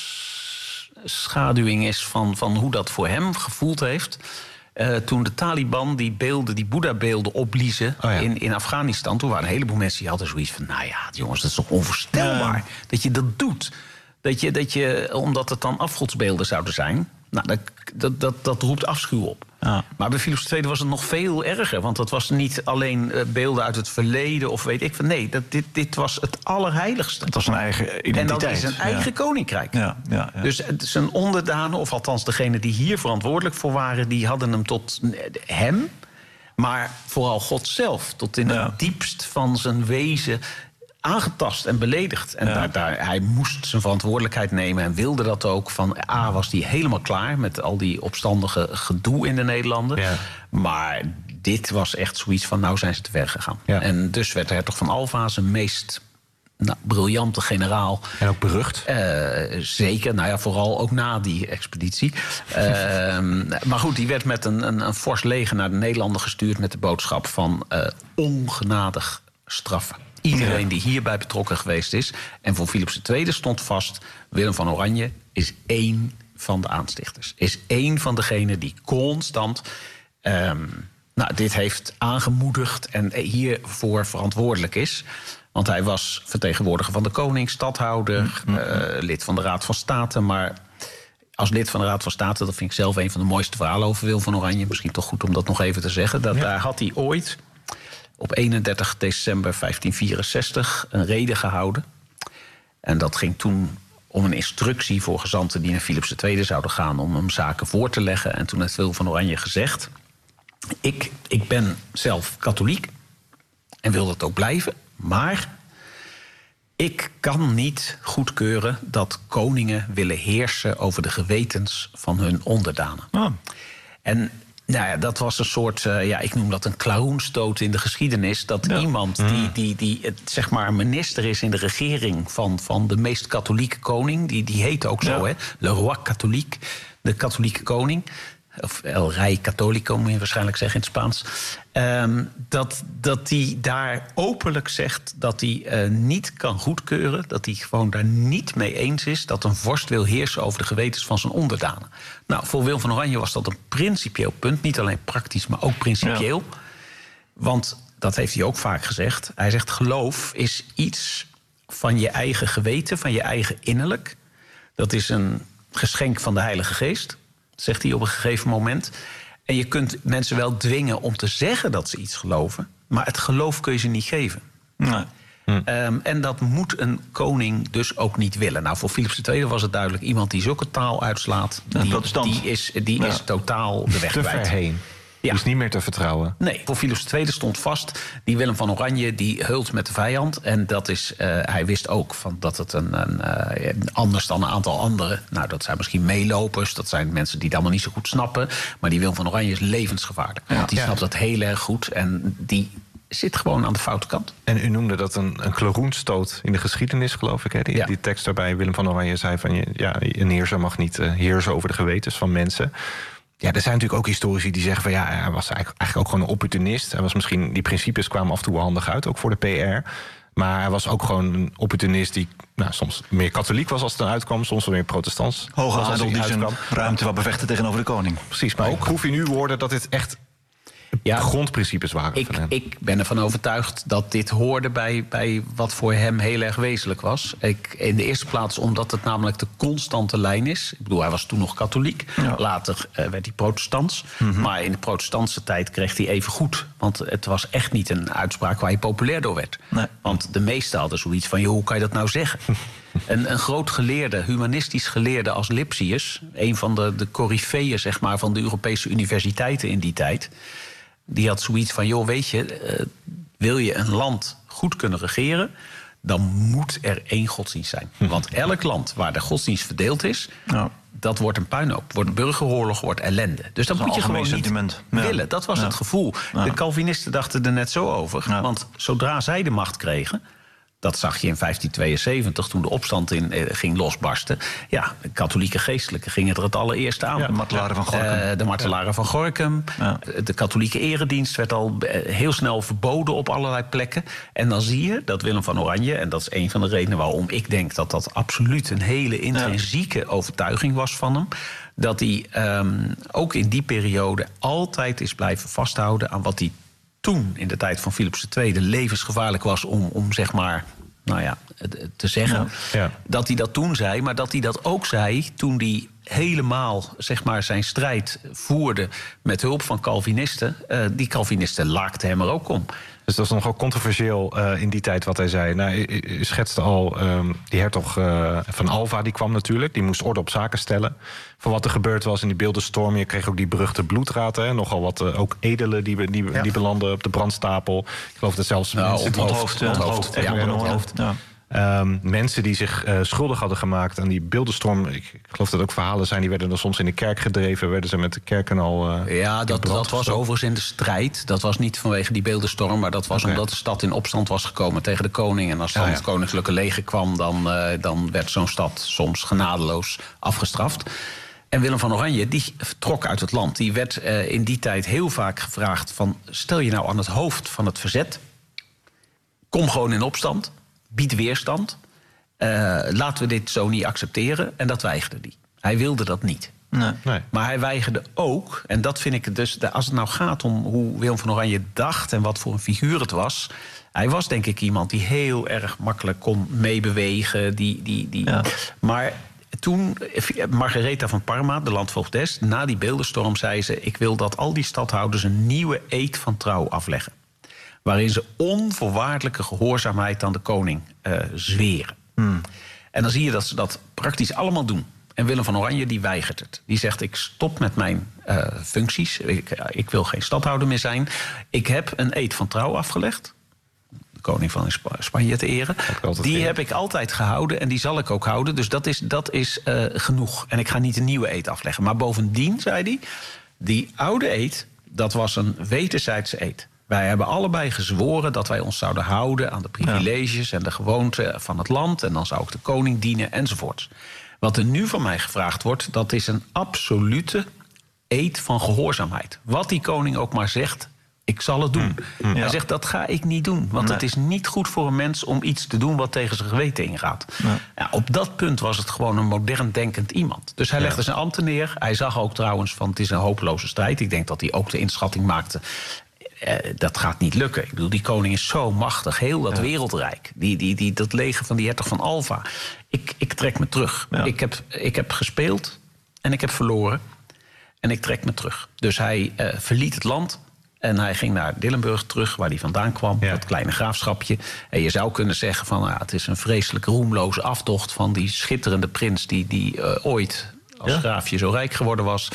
S10: afschaduwing is van, van hoe dat voor hem gevoeld heeft. Uh, toen de Taliban die beelden, die Boeddha-beelden opbliezen oh ja. in, in Afghanistan, toen waren een heleboel mensen die hadden zoiets van, nou ja, jongens, dat is toch onvoorstelbaar ja. dat je dat doet. Dat je, dat je, omdat het dan afgodsbeelden zouden zijn, nou, dat, dat, dat, dat roept afschuw op. Ja. Maar bij Philips de Tweede was het nog veel erger. Want dat was niet alleen uh, beelden uit het verleden of weet ik van. Nee, dat, dit, dit was het allerheiligste.
S11: Het was een eigen identiteit.
S10: En dat is een eigen ja. koninkrijk.
S11: Ja, ja, ja.
S10: Dus zijn onderdanen, of althans degenen die hier verantwoordelijk voor waren, die hadden hem tot hem, maar vooral God zelf, tot in ja. het diepst van zijn wezen aangetast en beledigd. En ja. daar, daar, hij moest zijn verantwoordelijkheid nemen en wilde dat ook. Van A was hij helemaal klaar met al die opstandige gedoe in de Nederlanden. Ja. Maar dit was echt zoiets van, nou zijn ze te ver gegaan. Ja. En dus werd de hertog van Alva zijn meest nou, briljante generaal.
S9: En ook berucht.
S10: Uh, zeker, nou ja, vooral ook na die expeditie. uh, maar goed, die werd met een, een, een fors leger naar de Nederlanden gestuurd met de boodschap van uh, ongenadig straffen. Iedereen die hierbij betrokken geweest is. En voor Philips de Tweede stond vast, Willem van Oranje is één van de aanstichters. Is één van degenen die constant um, nou, dit heeft aangemoedigd en hiervoor verantwoordelijk is. Want hij was vertegenwoordiger van de koning, stadhouder, mm-hmm. uh, lid van de Raad van State. Maar als lid van de Raad van State, dat vind ik zelf een van de mooiste verhalen over Willem van Oranje. Misschien toch goed om dat nog even te zeggen. Dat, ja. Daar had hij ooit op eenendertig december vijftien vierenzestig een rede gehouden. En dat ging toen om een instructie voor gezanten die naar Philips de Tweede zouden gaan om hem zaken voor te leggen. En toen heeft Willem van Oranje gezegd, ik, ik ben zelf katholiek en wil dat ook blijven, maar ik kan niet goedkeuren dat koningen willen heersen over de gewetens van hun onderdanen. Oh. En nou ja, dat was een soort, uh, ja, ik noem dat een clownstoot in de geschiedenis. Dat ja. iemand die, die, die het, zeg maar minister is in de regering van, van de meest katholieke koning, die, die heet ook zo, ja. hè? Le roi catholique, de katholieke koning. Of El Rey Católico moet je waarschijnlijk zeggen in het Spaans. Um, dat, dat hij daar openlijk zegt dat hij uh, niet kan goedkeuren, dat hij gewoon daar niet mee eens is dat een vorst wil heersen over de gewetens van zijn onderdanen. Nou, voor Willem van Oranje was dat een principieel punt. Niet alleen praktisch, maar ook principieel. Ja. Want, dat heeft hij ook vaak gezegd, hij zegt geloof is iets van je eigen geweten, van je eigen innerlijk. Dat is een geschenk van de Heilige Geest, zegt hij op een gegeven moment. En je kunt mensen wel dwingen om te zeggen dat ze iets geloven, maar het geloof kun je ze niet geven. Nee. Hm. Um, en dat moet een koning dus ook niet willen. Nou, voor Philips de Tweede was het duidelijk, iemand die zulke taal uitslaat, die, die, is, die ja. is totaal de weg
S9: te
S10: kwijt.
S9: ver heen. Die is niet meer te vertrouwen.
S10: Nee, voor Philips de Tweede stond vast... die Willem van Oranje die heult met de vijand. En dat is, uh, hij wist ook van dat het een, een uh, anders dan een aantal anderen... nou, dat zijn misschien meelopers, dat zijn mensen die het allemaal niet zo goed snappen... maar die Willem van Oranje is levensgevaarlijk. Ja. Want die ja. snapt dat heel erg goed en die zit gewoon aan de foute kant.
S9: En u noemde dat een, een klaroenstoot in de geschiedenis, geloof ik. Hè? Die, ja. die tekst daarbij, Willem van Oranje zei van... ja, een heerser mag niet uh, heersen over de gewetens van mensen... Ja, er zijn natuurlijk ook historici die zeggen van ja, hij was eigenlijk ook gewoon een opportunist. Hij was misschien, die principes kwamen af en toe wel handig uit, ook voor de P R. Maar hij was ook gewoon een opportunist die nou, soms meer katholiek was als het dan uitkwam, soms wel meer protestants.
S11: Hoge adel die zijn ruimte wat bevechten tegenover de koning.
S9: Precies, maar ook. Ik proef in uw woorden dat dit echt ja, grondprincipes waren
S10: ik,
S9: van hem.
S10: Ik ben ervan overtuigd dat dit hoorde bij, bij wat voor hem heel erg wezenlijk was. Ik, in de eerste plaats omdat het namelijk de constante lijn is. Ik bedoel, hij was toen nog katholiek. Ja. Later uh, werd hij protestants. Mm-hmm. Maar in de protestantse tijd kreeg hij even goed. Want het was echt niet een uitspraak waar hij populair door werd. Nee. Want de meesten hadden zoiets van, joh, hoe kan je dat nou zeggen? Een, een groot geleerde, humanistisch geleerde als Lipsius... een van de, de coryfeeën zeg maar, van de Europese universiteiten in die tijd... die had zoiets van, joh, weet je, uh, wil je een land goed kunnen regeren... dan moet er één godsdienst zijn. Want elk land waar de godsdienst verdeeld is... Ja. dat wordt een puinhoop, wordt burgeroorlog, wordt ellende. Dus dat, dat moet je gewoon niet ja. willen. Dat was ja. het gevoel. Ja. De Calvinisten dachten er net zo over. Ja. Want zodra zij de macht kregen... dat zag je in vijftien tweeënzeventig, toen de opstand in, eh, ging losbarsten. Ja, de katholieke geestelijken gingen er het allereerst aan.
S11: Ja, de martelaren van Gorinchem.
S10: Uh, de martelaren ja. van Gorinchem. Ja. De katholieke eredienst werd al heel snel verboden op allerlei plekken. En dan zie je dat Willem van Oranje... en dat is een van de redenen waarom ik denk dat dat absoluut... een hele intrinsieke ja. overtuiging was van hem... dat hij um, ook in die periode altijd is blijven vasthouden... aan wat hij toen, in de tijd van Philips de Tweede, levensgevaarlijk was om, om zeg maar, nou ja, te zeggen. Ja. Ja. Dat hij dat toen zei, maar dat hij dat ook zei toen hij helemaal, zeg maar, zijn strijd voerde met hulp van Calvinisten. Uh, die Calvinisten laakten hem er ook om.
S9: Dus dat was nogal controversieel uh, in die tijd wat hij zei. Nou, u, u schetste al, um, die hertog uh, van Alva, die kwam natuurlijk. Die moest orde op zaken stellen. Van wat er gebeurd was in die beeldenstorm. Je kreeg ook die beruchte bloedraad. Hè. Nogal wat uh, ook edelen die, die, ja. die belanden op de brandstapel. Ik geloof dat zelfs
S11: nou,
S9: mensen...
S11: Onthoofd. Onthoofd. Ja, ja, onthoofd. Ja.
S9: Um, mensen die zich uh, schuldig hadden gemaakt aan die beeldenstorm. Ik, ik geloof dat ook verhalen zijn, die werden dan soms in de kerk gedreven. Werden ze met de kerken al uh,
S10: ja, dat, dat was overigens in de strijd. Dat was niet vanwege die beeldenstorm, maar dat was okay. omdat de stad in opstand was gekomen tegen de koning. En als dan ja, ja. het koninklijke leger kwam, dan, uh, dan werd zo'n stad soms genadeloos afgestraft. En Willem van Oranje, die vertrok uit het land. Die werd uh, in die tijd heel vaak gevraagd van, stel je nou aan het hoofd van het verzet. Kom gewoon in opstand. Bied weerstand. Uh, laten we dit zo niet accepteren. En dat weigerde hij. Hij wilde dat niet. Nee. Nee. Maar hij weigerde ook, en dat vind ik dus... als het nou gaat om hoe Willem van Oranje dacht en wat voor een figuur het was... hij was denk ik iemand die heel erg makkelijk kon meebewegen. Die, die, die, ja. Maar toen, Margaretha van Parma, de landvoogdes... na die beeldenstorm zei ze... ik wil dat al die stadhouders een nieuwe eed van trouw afleggen. Waarin ze onvoorwaardelijke gehoorzaamheid aan de koning uh, zweren. Hmm. En dan zie je dat ze dat praktisch allemaal doen. En Willem van Oranje die weigert het. Die zegt, ik stop met mijn uh, functies. Ik, uh, ik wil geen stadhouder meer zijn. Ik heb een eed van trouw afgelegd. De koning van Sp- Spanje te eren. Die veel. heb ik altijd gehouden en die zal ik ook houden. Dus dat is, dat is uh, genoeg. En ik ga niet een nieuwe eed afleggen. Maar bovendien, zei hij, die oude eed, dat was een wederzijdse eed. Wij hebben allebei gezworen dat wij ons zouden houden aan de privileges... Ja. en de gewoonten van het land. En dan zou ik de koning dienen enzovoorts. Wat er nu van mij gevraagd wordt, dat is een absolute eed van gehoorzaamheid. Wat die koning ook maar zegt, ik zal het doen. Mm. Ja. Hij zegt, dat ga ik niet doen. Want nee. het is niet goed voor een mens om iets te doen wat tegen zijn geweten ingaat. Nee. Ja, op dat punt was het gewoon een modern denkend iemand. Dus hij legde ja. zijn ambten neer. Hij zag ook trouwens van, het is een hopeloze strijd. Ik denk dat hij ook de inschatting maakte... Uh, dat gaat niet lukken. Ik bedoel, die koning is zo machtig. Heel dat ja. wereldrijk. Die, die, die, dat leger van die hertog van Alva. Ik, ik trek me terug. Ja. Ik, heb, ik heb gespeeld en ik heb verloren. En ik trek me terug. Dus hij uh, verliet het land. En hij ging naar Dillenburg terug, waar hij vandaan kwam. Ja. Dat kleine graafschapje. En je zou kunnen zeggen van, nou, het is een vreselijk roemloze aftocht van die schitterende prins die, die uh, ooit als ja. graafje zo rijk geworden was.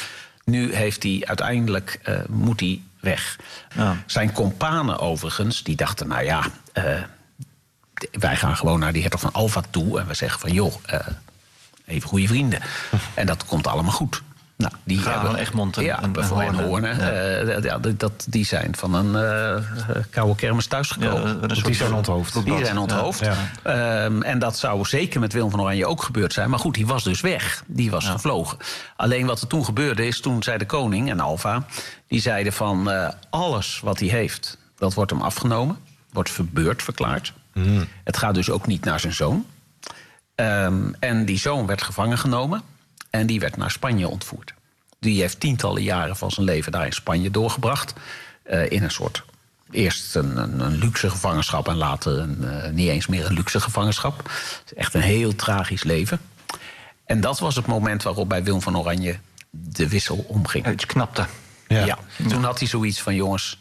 S10: Nu heeft hij uiteindelijk, uh, moet hij weg. Ja. Zijn companen overigens, die dachten, nou ja... Uh, wij gaan gewoon naar die hertog van Alva toe... en we zeggen van, joh, uh, even goede vrienden. En dat komt allemaal goed. Nou, die
S11: Graaf
S10: hebben
S11: van Egmond en,
S10: ja,
S11: en, en
S10: Hoorn. Hoorn ja. uh, ja, dat, die zijn van een uh, koude kermis thuisgekomen.
S11: Ja,
S10: die zijn onthoofd. Die zijn onthoofd. Ja, ja. Um, en dat zou zeker met Willem van Oranje ook gebeurd zijn. Maar goed, die was dus weg. Die was ja. gevlogen. Alleen wat er toen gebeurde is, toen zei de koning en Alva... die zeiden van uh, alles wat hij heeft, dat wordt hem afgenomen. Wordt verbeurd verklaard. Mm. Het gaat dus ook niet naar zijn zoon. Um, en die zoon werd gevangen genomen... en die werd naar Spanje ontvoerd. Die heeft tientallen jaren van zijn leven daar in Spanje doorgebracht. Uh, in een soort, eerst een, een, een luxe gevangenschap... en later een, uh, niet eens meer een luxe gevangenschap. Het is echt een heel tragisch leven. En dat was het moment waarop bij Willem van Oranje de wissel omging.
S11: Het knapte.
S10: Ja. ja. Toen had hij zoiets van, jongens...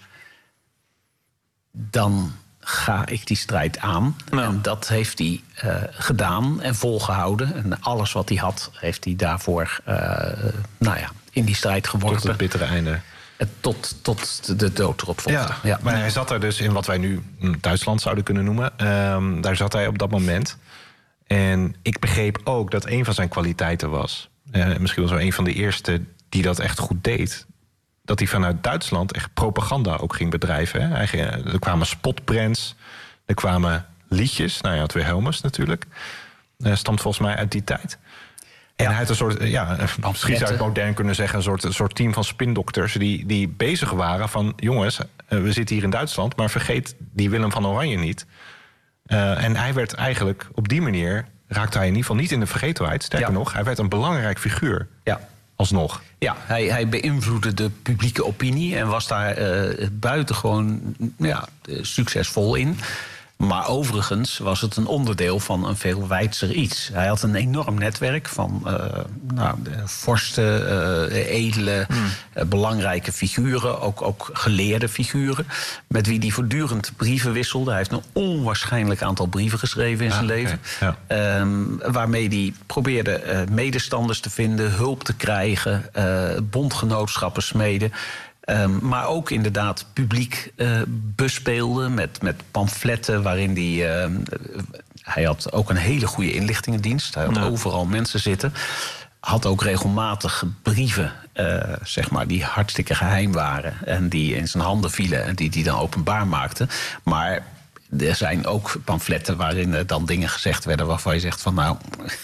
S10: dan ga ik die strijd aan. Ja. En dat heeft hij uh, gedaan en volgehouden. En alles wat hij had, heeft hij daarvoor uh, nou ja, in die strijd geworpen.
S9: Tot het bittere einde.
S10: Tot, tot de dood erop volgde.
S9: Ja, ja. Maar hij zat er dus in wat wij nu Duitsland zouden kunnen noemen. Um, daar zat hij op dat moment. En ik begreep ook dat een van zijn kwaliteiten was... Uh, misschien was wel een van de eerste die dat echt goed deed... dat hij vanuit Duitsland echt propaganda ook ging bedrijven. Hè. Hij ging, er kwamen spotprints, er kwamen liedjes. Nou ja, het Wilhelmus natuurlijk. Uh, stamt volgens mij uit die tijd. En ja. hij had een soort, ja, misschien zou je het modern kunnen zeggen... een soort, een soort team van spindokters die, die bezig waren van... jongens, uh, we zitten hier in Duitsland, maar vergeet die Willem van Oranje niet. Uh, en hij werd eigenlijk op die manier... raakte hij in ieder geval niet in de vergetelheid. Sterker ja. nog, hij werd een belangrijk figuur.
S10: Ja.
S9: Alsnog.
S10: Ja, hij, hij beïnvloedde de publieke opinie... en was daar uh, buitengewoon ja, succesvol in. Maar overigens was het een onderdeel van een veel wijdser iets. Hij had een enorm netwerk van uh, nou, vorsten, uh, edele, hmm. uh, belangrijke figuren... Ook, ook geleerde figuren, met wie hij voortdurend brieven wisselde. Hij heeft een onwaarschijnlijk aantal brieven geschreven in ja, zijn leven. Okay, ja. um, waarmee hij probeerde uh, medestanders te vinden, hulp te krijgen... Uh, bondgenootschappen smeden... Um, maar ook inderdaad publiek uh, bespeelde met, met pamfletten waarin hij... Uh, hij had ook een hele goede inlichtingendienst. Hij had ja. overal mensen zitten. Had ook regelmatig brieven, uh, zeg maar, die hartstikke geheim waren... en die in zijn handen vielen en die die dan openbaar maakten. Maar... er zijn ook pamfletten waarin er dan dingen gezegd werden... waarvan je zegt van nou,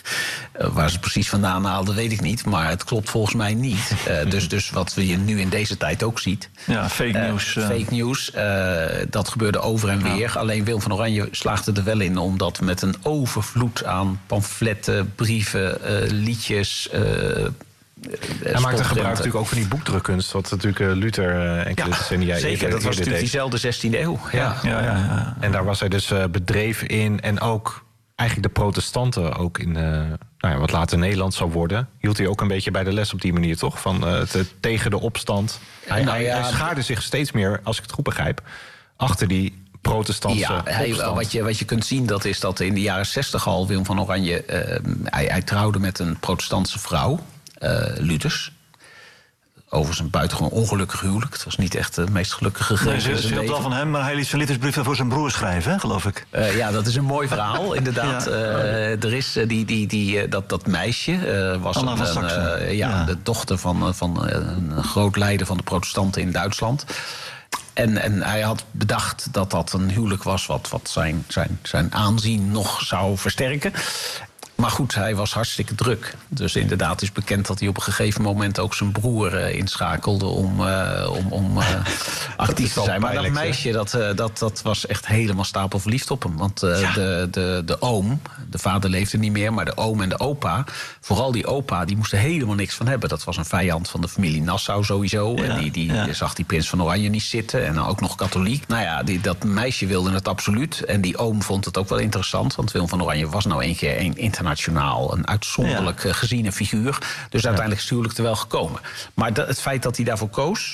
S10: waar ze precies vandaan haalden, weet ik niet. Maar het klopt volgens mij niet. uh, dus, dus wat je nu in deze tijd ook ziet.
S11: Ja, fake news.
S10: Uh, fake news, uh, dat gebeurde over en weer. Ja. Alleen Willem van Oranje slaagde er wel in... om dat met een overvloed aan pamfletten, brieven, uh, liedjes... Uh,
S9: Hij maakte gebruik natuurlijk ook van die boekdrukkunst... wat natuurlijk uh, Luther uh, enkele
S10: ja,
S9: decennia
S10: zeker,
S9: eerder
S10: dat was natuurlijk
S9: deed.
S10: diezelfde zestiende eeuw. Ja.
S9: Ja. Ja, ja, ja. En daar was hij dus uh, bedreven in. En ook eigenlijk de protestanten ook in... Uh, nou ja, wat later Nederland zou worden... hield hij ook een beetje bij de les op die manier, toch? Van uh, te, tegen de opstand. Hij, nou ja, hij schaarde zich steeds meer, als ik het goed begrijp... achter die... protestantse
S10: ja, hij, wat, je, wat je kunt zien, dat is dat in de jaren zestig al... Willem van Oranje, uh, hij, hij trouwde met een protestantse vrouw... Uh, Luthers. Overigens een buitengewoon ongelukkig huwelijk. Het was niet echt de meest gelukkige gegeven.
S11: Nee, ze hield wel van hem, maar hij liet zijn liefdesbrief voor zijn broer schrijven, hè, geloof ik.
S10: Uh, ja, dat is een mooi verhaal, inderdaad. Ja. Uh, er is uh, die, die, die, uh, dat, dat meisje uh, was
S11: Anna
S10: een,
S11: van Saxen.
S10: Uh, ja, ja. de dochter van, van uh, een groot leider van de protestanten in Duitsland. En, en hij had bedacht dat dat een huwelijk was... wat, wat zijn, zijn, zijn aanzien nog zou versterken. Maar goed, hij was hartstikke druk. Dus inderdaad is bekend dat hij op een gegeven moment... ook zijn broer uh, inschakelde om, uh, om, om uh, actief te zijn. Maar dat meisje, dat, uh, dat, dat was echt helemaal stapelverliefd op hem. Want uh, ja. de, de, de oom, de vader leefde niet meer... maar de oom en de opa, vooral die opa... die moesten helemaal niks van hebben. Dat was een vijand van de familie Nassau sowieso. Ja, en die, die ja. zag die prins van Oranje niet zitten. En dan ook nog katholiek. Nou ja, die, dat meisje wilde het absoluut. En die oom vond het ook wel interessant. Want Willem van Oranje was nou een keer een internationaal... een uitzonderlijk ja. geziene figuur. Dus uiteindelijk is het huwelijk er wel gekomen. Maar dat, het feit dat hij daarvoor koos...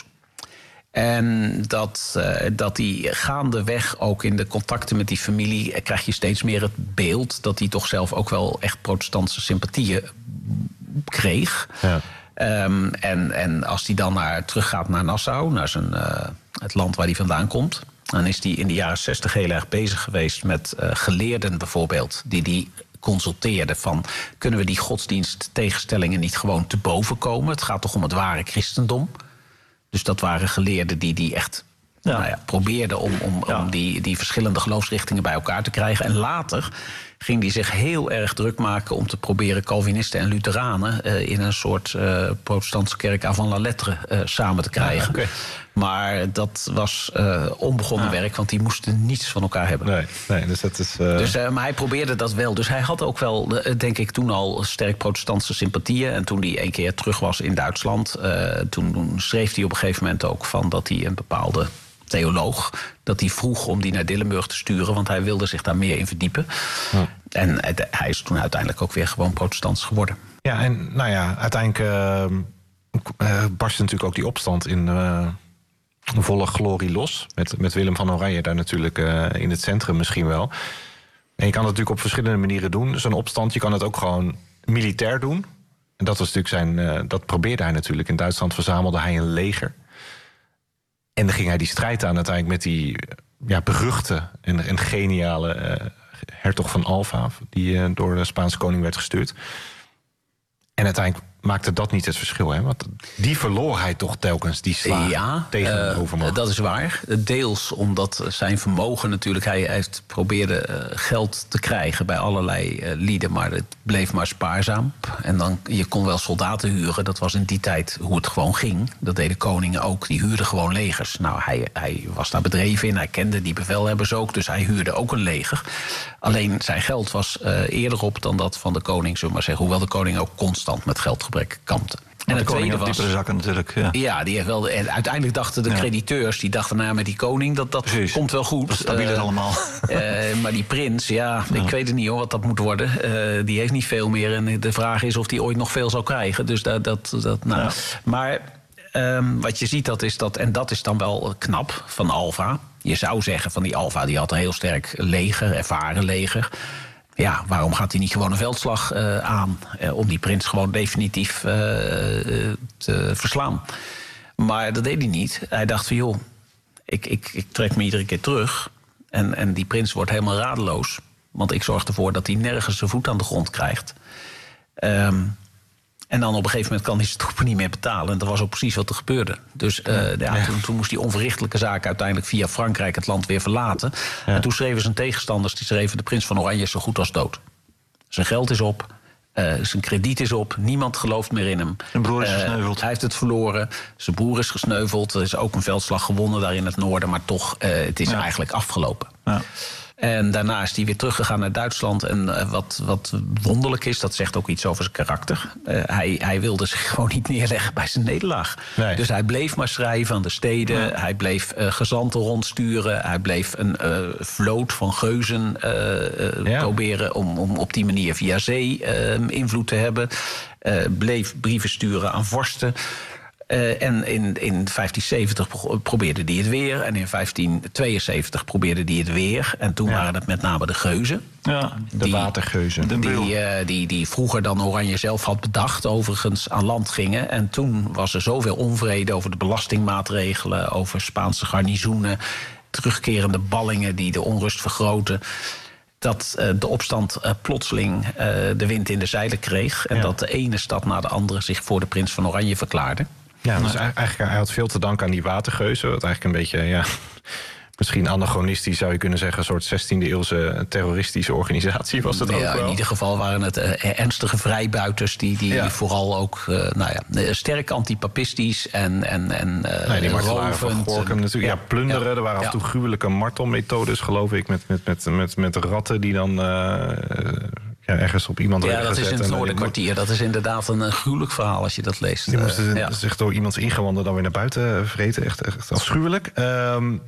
S10: en dat, uh, dat hij gaandeweg ook in de contacten met die familie... krijg je steeds meer het beeld... dat hij toch zelf ook wel echt protestantse sympathieën kreeg... Ja. Um, en, en als hij dan naar, teruggaat naar Nassau, naar zijn, uh, het land waar hij vandaan komt, dan is hij in de jaren zestig heel erg bezig geweest met uh, geleerden bijvoorbeeld, die die consulteerden van, kunnen we die godsdiensttegenstellingen niet gewoon te boven komen? Het gaat toch om het ware christendom? Dus dat waren geleerden die, die echt ja. Nou ja, probeerden om, om, ja. om die, die verschillende geloofsrichtingen bij elkaar te krijgen. En later ging hij zich heel erg druk maken om te proberen Calvinisten en Lutheranen uh, in een soort uh, protestantse kerk avant la lettre uh, samen te krijgen. Ja, okay. Maar dat was uh, onbegonnen ja. werk, want die moesten niets van elkaar hebben.
S9: Nee, nee, dus dat is, uh...
S10: dus, uh, maar hij probeerde dat wel. Dus hij had ook wel, uh, denk ik, toen al sterk protestantse sympathieën. En toen hij een keer terug was in Duitsland, uh, toen, toen schreef hij op een gegeven moment ook van dat hij een bepaalde theoloog, dat hij vroeg om die naar Dillenburg te sturen, want hij wilde zich daar meer in verdiepen. Ja. En hij is toen uiteindelijk ook weer gewoon protestants geworden.
S9: Ja, en nou ja, uiteindelijk uh, uh, barstte natuurlijk ook die opstand in uh, volle glorie los. Met, met Willem van Oranje daar natuurlijk uh, in het centrum misschien wel. En je kan het natuurlijk op verschillende manieren doen. Zo'n opstand, je kan het ook gewoon militair doen. En dat was natuurlijk zijn, uh, dat probeerde hij natuurlijk. In Duitsland verzamelde hij een leger. En dan ging hij die strijd aan uiteindelijk met die ja, beruchte en, en geniale uh, hertog van Alva, die uh, door de Spaanse koning werd gestuurd. En uiteindelijk maakte dat niet het verschil, hè? Want die verloor hij toch telkens, die slag
S10: ja,
S9: tegen de overmacht.
S10: Uh, dat is waar. Deels omdat zijn vermogen natuurlijk, hij, hij probeerde uh, geld te krijgen bij allerlei uh, lieden, maar het bleef maar spaarzaam. En dan, je kon wel soldaten huren, dat was in die tijd hoe het gewoon ging. Dat deden koningen ook, die huurden gewoon legers. Nou, hij, hij was daar bedreven in, hij kende die bevelhebbers ook, dus hij huurde ook een leger. Alleen zijn geld was uh, eerder op dan dat van de koning, zullen we maar zeggen. Hoewel de koning ook constant met geldgebrek kampte.
S11: En het tweede was diepere zakken natuurlijk. Ja,
S10: ja die heeft wel. En uiteindelijk dachten de ja. crediteurs, die dachten nou met die koning dat dat Precies. komt wel goed.
S11: Dat stabiel uh, allemaal.
S10: Uh, maar die prins, ja, ja, ik weet het niet hoor wat dat moet worden. Uh, die heeft niet veel meer en de vraag is of die ooit nog veel zou krijgen. Dus dat, dat, dat nou. Ja. Maar um, wat je ziet dat is dat, en dat is dan wel knap van Alva. Je zou zeggen van die Alva, die had een heel sterk leger, ervaren leger. Ja, waarom gaat hij niet gewoon een veldslag uh, aan uh, om die prins gewoon definitief uh, te verslaan? Maar dat deed hij niet. Hij dacht van joh, ik, ik, ik trek me iedere keer terug. En, en die prins wordt helemaal radeloos. Want ik zorg ervoor dat hij nergens zijn voet aan de grond krijgt. Um, En dan op een gegeven moment kan hij zijn troepen niet meer betalen. En dat was ook precies wat er gebeurde. Dus uh, ja, ja. Toen, toen moest die onverrichtelijke zaak uiteindelijk via Frankrijk het land weer verlaten. Ja. En toen schreven zijn tegenstanders, die schreven de prins van Oranje is zo goed als dood. Zijn geld is op, uh, zijn krediet is op, niemand gelooft meer in hem.
S11: Zijn broer is uh, gesneuveld.
S10: Hij heeft het verloren, zijn broer is gesneuveld. Er is ook een veldslag gewonnen daar in het noorden. Maar toch, uh, het is ja. eigenlijk afgelopen. Ja. En daarna is hij weer teruggegaan naar Duitsland. En uh, wat, wat wonderlijk is, dat zegt ook iets over zijn karakter. Uh, hij, hij wilde zich gewoon niet neerleggen bij zijn nederlaag. Nee. Dus hij bleef maar schrijven aan de steden. Ja. Hij bleef uh, gezanten rondsturen. Hij bleef een uh, vloot van geuzen uh, uh, ja. proberen om, om op die manier via zee uh, invloed te hebben. Uh, bleef brieven sturen aan vorsten. Uh, en in, in vijftien zeventig probeerde hij het weer. En in vijftien tweeënzeventig probeerde hij het weer. En toen ja. waren het met name de geuzen.
S9: Ja, de
S10: die,
S9: watergeuzen.
S10: Die, die, uh, die, die vroeger dan Oranje zelf had bedacht, overigens aan land gingen. En toen was er zoveel onvrede over de belastingmaatregelen, over Spaanse garnizoenen, terugkerende ballingen die de onrust vergroten, dat uh, de opstand uh, plotseling uh, de wind in de zeilen kreeg. En ja. dat de ene stad na de andere zich voor de prins van Oranje verklaarde.
S9: Ja, dus eigenlijk, hij had veel te danken aan die watergeuzen. Wat eigenlijk een beetje, ja, misschien anachronistisch zou je kunnen zeggen, een soort zestiende eeuwse terroristische organisatie was het ja, ook wel.
S10: In ieder geval waren het uh, ernstige vrijbuiters die, die ja. vooral ook uh, nou ja, sterk antipapistisch en, en, en uh,
S9: nee, die martelaren van Gorkum natuurlijk. Ja, plunderen. Ja. Er waren af en toe ja. gruwelijke martelmethodes, geloof ik, met, met, met, met, met ratten die dan Uh, ja, ergens op iemand
S10: ja, dat is in het Noorderkwartier. Dat is inderdaad een, een gruwelijk verhaal als je dat leest.
S9: Die moesten uh, ja. zich door iemands ingewanden dan weer naar buiten vreten. Echt, echt afschuwelijk. Um,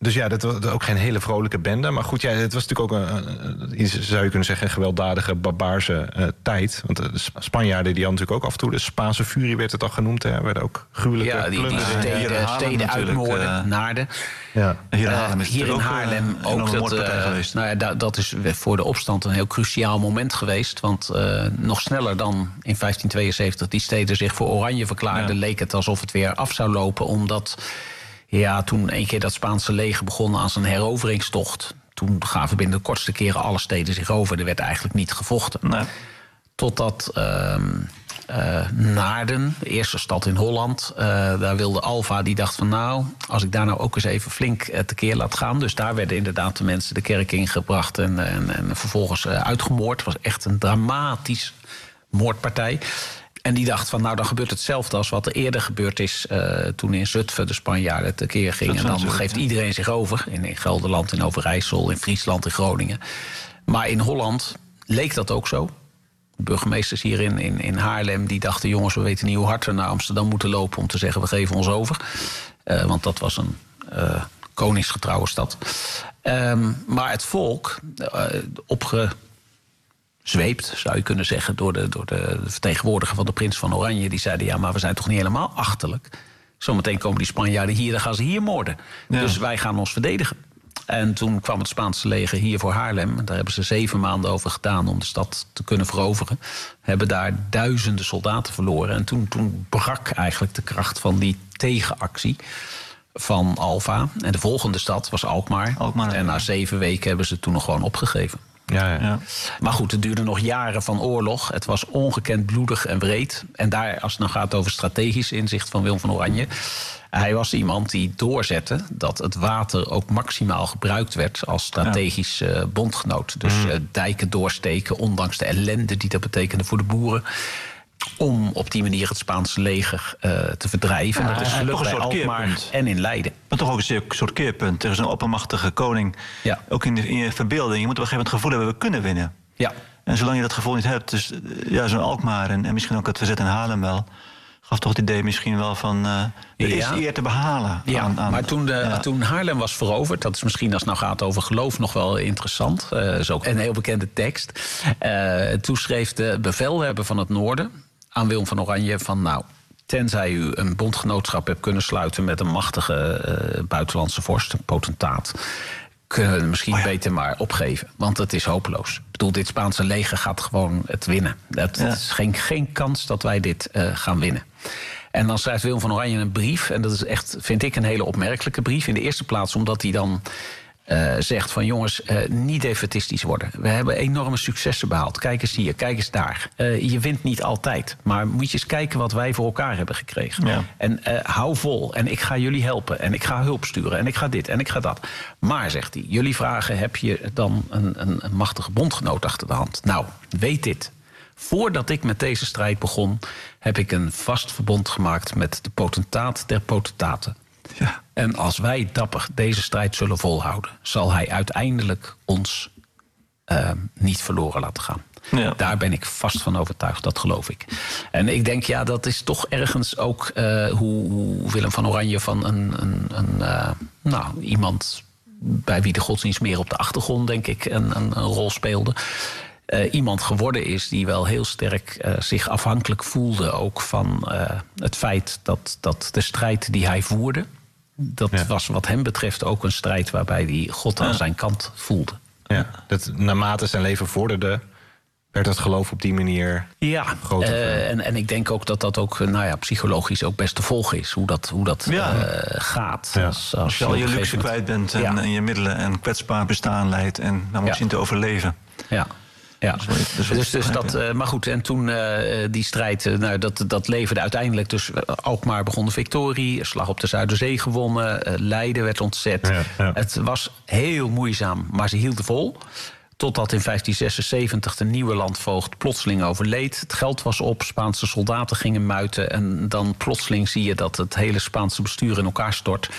S9: Dus ja, dat was ook geen hele vrolijke bende. Maar goed, ja, het was natuurlijk ook een, een zou je kunnen zeggen, een gewelddadige, barbaarse uh, tijd. Want de Spanjaarden die hadden natuurlijk ook af en toe de Spaanse furie werd het al genoemd. Hè, werden ook gruwelijke
S10: ja, die, die steden,
S11: ja,
S10: steden uitmoorden, uh, Naarden.
S11: Ja. Hier in Haarlem, is
S10: uh, hier in
S11: ook,
S10: Haarlem
S11: uh,
S10: ook. Dat, uh,
S11: geweest.
S10: Nou ja, dat, dat is voor de opstand een heel cruciaal moment geweest. Want uh, nog sneller dan in vijftien tweeënzeventig die steden zich voor oranje verklaarden, ja. leek het alsof het weer af zou lopen, omdat ja, toen een keer dat Spaanse leger begon aan zijn heroveringstocht, toen gaven binnen de kortste keren alle steden zich over. Er werd eigenlijk niet gevochten. Nee. Totdat uh, uh, Naarden, de eerste stad in Holland, uh, daar wilde Alva, die dacht van nou, als ik daar nou ook eens even flink uh, tekeer laat gaan. Dus daar werden inderdaad de mensen de kerk ingebracht en, en, en vervolgens uh, uitgemoord. Het was echt een dramatisch moordpartij. En die dacht van, nou, dan gebeurt hetzelfde als wat er eerder gebeurd is, Uh, toen in Zutphen de Spanjaarden tekeer gingen. En dan Zutphen, geeft ja. iedereen zich over. In, in Gelderland, in Overijssel, in Friesland, in Groningen. Maar in Holland leek dat ook zo. De burgemeesters hier in, in, in Haarlem die dachten, jongens, we weten niet hoe hard we naar Amsterdam moeten lopen om te zeggen, we geven ons over. Uh, want dat was een uh, koningsgetrouwe stad. Um, maar het volk, uh, opge... zweept, zou je kunnen zeggen, door de, door de vertegenwoordiger van de prins van Oranje. Die zeiden, ja, maar we zijn toch niet helemaal achterlijk. Zometeen komen die Spanjaarden hier, dan gaan ze hier moorden. Ja. Dus wij gaan ons verdedigen. En toen kwam het Spaanse leger hier voor Haarlem. Daar hebben ze zeven maanden over gedaan om de stad te kunnen veroveren. Hebben daar duizenden soldaten verloren. En toen, toen brak eigenlijk de kracht van die tegenactie van Alva. En de volgende stad was Alkmaar. Alkmaar en na zeven weken hebben ze het toen nog gewoon opgegeven. Ja, ja. Ja. Maar goed, het duurde nog jaren van oorlog. Het was ongekend bloedig en wreed. En daar, als het nou gaat over strategisch inzicht van Willem van Oranje, hij was iemand die doorzette dat het water ook maximaal gebruikt werd als strategisch ja. uh, bondgenoot. Dus uh, dijken doorsteken, ondanks de ellende die dat betekende voor de boeren, om op die manier het Spaanse leger uh, te verdrijven. Ja, dat is gelukt bij Alkmaar en in Leiden.
S11: Maar toch ook een soort keerpunt. Er is een oppermachtige koning. Ja. Ook in, de, in je verbeelding. Je moet op een gegeven moment het gevoel hebben, we kunnen winnen. Ja. En zolang je dat gevoel niet hebt, dus ja, zo'n Alkmaar en, en misschien ook het verzet in Haarlem wel, gaf toch het idee misschien wel van, uh, er is ja. eer te behalen.
S10: Ja,
S11: aan, aan,
S10: maar toen, de, ja. toen Haarlem was veroverd, dat is misschien als het nou gaat over geloof nog wel interessant. Uh, dat is ook een heel bekende tekst. Uh, toen schreef de bevelhebber van het noorden aan Willem van Oranje van, nou, tenzij u een bondgenootschap hebt kunnen sluiten met een machtige uh, buitenlandse vorst, een potentaat, kunnen we het misschien oh ja. beter maar opgeven. Want het is hopeloos. Ik bedoel, dit Spaanse leger gaat gewoon het winnen. Het ja. is geen, geen kans dat wij dit uh, gaan winnen. En dan schrijft Willem van Oranje een brief. En dat is echt, vind ik, een hele opmerkelijke brief. In de eerste plaats omdat hij dan Uh, zegt van jongens, uh, niet defetistisch worden. We hebben enorme successen behaald. Kijk eens hier, kijk eens daar. Uh, je wint niet altijd. Maar moet je eens kijken wat wij voor elkaar hebben gekregen. Ja. En uh, hou vol. En ik ga jullie helpen. En ik ga hulp sturen. En ik ga dit en ik ga dat. Maar, zegt hij, jullie vragen, heb je dan een, een, een machtige bondgenoot achter de hand? Nou, weet dit. Voordat ik met deze strijd begon, heb ik een vast verbond gemaakt met de potentaat der potentaten. Ja. En als wij dapper deze strijd zullen volhouden, zal hij uiteindelijk ons uh, niet verloren laten gaan. Ja. Daar ben ik vast van overtuigd, dat geloof ik. En ik denk, ja, dat is toch ergens ook uh, hoe, hoe Willem van Oranje van een, een, een uh, nou, iemand bij wie de godsdienst meer op de achtergrond, denk ik, een, een, een rol speelde. Uh, iemand geworden is die wel heel sterk uh, zich afhankelijk voelde ook van uh, het feit dat, dat de strijd die hij voerde, dat ja. was wat hem betreft ook een strijd waarbij hij God aan ja. zijn kant voelde.
S9: Ja, dat naarmate zijn leven vorderde, werd het geloof op die manier
S10: ja,
S9: groter.
S10: Uh, en, en ik denk ook dat dat ook nou ja, psychologisch ook best te volgen is. Hoe dat, hoe dat ja. uh, gaat.
S11: Ja.
S10: Als,
S11: als je al je luxe kwijt bent en, ja. en je middelen en kwetsbaar bestaan leidt en dan moet je zien te overleven.
S10: Ja. Ja, dus, dus, dus dat, uh, maar goed, en toen uh, die strijd, uh, nou, dat, dat leverde uiteindelijk dus uh, Alkmaar begon de victorie, slag op de Zuiderzee gewonnen, uh, Leiden werd ontzet. Ja, ja. Het was heel moeizaam, maar ze hielden vol. Totdat in vijftien zesenzeventig de nieuwe landvoogd plotseling overleed. Het geld was op, Spaanse soldaten gingen muiten. En dan plotseling zie je dat het hele Spaanse bestuur in elkaar stort.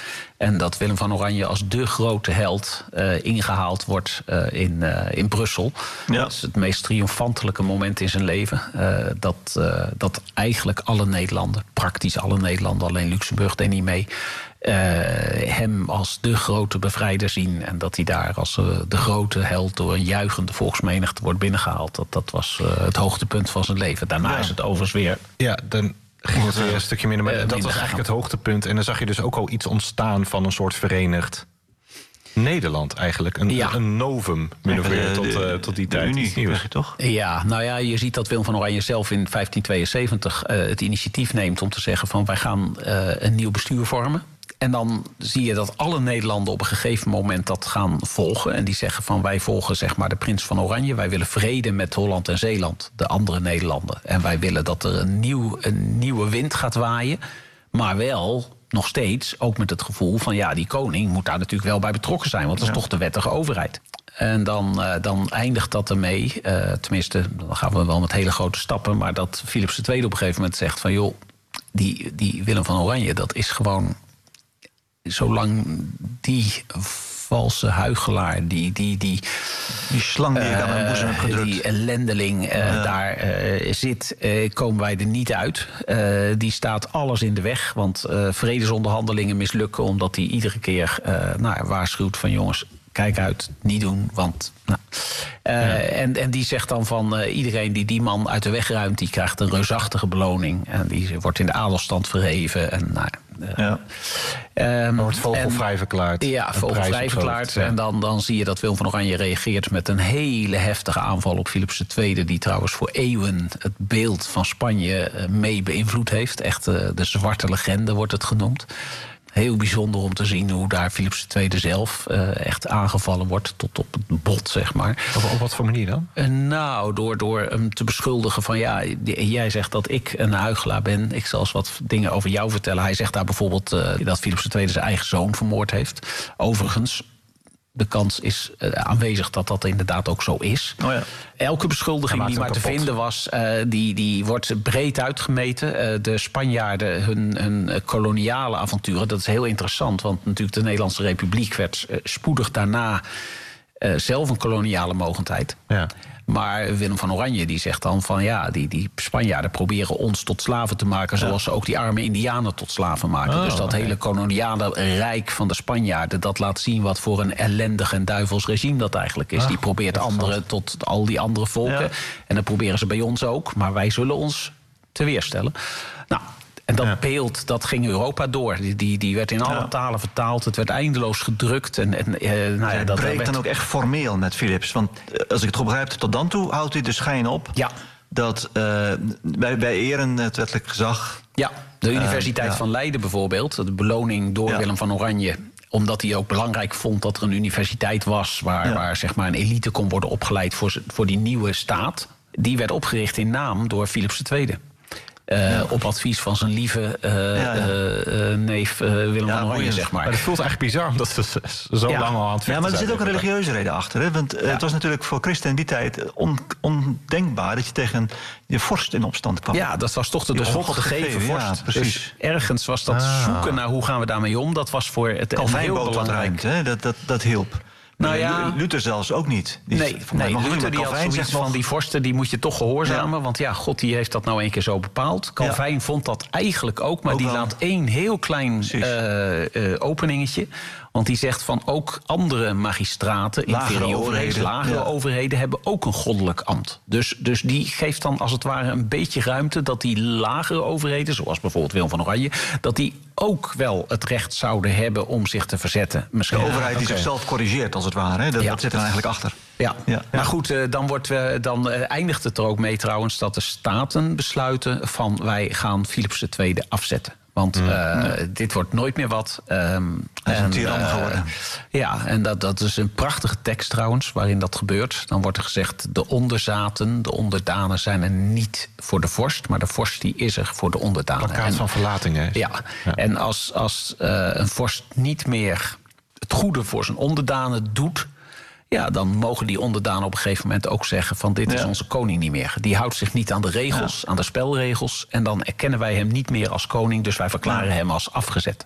S10: En dat Willem van Oranje als de grote held uh, ingehaald wordt uh, in, uh, in Brussel. Ja. Dat is het meest triomfantelijke moment in zijn leven. Uh, dat, uh, dat eigenlijk alle Nederlanden, praktisch alle Nederlanden, alleen Luxemburg deed niet mee, Uh, hem als de grote bevrijder zien. En dat hij daar als uh, de grote held door een juichende volksmenigte wordt binnengehaald. Dat, dat was uh, het hoogtepunt van zijn leven. Daarna ja. is het overigens weer...
S9: Ja, dan ging het weer een stukje minder. Maar uh, dat minder was eigenlijk het hoogtepunt. En dan zag je dus ook al iets ontstaan van een soort verenigd Nederland eigenlijk. Een, ja. een novum, min of meer, tot, uh, tot die de tijd.
S11: Unie, zeg je toch?
S10: Ja, nou ja, je ziet dat Willem van Oranje zelf in vijftien tweeënzeventig uh, het initiatief neemt om te zeggen van wij gaan uh, een nieuw bestuur vormen. En dan zie je dat alle Nederlanden op een gegeven moment dat gaan volgen. En die zeggen van wij volgen zeg maar de prins van Oranje. Wij willen vrede met Holland en Zeeland, de andere Nederlanden. En wij willen dat er een, nieuw, een nieuwe wind gaat waaien. Maar wel nog steeds ook met het gevoel van ja, die koning moet daar natuurlijk wel bij betrokken zijn. Want dat is ja. toch de wettige overheid. En dan, uh, dan eindigt dat ermee. Uh, tenminste, dan gaan we wel met hele grote stappen. Maar dat Philips de Tweede op een gegeven moment zegt van joh, die, die Willem van Oranje, dat is gewoon... Zolang die valse huichelaar, die, die, die,
S11: die slang die ik uh, aan mijn boezem heb gedrukt,
S10: die ellendeling uh, ja. daar uh, zit, uh, komen wij er niet uit. Uh, die staat alles in de weg, want uh, vredesonderhandelingen mislukken omdat hij iedere keer uh, nou, waarschuwt van jongens, kijk uit, niet doen, want... Nou. Uh, ja. en, en die zegt dan van uh, iedereen die die man uit de weg ruimt, die krijgt een reusachtige beloning. En die wordt in de adelstand verheven. En, nou, uh,
S9: ja. um, wordt vogelvrij verklaard.
S10: Ja, vogelvrij verklaard. Ja. En dan, dan zie je dat Willem van Oranje reageert met een hele heftige aanval op Philips de Tweede... die trouwens voor eeuwen het beeld van Spanje uh, mee beïnvloed heeft. Echt uh, de zwarte legende wordt het genoemd. Heel bijzonder om te zien hoe daar Philips de Tweede zelf uh, echt aangevallen wordt tot op het bot, zeg maar.
S9: Op, op wat voor manier dan?
S10: Uh, nou, door, door hem te beschuldigen van ja, jij zegt dat ik een huichelaar ben. Ik zal eens wat dingen over jou vertellen. Hij zegt daar bijvoorbeeld uh, dat Philips de Tweede zijn eigen zoon vermoord heeft. Overigens, de kans is uh, aanwezig dat dat inderdaad ook zo is. Oh ja. Elke beschuldiging die maar te vinden was, uh, die, die wordt breed uitgemeten. Uh, de Spanjaarden, hun, hun koloniale avonturen, dat is heel interessant. Want natuurlijk de Nederlandse Republiek werd uh, spoedig daarna uh, zelf een koloniale mogendheid. Ja. Maar Willem van Oranje die zegt dan van ja, die, die Spanjaarden proberen ons tot slaven te maken, ja. zoals ze ook die arme Indianen tot slaven maken. Oh, dus dat okay. hele koloniale rijk van de Spanjaarden, dat laat zien wat voor een ellendig en duivels regime dat eigenlijk is. Ah, die probeert anderen tot al die andere volken. Ja. En dat proberen ze bij ons ook, maar wij zullen ons te weerstellen. Nou, en dat ja. beeld, dat ging Europa door. Die, die, die werd in alle ja. talen vertaald. Het werd eindeloos gedrukt. En, en, uh, nou ja, dat
S11: breekt
S10: werd...
S11: dan ook echt formeel met Philips. Want als ik het goed begrijp, tot dan toe houdt hij de schijn op...
S10: Ja.
S11: dat uh, bij, bij eren het wettelijk gezag...
S10: Ja, de Universiteit uh, ja. van Leiden bijvoorbeeld. De beloning door ja. Willem van Oranje, omdat hij ook belangrijk vond dat er een universiteit was... waar, ja. waar zeg maar een elite kon worden opgeleid voor, voor die nieuwe staat. Die werd opgericht in naam door Philips de Tweede. Uh, ja. Op advies van zijn lieve uh, ja, ja. Uh, neef uh, Willem ja, van Oranje, zeg maar.
S9: Maar het voelt eigenlijk bizar, omdat ze zo
S10: ja.
S9: lang al aan het vechten
S11: Ja, maar er zit ook een religieuze reden achter. Hè? Want uh, ja. het was natuurlijk voor christen in die tijd on, ondenkbaar... dat je tegen je vorst in opstand kwam.
S10: Ja, dat was toch de door God gegeven vorst. Ja, precies. Dus ergens was dat ah. zoeken naar hoe gaan we daarmee om. Dat was voor het heel belangrijk.
S11: Hè? Dat, dat, dat hielp.
S10: Nou ja,
S11: Luther zelfs ook niet.
S10: Die nee, nee Luther die had zoiets van die vorsten, die moet je toch gehoorzamen. Ja. Want ja, God die heeft dat nou een keer zo bepaald. Calvijn ja. vond dat eigenlijk ook, maar ook die wel. laat één heel klein uh, uh, openingetje. Want die zegt van ook andere magistraten, inferiore overheden, lagere ja. overheden... hebben ook een goddelijk ambt. Dus, dus die geeft dan als het ware een beetje ruimte... dat die lagere overheden, zoals bijvoorbeeld Willem van Oranje... dat die ook wel het recht zouden hebben om zich te verzetten.
S11: Misschien. De overheid die okay. zichzelf corrigeert, als het ware. Hè? Dat, ja. dat zit er eigenlijk achter.
S10: Ja, ja. ja. maar goed, uh, dan, wordt, uh, dan uh, eindigt het er ook mee trouwens... dat de staten besluiten van wij gaan Philips de Tweede afzetten. Want uh, ja. dit wordt nooit meer wat. Um,
S11: Hij is een tiran geworden.
S10: Ja, en dat, dat is een prachtige tekst trouwens, waarin dat gebeurt. Dan wordt er gezegd, de onderzaten, de onderdanen zijn er niet voor de vorst... maar de vorst die is er voor de onderdanen.
S9: Plakkaat van verlating, hè?
S10: Ja, ja. En als, als uh, een vorst niet meer het goede voor zijn onderdanen doet... ja, dan mogen die onderdanen op een gegeven moment ook zeggen... van dit is ja. onze koning niet meer. Die houdt zich niet aan de regels, ja. aan de spelregels... en dan erkennen wij hem niet meer als koning... dus wij verklaren ja. hem als afgezet.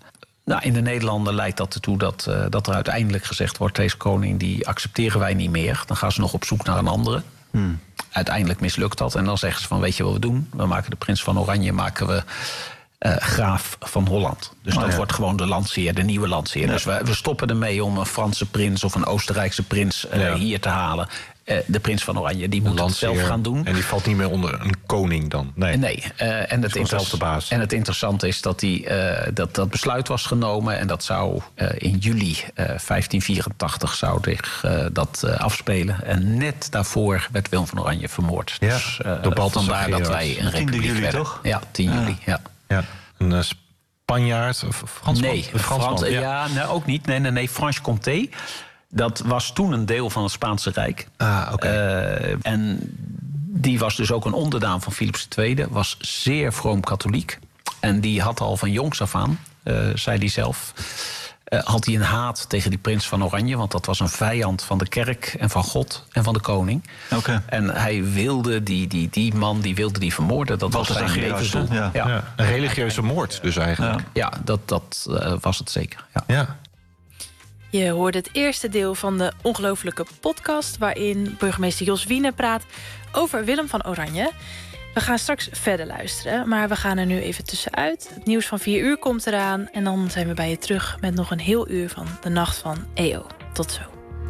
S10: Nou, in de Nederlanden leidt dat ertoe dat, uh, dat er uiteindelijk gezegd wordt... deze koning die accepteren wij niet meer. Dan gaan ze nog op zoek naar een andere. Hmm. Uiteindelijk mislukt dat. En dan zeggen ze van, weet je wat we doen? We maken de prins van Oranje maken we uh, graaf van Holland. Dus oh, dat ja. wordt gewoon de landsheer, de nieuwe landsheer. Ja. Dus we, we stoppen ermee om een Franse prins of een Oostenrijkse prins uh, ja. hier te halen. Uh, de prins van Oranje, die moet het zelf gaan doen.
S9: En die valt niet meer onder een koning dan? Nee,
S10: nee. Uh, en, het inter- baas. en het interessante is dat, die, uh, dat dat besluit was genomen... en dat zou uh, in juli uh, vijftien vierentachtig zou zich uh, dat uh, afspelen. En net daarvoor werd Willem van Oranje vermoord.
S9: Ja,
S10: dus uh, vandaar dat wij een republiek
S11: juli,
S10: werden.
S11: Toch?
S10: Ja, tien
S11: ja.
S10: juli, ja.
S9: ja. Een uh, Spanjaard of Fransman?
S10: Nee,
S9: een Fransman.
S10: Frans, ja, ja nee, ook niet. Nee, nee, nee, Franche-Comté. Dat was toen een deel van het Spaanse Rijk.
S9: Ah, oké.
S10: Okay. Uh, en die was dus ook een onderdaan van Philips de Tweede. Was zeer vroom katholiek. En die had al van jongs af aan, uh, zei hij zelf... Uh, had hij een haat tegen die prins van Oranje. Want dat was een vijand van de kerk en van God en van de koning.
S11: Okay.
S10: En hij wilde die, die, die man die wilde die vermoorden. Dat
S11: Wat
S10: was zijn levensdoel.
S11: Ja.
S9: Ja. Ja. Een religieuze moord dus eigenlijk.
S10: Ja, ja dat, dat uh, was het zeker. Ja.
S9: Ja.
S3: Je hoorde het eerste deel van de ongelofelijke podcast... waarin burgemeester Jos Wiene praat over Willem van Oranje. We gaan straks verder luisteren, maar we gaan er nu even tussenuit. Het nieuws van vier uur komt eraan en dan zijn we bij je terug... met nog een heel uur van de Nacht van E O. Tot zo.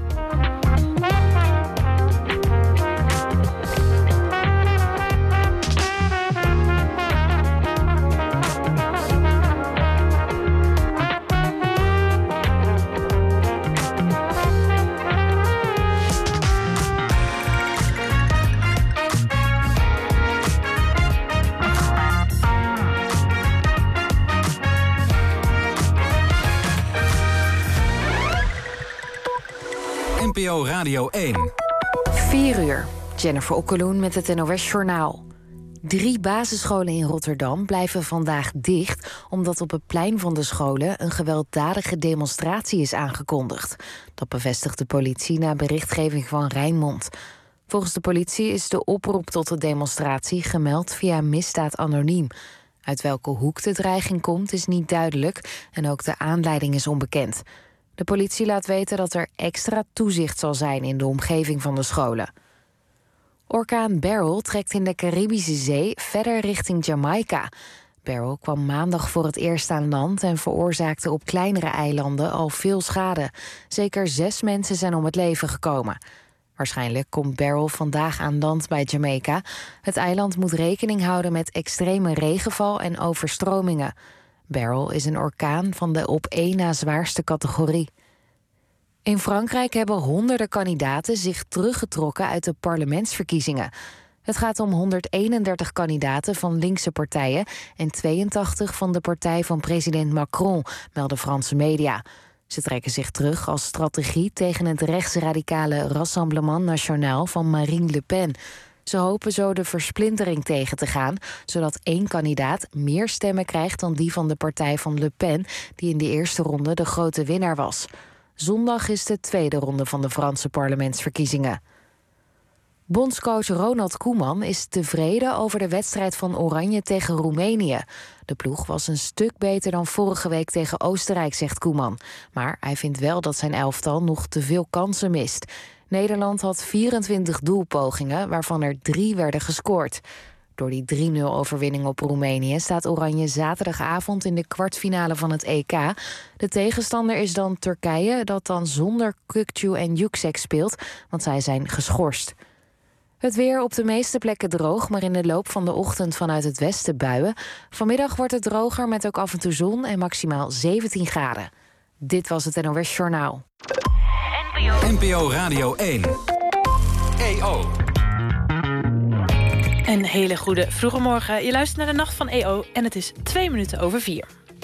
S1: N P O Radio één.
S2: vier uur. Jennifer Okkeloen met het N O S Journaal. Drie basisscholen in Rotterdam blijven vandaag dicht... omdat op het plein van de scholen een gewelddadige demonstratie is aangekondigd. Dat bevestigt de politie na berichtgeving van Rijnmond. Volgens de politie is de oproep tot de demonstratie gemeld via Misdaad Anoniem. Uit welke hoek de dreiging komt is niet duidelijk... en ook de aanleiding is onbekend. De politie laat weten dat er extra toezicht zal zijn in de omgeving van de scholen. Orkaan Beryl trekt in de Caribische Zee verder richting Jamaica. Beryl kwam maandag voor het eerst aan land en veroorzaakte op kleinere eilanden al veel schade. Zeker zes mensen zijn om het leven gekomen. Waarschijnlijk komt Beryl vandaag aan land bij Jamaica. Het eiland moet rekening houden met extreme regenval en overstromingen. Beryl is een orkaan van de op één na zwaarste categorie. In Frankrijk hebben honderden kandidaten zich teruggetrokken uit de parlementsverkiezingen. Het gaat om honderdeenendertig kandidaten van linkse partijen en tweeëntachtig van de partij van president Macron, melden Franse media. Ze trekken zich terug als strategie tegen het rechtsradicale Rassemblement National van Marine Le Pen. Ze hopen zo de versplintering tegen te gaan, zodat één kandidaat meer stemmen krijgt dan die van de partij van Le Pen, die in de eerste ronde de grote winnaar was. Zondag is de tweede ronde van de Franse parlementsverkiezingen. Bondscoach Ronald Koeman is tevreden over de wedstrijd van Oranje tegen Roemenië. De ploeg was een stuk beter dan vorige week tegen Oostenrijk, zegt Koeman. Maar hij vindt wel dat zijn elftal nog te veel kansen mist. Nederland had vierentwintig doelpogingen, waarvan er drie werden gescoord. Door die drie nul overwinning op Roemenië staat Oranje zaterdagavond in de kwartfinale van het E K. De tegenstander is dan Turkije, dat dan zonder Kukçu en Yüksek speelt, want zij zijn geschorst. Het weer op de meeste plekken droog, maar in de loop van de ochtend vanuit het westen buien. Vanmiddag wordt het droger met ook af en toe zon en maximaal zeventien graden. Dit was het N O S Journaal.
S1: N P O Radio één. E O.
S3: Een hele goede vroege morgen. Je luistert naar de Nacht van E O en het is twee minuten over vier.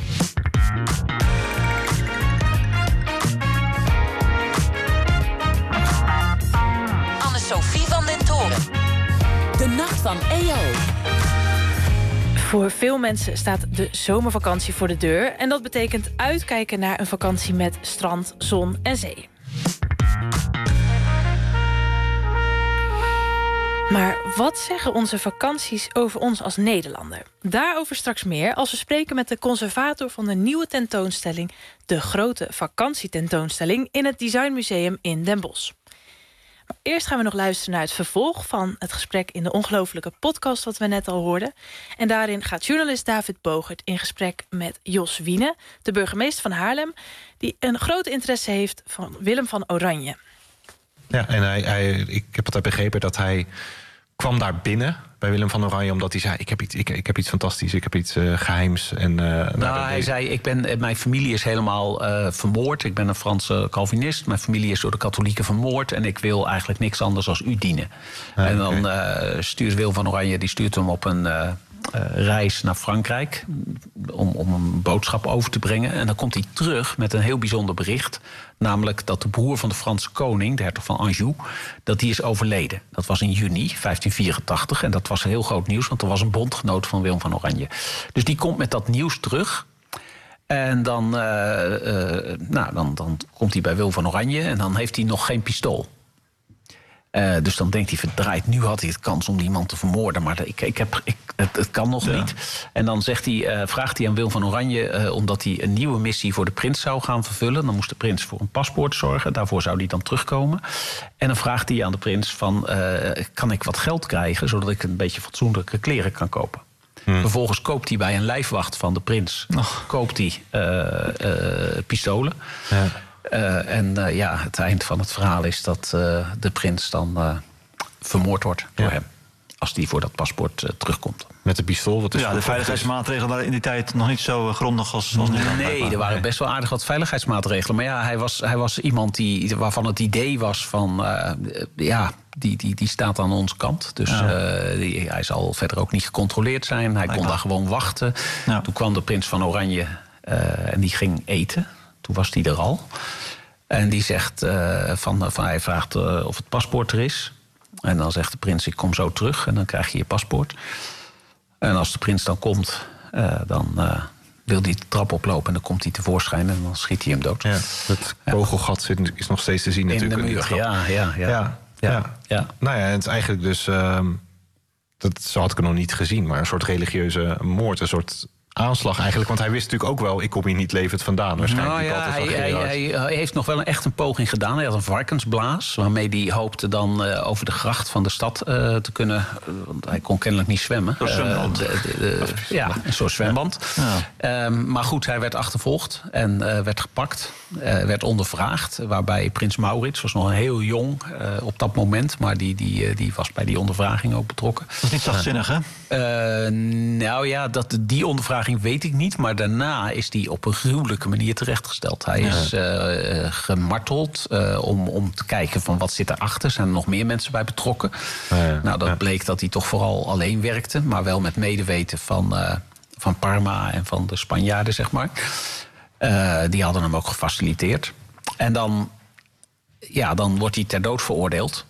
S4: Anne-Sophie van den Toren. De Nacht van E O.
S3: Voor veel mensen staat de zomervakantie voor de deur. En dat betekent uitkijken naar een vakantie met strand, zon en zee. Maar wat zeggen onze vakanties over ons als Nederlander? Daarover straks meer als we spreken met de conservator van de nieuwe tentoonstelling, de grote vakantietentoonstelling in het Designmuseum in Den Bosch. Maar eerst gaan we nog luisteren naar het vervolg van het gesprek in de ongelofelijke podcast wat we net al hoorden. En daarin gaat journalist David Bogert in gesprek met Jos Wiene, de burgemeester van Haarlem, die een grote interesse heeft van Willem van Oranje.
S9: Ja, en hij, hij, ik heb altijd begrepen dat hij kwam daar binnen bij Willem van Oranje, omdat hij zei, ik heb iets, ik, ik heb iets fantastisch, ik heb iets uh, geheims. En, uh, nou,
S10: nou, hij deed... zei, ik ben, mijn familie is helemaal uh, vermoord. Ik ben een Franse Calvinist. Mijn familie is door de katholieken vermoord. En ik wil eigenlijk niks anders dan u dienen. Ah, en dan okay. uh, stuurt Willem van Oranje, die stuurt hem op een uh, uh, reis naar Frankrijk om, om een boodschap over te brengen. En dan komt hij terug met een heel bijzonder bericht. Namelijk dat de broer van de Franse koning, de hertog van Anjou, dat die is overleden. Dat was in juni vijftien vierentachtig. En dat was heel groot nieuws, want er was een bondgenoot van Willem van Oranje. Dus die komt met dat nieuws terug. En dan, uh, uh, nou, dan, dan komt hij bij Willem van Oranje en dan heeft hij nog geen pistool. Uh, dus dan denkt hij, verdraaid, nu had hij het kans om iemand te vermoorden. Maar ik, ik heb, ik, het, het kan nog ja. niet. En dan zegt hij, uh, vraagt hij aan Willem van Oranje, Uh, omdat hij een nieuwe missie voor de prins zou gaan vervullen. Dan moest de prins voor een paspoort zorgen. Daarvoor zou hij dan terugkomen. En dan vraagt hij aan de prins van, uh, kan ik wat geld krijgen, zodat ik een beetje fatsoenlijke kleren kan kopen. Hmm. Vervolgens koopt hij bij een lijfwacht van de prins oh. koopt hij uh, uh, pistolen. Ja. Uh, en uh, ja, het eind van het verhaal is dat uh, de prins dan uh, vermoord wordt door ja. hem. Als die voor dat paspoort uh, terugkomt.
S9: Met de pistool? Wat is
S11: ja, de veiligheidsmaatregelen waren in die tijd nog niet zo grondig als, als Nederland.
S10: Nee, er waren best wel aardig wat veiligheidsmaatregelen. Maar ja, hij was, hij was iemand die, waarvan het idee was van, Uh, ja, die, die, die staat aan onze kant. Dus ja. uh, die, hij zal verder ook niet gecontroleerd zijn. Hij, hij kon daar gewoon wachten. Ja. Toen kwam de prins van Oranje uh, en die ging eten. Toen was hij er al. En die zegt, uh, van, van, hij vraagt uh, of het paspoort er is. En dan zegt de prins, ik kom zo terug. En dan krijg je je paspoort. En als de prins dan komt, uh, dan uh, wil hij de trap oplopen. En dan komt hij tevoorschijn en dan schiet hij hem dood.
S9: Ja, het kogelgat ja. is nog steeds te zien
S10: in
S9: natuurlijk.
S10: In de muur, ja, ja, ja.
S9: Ja, ja. ja. ja. Nou ja, het is eigenlijk dus, Uh, dat zo had ik het nog niet gezien, maar een soort religieuze moord, een soort aanslag eigenlijk. Want hij wist natuurlijk ook wel, ik kom hier niet levend vandaan. Waarschijnlijk
S10: nou ja, hij, hij, hij, hij heeft nog wel een, echt een poging gedaan. Hij had een varkensblaas, waarmee hij hoopte dan uh, over de gracht van de stad uh, te kunnen. Uh, want hij kon kennelijk niet zwemmen.
S11: Een zwemband.
S10: Uh, de, de, de, ja, een soort zwemband. Ja. Um, maar goed, hij werd achtervolgd en uh, werd gepakt. Uh, werd ondervraagd, waarbij prins Maurits was nog een heel jong uh, op dat moment, maar die, die, uh, die was bij die ondervraging ook betrokken.
S11: Dat is niet zachtzinnig, hè?
S10: Uh, nou ja, dat, die ondervraging weet ik niet, maar daarna is die op een gruwelijke manier terechtgesteld. Hij ja. is uh, gemarteld uh, om, om te kijken van wat zit erachter. Zijn er nog meer mensen bij betrokken? Ja, ja. Nou, dat ja. bleek dat hij toch vooral alleen werkte, maar wel met medeweten van, uh, van Parma en van de Spanjaarden, zeg maar. Uh, die hadden hem ook gefaciliteerd. En dan, ja, dan wordt hij ter dood veroordeeld.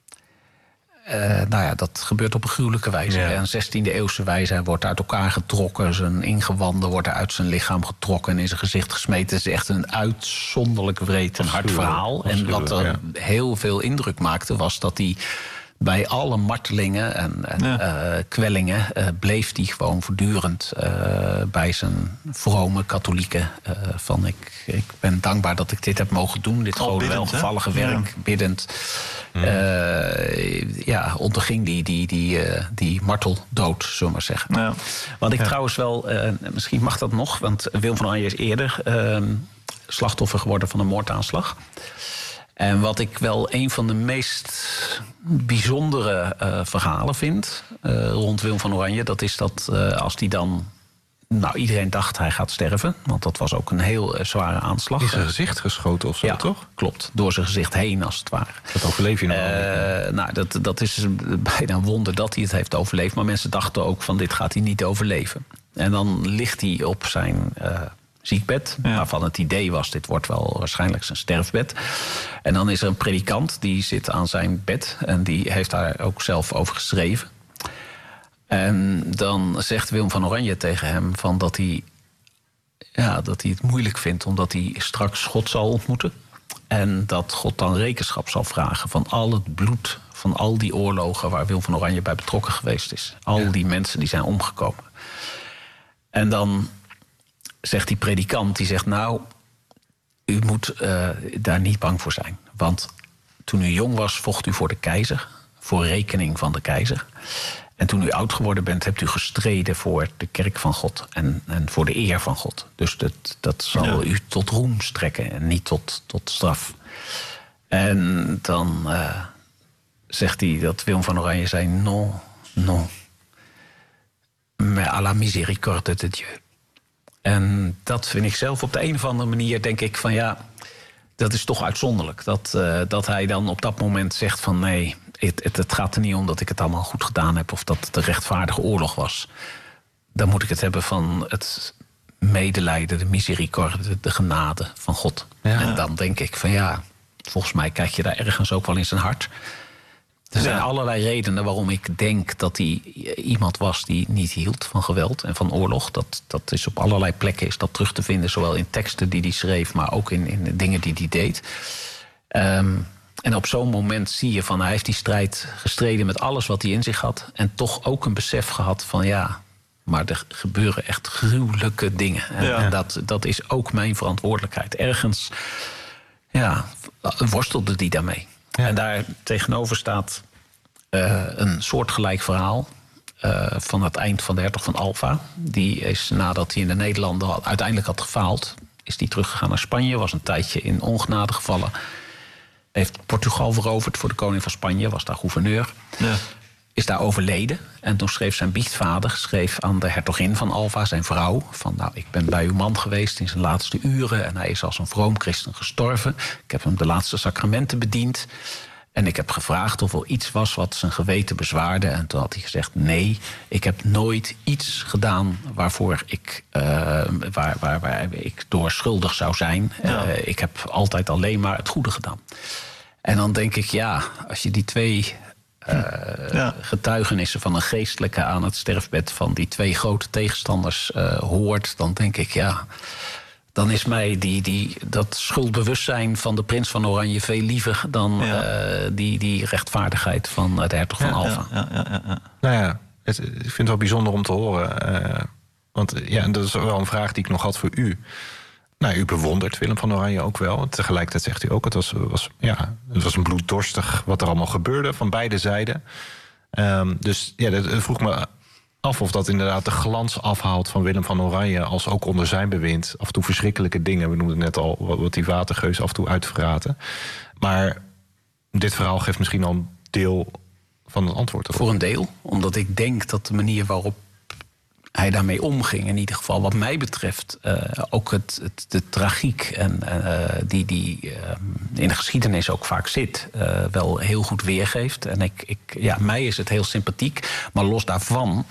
S10: Uh, nou ja, dat gebeurt op een gruwelijke wijze. Ja. Een zestiende eeuwse wijze. Hij wordt uit elkaar getrokken. Zijn ingewanden worden uit zijn lichaam getrokken en in zijn gezicht gesmeten. Het is echt een uitzonderlijk wreed en hard verhaal. En wat er ja. heel veel indruk maakte, was dat hij bij alle martelingen en, en ja. uh, kwellingen uh, bleef hij gewoon voortdurend uh, bij zijn vrome katholieken. Uh, van ik, ik ben dankbaar dat ik dit heb mogen doen. Dit gewoon welgevallige werk, ja. biddend. Mm. Uh, ja, onderging die, die, die, uh, die marteldood, zullen we maar zeggen. Ja. Wat ik ja. trouwens wel, uh, misschien mag dat nog, want Willem van Oranje is eerder uh, slachtoffer geworden van een moordaanslag. En wat ik wel een van de meest bijzondere uh, verhalen vind uh, rond Willem van Oranje, dat is dat uh, als die dan, nou, iedereen dacht hij gaat sterven, want dat was ook een heel uh, zware aanslag.
S9: Is zijn gezicht geschoten of zo,
S10: ja,
S9: toch?
S10: Klopt, door zijn gezicht heen als het ware.
S9: Dat overleef je nog
S10: uh, uh, Nou, dat, dat is bijna een wonder dat hij het heeft overleefd, maar mensen dachten ook van dit gaat hij niet overleven. En dan ligt hij op zijn Uh, ziekbed, ja. waarvan het idee was, dit wordt wel waarschijnlijk zijn sterfbed. En dan is er een predikant, die zit aan zijn bed en die heeft daar ook zelf over geschreven. En dan zegt Willem van Oranje tegen hem van dat hij, ja, dat hij het moeilijk vindt, omdat hij straks God zal ontmoeten. En dat God dan rekenschap zal vragen van al het bloed, van al die oorlogen waar Willem van Oranje bij betrokken geweest is. Al ja. die mensen die zijn omgekomen. En dan zegt die predikant, die zegt nou, u moet uh, daar niet bang voor zijn. Want toen u jong was, vocht u voor de keizer, voor rekening van de keizer. En toen u oud geworden bent, hebt u gestreden voor de kerk van God en, en voor de eer van God. Dus dat, dat zal ja. u tot roem strekken en niet tot, tot straf. En dan uh, zegt hij dat Willem van Oranje zei, non, non, mais à la miséricorde de Dieu. En dat vind ik zelf op de een of andere manier, denk ik van ja, dat is toch uitzonderlijk. Dat, uh, dat hij dan op dat moment zegt van nee, het, het, het gaat er niet om dat ik het allemaal goed gedaan heb of dat het een rechtvaardige oorlog was. Dan moet ik het hebben van het medelijden, de misericorde, de genade van God. Ja. En dan denk ik van ja, volgens mij kijk je daar ergens ook wel in zijn hart. Er zijn ja. allerlei redenen waarom ik denk dat hij iemand was die niet hield van geweld en van oorlog. Dat, dat is op allerlei plekken is dat terug te vinden, zowel in teksten die hij schreef, maar ook in, in de dingen die hij deed. Um, en op zo'n moment zie je van hij heeft die strijd gestreden met alles wat hij in zich had. En toch ook een besef gehad van ja, maar er gebeuren echt gruwelijke dingen. En, ja. en dat, dat is ook mijn verantwoordelijkheid. Ergens ja, worstelde hij daarmee. Ja. En daar tegenover staat uh, een soortgelijk verhaal uh, van het eind van de hertog van Alva. Die is nadat hij in de Nederlanden had, uiteindelijk had gefaald, is die teruggegaan naar Spanje. Was een tijdje in ongenade gevallen. Heeft Portugal veroverd voor de koning van Spanje, was daar gouverneur. Ja. Is daar overleden. En toen schreef zijn biechtvader schreef aan de hertogin van Alva, zijn vrouw, van nou, ik ben bij uw man geweest in zijn laatste uren en hij is als een vroom christen gestorven. Ik heb hem de laatste sacramenten bediend. En ik heb gevraagd of er iets was wat zijn geweten bezwaarde. En toen had hij gezegd, nee, ik heb nooit iets gedaan waarvoor ik, uh, waar, waar, waar ik door schuldig zou zijn. Ja. Uh, ik heb altijd alleen maar het goede gedaan. En dan denk ik, ja, als je die twee Uh, ja. getuigenissen van een geestelijke aan het sterfbed van die twee grote tegenstanders uh, hoort, dan denk ik, ja, dan is mij die, die, dat schuldbewustzijn van de prins van Oranje veel liever dan ja. uh, die, die rechtvaardigheid van de hertog van ja, Alva.
S9: Ja, ja, ja, ja. Nou ja, het, ik vind het wel bijzonder om te horen. Uh, want ja, dat is wel een vraag die ik nog had voor u. Nou, u bewondert Willem van Oranje ook wel. Tegelijkertijd zegt u ook, het was, was, ja, het was een bloeddorstig wat er allemaal gebeurde van beide zijden. Um, dus ja, dat vroeg me af of dat inderdaad de glans afhaalt van Willem van Oranje, als ook onder zijn bewind af en toe verschrikkelijke dingen. We noemden net al wat die watergeus af en toe uitverraten. Maar dit verhaal geeft misschien al een deel van het antwoord erop.
S10: Voor een deel, omdat ik denk dat de manier waarop hij daarmee omging, in ieder geval wat mij betreft, uh, ook het, het, de tragiek en uh, die, die uh, in de geschiedenis ook vaak zit, uh, wel heel goed weergeeft. En ik, ik, ja, mij is het heel sympathiek, maar los daarvan,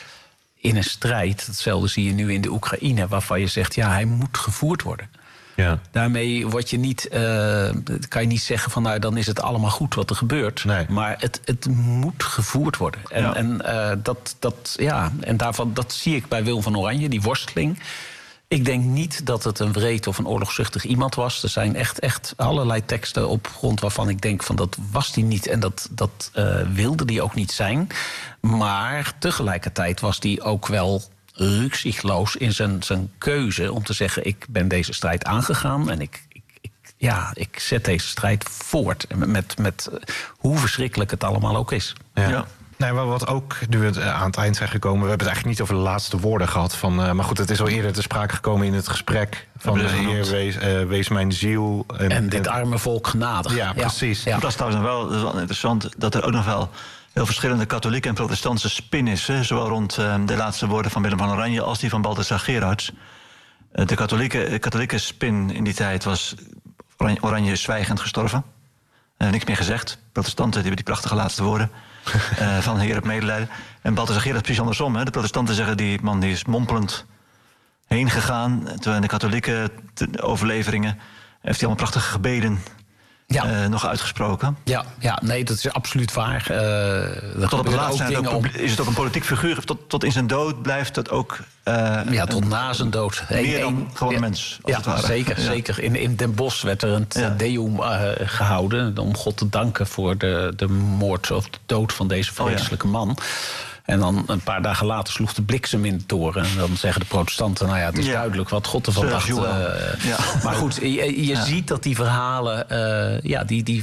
S10: in een strijd, hetzelfde zie je nu in de Oekraïne, waarvan je zegt, ja, hij moet gevoerd worden. Ja. Daarmee word je niet, uh, kan je niet zeggen van nou, dan is het allemaal goed wat er gebeurt. Nee. Maar het, het moet gevoerd worden. En, ja. en, uh, dat, dat, ja, en daarvan, dat zie ik bij Willem van Oranje, die worsteling. Ik denk niet dat het een wreed of een oorlogzuchtig iemand was. Er zijn echt, echt allerlei teksten op grond waarvan ik denk van dat was hij niet en dat, dat uh, wilde hij ook niet zijn. Maar tegelijkertijd was hij ook wel rukzichtloos in zijn, zijn keuze om te zeggen, ik ben deze strijd aangegaan en ik, ik, ik, ja, ik zet deze strijd voort. Met, met uh, hoe verschrikkelijk het allemaal ook is.
S9: Ja. Ja. Nee, maar wat ook, nu we aan het eind zijn gekomen, we hebben het eigenlijk niet over de laatste woorden gehad. Van, uh, maar goed, het is al eerder te sprake gekomen in het gesprek van de Heer, wees, uh, wees mijn ziel.
S10: En, en dit en, arme volk genadig.
S9: Ja, precies.
S11: Ja. Dat is trouwens wel, dat is wel interessant, dat er ook nog wel heel verschillende katholieke en protestantse spin is. Hè, zowel rond uh, de laatste woorden van Willem van Oranje als die van Balthasar Gerards. Uh, de katholieke, katholieke spin in die tijd was Oranje, Oranje is zwijgend gestorven. Uh, niks meer gezegd. Protestanten die hebben die prachtige laatste woorden uh, van Heer het medelijden. En Balthasar Gerards precies andersom. Hè. De protestanten zeggen die man die is mompelend heen gegaan. Terwijl in de katholieke overleveringen heeft hij allemaal prachtige gebeden
S10: Ja.
S11: Uh, nog uitgesproken.
S10: Ja, ja, nee, dat is absoluut waar. Uh,
S11: tot op het laatste ook om... is het ook een politiek figuur. Tot, tot in zijn dood blijft het ook... Uh,
S10: ja, tot na zijn dood.
S11: Meer een, dan gewoon een ja, mens, als
S10: ja,
S11: het ware.
S10: Zeker, ja. zeker. In, in Den Bosch werd er een ja. deum uh, gehouden... om God te danken voor de, de moord of de dood van deze vreselijke oh, ja. man... En dan een paar dagen later sloeg de bliksem in de toren. En dan zeggen de protestanten, nou ja, het is ja. duidelijk wat God ervan dacht. Uh, ja. Maar goed, je, je ja. ziet dat die verhalen, uh, ja, die, die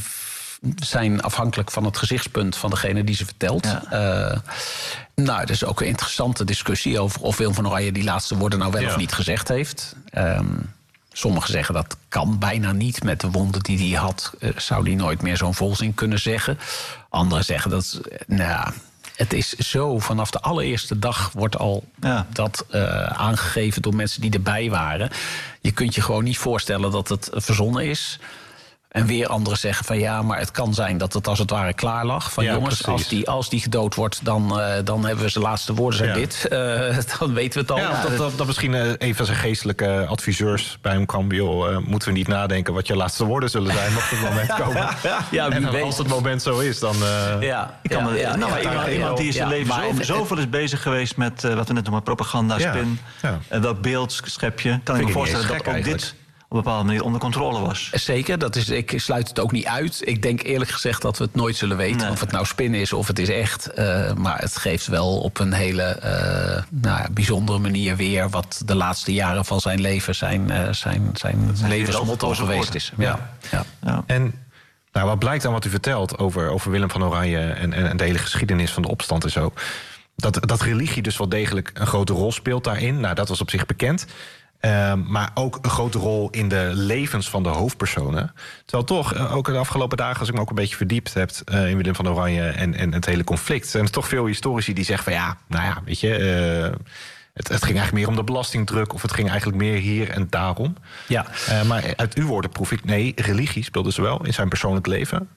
S10: zijn afhankelijk van het gezichtspunt van degene die ze vertelt. Ja. Uh, nou, er is ook een interessante discussie over of Willem van Oranje die laatste woorden nou wel ja. of niet gezegd heeft. Um, Sommigen zeggen dat kan bijna niet. Met de wonden die hij had, uh, zou hij nooit meer zo'n volzin kunnen zeggen. Anderen zeggen dat, nou... Het is zo, vanaf de allereerste dag wordt al ja. dat uh, aangegeven door mensen die erbij waren. Je kunt je gewoon niet voorstellen dat het verzonnen is. En weer anderen zeggen van ja, maar het kan zijn dat het als het ware klaar lag. Van ja, jongens, als die, als die gedood wordt, dan, uh, dan hebben we zijn laatste woorden zijn ja. dit. Uh, dan weten we het al.
S9: Ja, dat, dat, dat misschien uh, een van zijn geestelijke adviseurs bij hem kwam. Joh, uh, moeten we niet nadenken wat je laatste woorden zullen zijn op het moment komen. ja, ja, ja, en weet. Als het moment zo is, dan... Uh,
S11: ja, ik kan ja, me, ja, nou, ja, iemand, iemand die in zijn ja, leven zo, het, zoveel is bezig geweest met uh, wat we net noemen propaganda, spin. Ja, ja. En welk beeld schep je? Kan ik me voorstellen dat ook eigenlijk. dit... op een bepaalde manier onder controle was.
S10: Zeker, dat is, ik sluit het ook niet uit. Ik denk eerlijk gezegd dat we het nooit zullen weten... Nee. of het nou spin is of het is echt. Uh, maar het geeft wel op een hele uh, nou ja, bijzondere manier weer... wat de laatste jaren van zijn leven zijn, uh, zijn, zijn, zijn levensmotto geweest is. Ja. Ja.
S9: Ja. En nou, wat blijkt aan wat u vertelt over, over Willem van Oranje... En, en, en de hele geschiedenis van de opstand en zo... Dat, dat religie dus wel degelijk een grote rol speelt daarin. Nou, dat was op zich bekend... Uh, maar ook een grote rol in de levens van de hoofdpersonen. Terwijl toch, uh, ook de afgelopen dagen... als ik me ook een beetje verdiept heb uh, in Willem van Oranje... En, en het hele conflict... zijn er toch veel historici die zeggen van ja... nou ja, weet je... Uh, het, het ging eigenlijk meer om de belastingdruk... of het ging eigenlijk meer hier en daarom.
S10: Ja.
S9: Uh, maar uit uw woorden proef ik... nee, religie speelde zowel in zijn persoonlijk leven...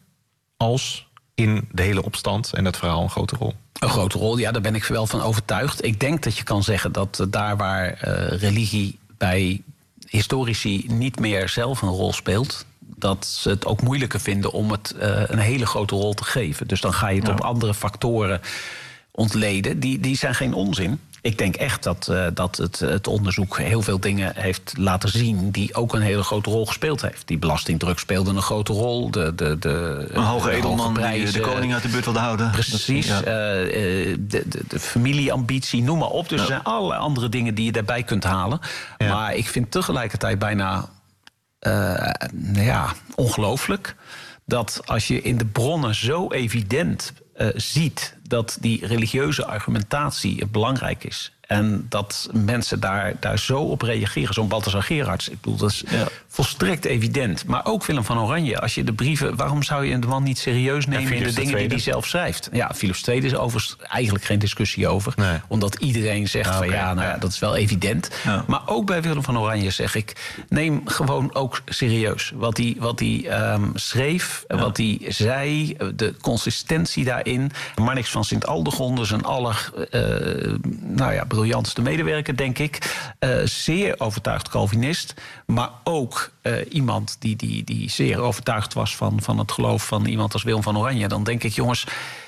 S9: als in de hele opstand en dat verhaal een grote rol.
S10: Een grote rol, ja, daar ben ik wel van overtuigd. Ik denk dat je kan zeggen dat uh, daar waar uh, religie... bij historici niet meer zelf een rol speelt... dat ze het ook moeilijker vinden om het uh, een hele grote rol te geven. Dus dan ga je het ja. op andere factoren ontleden. Die, die zijn geen onzin. Ik denk echt dat, uh, dat het, het onderzoek heel veel dingen heeft laten zien... die ook een hele grote rol gespeeld heeft. Die belastingdruk speelde een grote rol. De, de, de,
S11: een hoge edelman die de koning uit de buurt wilde houden.
S10: Precies. Ja. Uh, de, de, de familieambitie, noem maar op. Dus ja. er zijn allerlei andere dingen die je daarbij kunt halen. Ja. Maar ik vind tegelijkertijd bijna uh, nou ja, ongelooflijk... dat als je in de bronnen zo evident uh, ziet... dat die religieuze argumentatie belangrijk is... en dat mensen daar, daar zo op reageren. Zo'n Balthasar Gerards, ik bedoel, dat is ja. volstrekt evident. Maar ook Willem van Oranje, als je de brieven... waarom zou je de man niet serieus nemen in de dingen die hij zelf schrijft? Ja, Philips de Tweede is overigens eigenlijk geen discussie over. Nee. Omdat iedereen zegt ja, van okay. ja, nou ja, dat is wel evident. Ja. Maar ook bij Willem van Oranje zeg ik... neem gewoon ook serieus wat hij, wat hij um, schreef, ja. wat hij zei... de consistentie daarin. Marnix van Sint-Aldegonde, zijn aller... Uh, nou ja, briljantste medewerker, denk ik. Uh, zeer overtuigd Calvinist. Maar ook uh, iemand die, die, die zeer overtuigd was van, van het geloof van iemand als Willem van Oranje. Dan denk ik, jongens,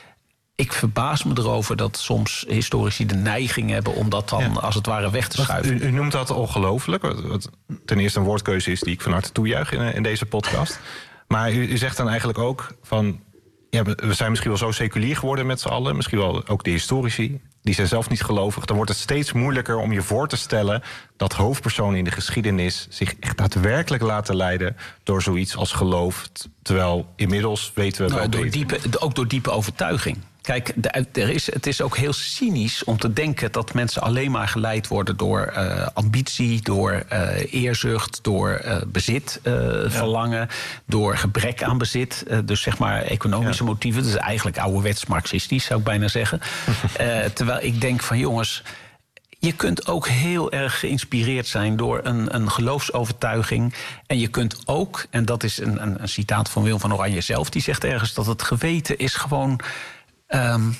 S10: ik verbaas me erover dat soms historici de neiging hebben om dat dan ja. als het ware weg te schuiven.
S9: U, u noemt dat ongelooflijk. Wat ten eerste een woordkeuze is die ik van harte toejuich in, in deze podcast. Maar u, u zegt dan eigenlijk ook van... ja, we zijn misschien wel zo seculier geworden met z'n allen. Misschien wel ook de historici. Die zijn zelf niet gelovig. Dan wordt het steeds moeilijker om je voor te stellen... dat hoofdpersonen in de geschiedenis zich echt daadwerkelijk laten leiden... door zoiets als geloof. Terwijl inmiddels weten we
S10: nou,
S9: wel
S10: door diepe, ook door diepe overtuiging. Kijk, de, er is, het is ook heel cynisch om te denken dat mensen alleen maar geleid worden door uh, ambitie, door uh, eerzucht, door uh, bezit, uh, ja. verlangen, door gebrek aan bezit. Uh, dus zeg maar economische ja. motieven. Dat is eigenlijk ouderwets marxistisch, zou ik bijna zeggen. uh, terwijl ik denk van jongens, je kunt ook heel erg geïnspireerd zijn door een, een geloofsovertuiging. En je kunt ook, en dat is een, een, een citaat van Willem van Oranje zelf, die zegt ergens dat het geweten is gewoon... Um,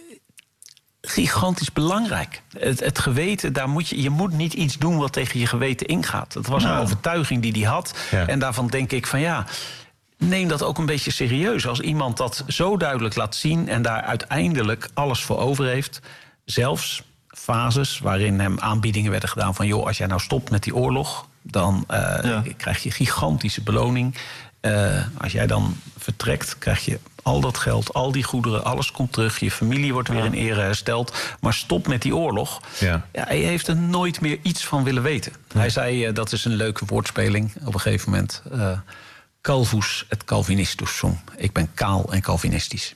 S10: gigantisch belangrijk. Het, het geweten, daar moet je, je moet niet iets doen wat tegen je geweten ingaat. Het was nou. een overtuiging die hij had. Ja. En daarvan denk ik van ja, neem dat ook een beetje serieus. Als iemand dat zo duidelijk laat zien en daar uiteindelijk alles voor over heeft. Zelfs fases waarin hem aanbiedingen werden gedaan van... joh, als jij nou stopt met die oorlog, dan uh, ja. krijg je gigantische beloning. Uh, als jij dan vertrekt, krijg je al dat geld, al die goederen, alles komt terug. Je familie wordt weer ja. in ere hersteld. Maar stop met die oorlog. Ja. Ja, hij heeft er nooit meer iets van willen weten. Ja. Hij zei, uh, dat is een leuke woordspeling op een gegeven moment... Uh, Calvus et Calvinistus sum. Ik ben kaal en Calvinistisch.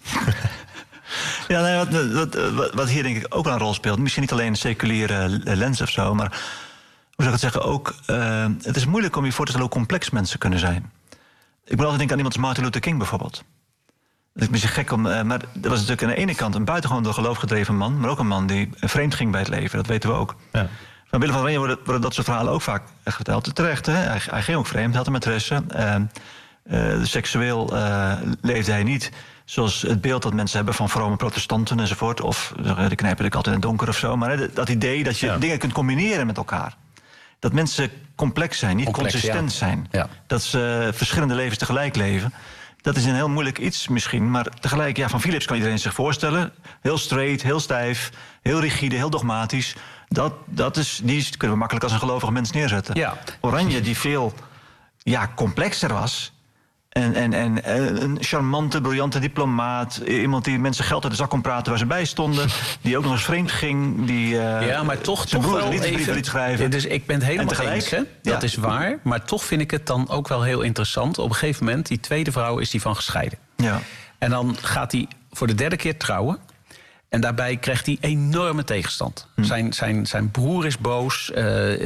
S11: Ja, nee, wat, wat, wat hier denk ik ook een rol speelt... misschien niet alleen een seculiere lens of zo... maar hoe zou ik het zeggen, ook... Uh, het is moeilijk om je voor te stellen hoe complex mensen kunnen zijn. Ik moet altijd denken aan iemand als Martin Luther King bijvoorbeeld. Dat is misschien gek om... Uh, maar dat was natuurlijk aan de ene kant een buitengewoon door geloof gedreven man... maar ook een man die vreemd ging bij het leven, dat weten we ook. Ja. Van Willem van Oranje worden, worden dat soort verhalen ook vaak verteld. Terecht, hè? Hij, hij ging ook vreemd, hij had een maîtresse. Uh, uh, seksueel uh, leefde hij niet zoals het beeld dat mensen hebben van vrome protestanten enzovoort. Of uh, de knijpen ik altijd in het donker of zo. Maar hè, dat idee dat je ja. dingen kunt combineren met elkaar. Dat mensen complex zijn, niet complex, consistent ja. zijn. Ja. Dat ze uh, verschillende levens tegelijk leven. Dat is een heel moeilijk iets misschien. Maar tegelijk, ja, van Philips kan iedereen zich voorstellen. Heel straight, heel stijf, heel rigide, heel dogmatisch. Dat, dat is, die kunnen we makkelijk als een gelovige mens neerzetten. Ja. Oranje, die veel ja, complexer was. En, en, en een charmante, briljante diplomaat. Iemand die mensen geld uit de zak kon praten waar ze bij stonden. Die ook nog eens vreemd ging. Die, uh,
S10: ja, maar toch, toch wel even...
S11: liet schrijven.
S10: Dus ik ben het helemaal eens, hè? Dat ja. is waar. Maar toch vind ik het dan ook wel heel interessant. Op een gegeven moment, die tweede vrouw is die van gescheiden. Ja. En dan gaat hij voor de derde keer trouwen. En daarbij krijgt hij enorme tegenstand. Hm. Zijn, zijn, zijn broer is boos. Uh,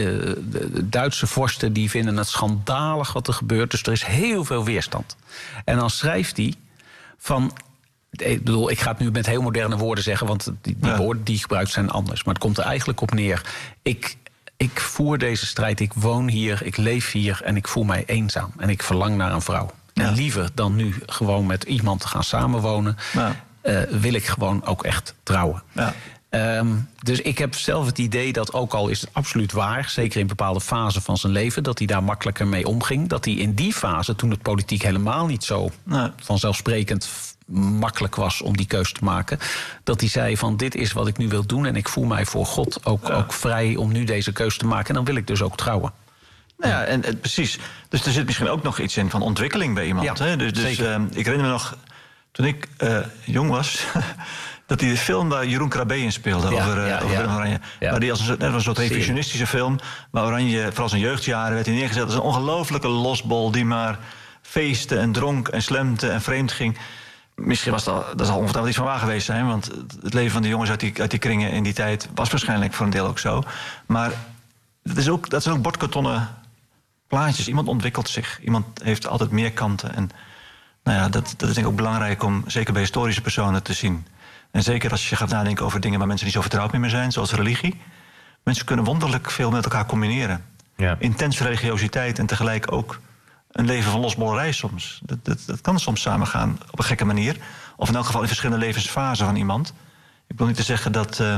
S10: de Duitse vorsten die vinden het schandalig wat er gebeurt. Dus er is heel veel weerstand. En dan schrijft hij van... Ik bedoel, ik ga het nu met heel moderne woorden zeggen... want die, die ja. woorden die gebruikt zijn anders. Maar het komt er eigenlijk op neer. Ik, ik voer deze strijd, ik woon hier, ik leef hier... en ik voel mij eenzaam. En ik verlang naar een vrouw. Ja. En liever dan nu gewoon met iemand te gaan samenwonen... Ja. Uh, wil ik gewoon ook echt trouwen. Ja. Um, dus ik heb zelf het idee dat, ook al is het absoluut waar... zeker in bepaalde fasen van zijn leven... dat hij daar makkelijker mee omging. Dat hij in die fase, toen het politiek helemaal niet zo... Nee. vanzelfsprekend makkelijk was om die keuze te maken... dat hij zei van, dit is wat ik nu wil doen... en ik voel mij voor God ook, ja. ook vrij om nu deze keuze te maken... en dan wil ik dus ook trouwen.
S11: Nou ja, en, en precies. Dus er zit misschien ook nog iets in van ontwikkeling bij iemand. Ja, hè? Dus, dus uh, ik herinner me nog... Toen ik uh, jong was, dat hij de film waar Jeroen Krabbe in speelde... Ja, over, uh, ja, over ja. Oranje. Ja. Maar die als een, net een soort revisionistische film... waar Oranje, vooral zijn jeugdjaren, werd hij neergezet... als een ongelofelijke losbol die maar feestte en dronk en slemte en vreemd ging. Misschien was dat, dat zal ongetwijfeld iets van waar geweest zijn... want het leven van de jongens uit die, uit die kringen in die tijd... was waarschijnlijk voor een deel ook zo. Maar dat, is ook, dat zijn ook bordkartonnen plaatjes. Iemand ontwikkelt zich. Iemand heeft altijd meer kanten... En, nou ja, dat, dat is denk ik ook belangrijk om zeker bij historische personen te zien. En zeker als je gaat nadenken over dingen waar mensen niet zo vertrouwd mee meer zijn, zoals religie. Mensen kunnen wonderlijk veel met elkaar combineren. Ja. Intense religiositeit en tegelijk ook een leven van losbollerij soms. Dat, dat, dat kan soms samengaan op een gekke manier. Of in elk geval in verschillende levensfasen van iemand. Ik wil niet te zeggen dat uh, uh,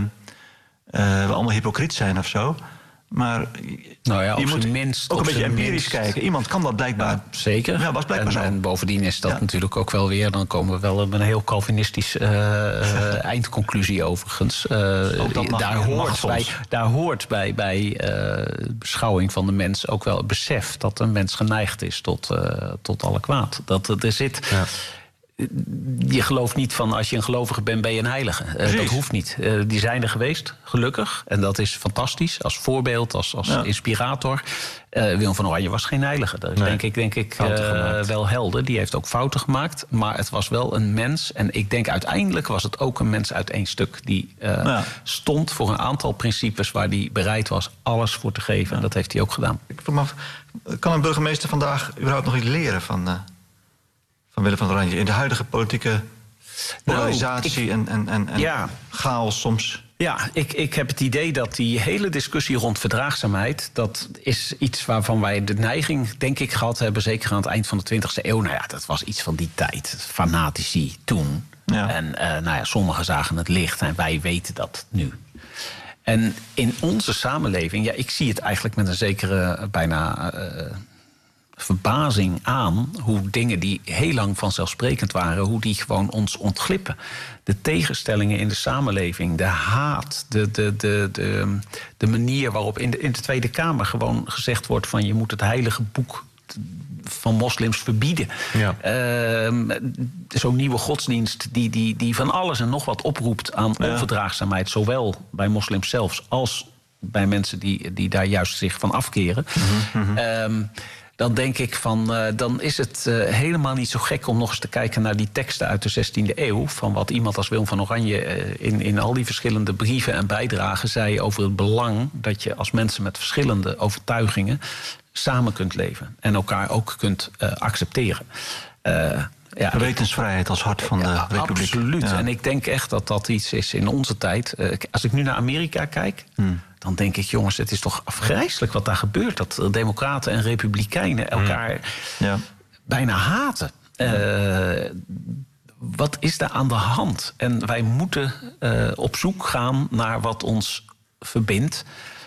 S11: we allemaal hypocriet zijn of zo. Maar
S10: nou ja,
S11: je moet
S10: minst,
S11: ook een beetje empirisch minst. kijken. Iemand kan dat blijkbaar. Ja,
S10: zeker.
S11: Ja, was blijkbaar
S10: en,
S11: zo.
S10: en bovendien is dat ja. natuurlijk ook wel weer... dan komen we wel met een heel Calvinistisch uh, uh, eindconclusie overigens. Uh, mag, daar, hoort bij, daar hoort bij, bij uh, beschouwing van de mens ook wel het besef... dat een mens geneigd is tot, uh, tot alle kwaad. Dat er zit... Ja. Je gelooft niet van als je een gelovige bent, ben je een heilige. Uh, dat hoeft niet. Uh, die zijn er geweest, gelukkig. En dat is fantastisch, als voorbeeld, als, als ja. inspirator. Uh, Willem van Oranje was geen heilige. Dat is nee. denk ik, denk ik uh, wel helder. Die heeft ook fouten gemaakt. Maar het was wel een mens. En ik denk uiteindelijk was het ook een mens uit één stuk. Die uh, ja. stond voor een aantal principes waar hij bereid was alles voor te geven. Ja. En dat heeft hij ook gedaan.
S11: Ik vroeg me af, kan een burgemeester vandaag überhaupt nog iets leren van... Uh... van Willem van Oranje in de huidige politieke polarisatie nou, ik, en, en, en ja. chaos soms?
S10: Ja, ik, ik heb het idee dat die hele discussie rond verdraagzaamheid... dat is iets waarvan wij de neiging, denk ik, gehad hebben... zeker aan het eind van de twintigste eeuw. Nou ja, dat was iets van die tijd. Fanatici toen. Ja. En uh, nou ja, sommigen zagen het licht en wij weten dat nu. En in onze samenleving, ja, ik zie het eigenlijk met een zekere bijna... Uh, verbazing aan hoe dingen die heel lang vanzelfsprekend waren, hoe die gewoon ons ontglippen. De tegenstellingen in de samenleving, de haat, de, de, de, de, de manier waarop in de, in de Tweede Kamer gewoon gezegd wordt van je moet het heilige boek van moslims verbieden. Ja. Uh, Zo'n nieuwe godsdienst die, die, die van alles en nog wat oproept aan ja. onverdraagzaamheid, zowel bij moslims zelfs als bij mensen die, die daar juist zich van afkeren. Mm-hmm. Uh, dan denk ik van, uh, dan is het uh, helemaal niet zo gek om nog eens te kijken naar die teksten uit de zestiende eeuw, van wat iemand als Willem van Oranje uh, in, in al die verschillende brieven en bijdragen zei over het belang dat je als mensen met verschillende overtuigingen samen kunt leven en elkaar ook kunt uh, accepteren. Uh, Ja,
S11: gewetensvrijheid als hart van de ja, republiek.
S10: Absoluut.
S11: Ja.
S10: En ik denk echt dat dat iets is in onze tijd. Uh, als ik nu naar Amerika kijk, hmm. dan denk ik, jongens, het is toch afgrijselijk wat daar gebeurt. Dat democraten en republikeinen elkaar hmm. ja. bijna haten. Uh, wat is daar aan de hand? En wij moeten uh, op zoek gaan naar wat ons verbindt.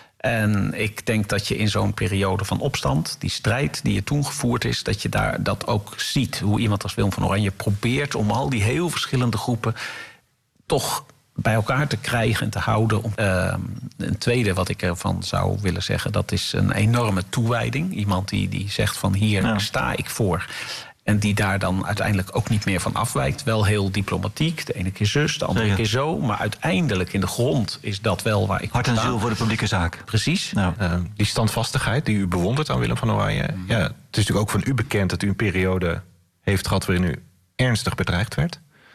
S10: En ik denk dat je in zo'n periode van opstand, die strijd die er toen gevoerd is, dat je daar dat ook ziet. Hoe iemand als Willem van Oranje probeert om al die heel verschillende groepen toch bij elkaar te krijgen en te houden. Uh, een tweede wat ik ervan zou willen zeggen, dat is een enorme toewijding. Iemand die, die zegt van hier ja. sta ik voor. En die daar dan uiteindelijk ook niet meer van afwijkt. Wel heel diplomatiek. De ene keer zus, de andere Zeker. keer zo. Maar uiteindelijk in de grond is dat wel waar ik...
S11: Hart en ziel voor de publieke zaak.
S10: Precies.
S9: Nou, uh, die standvastigheid die u bewondert aan Willem van Oranje. Mm. Ja, het is natuurlijk ook van u bekend dat u een periode heeft gehad waarin u ernstig bedreigd werd.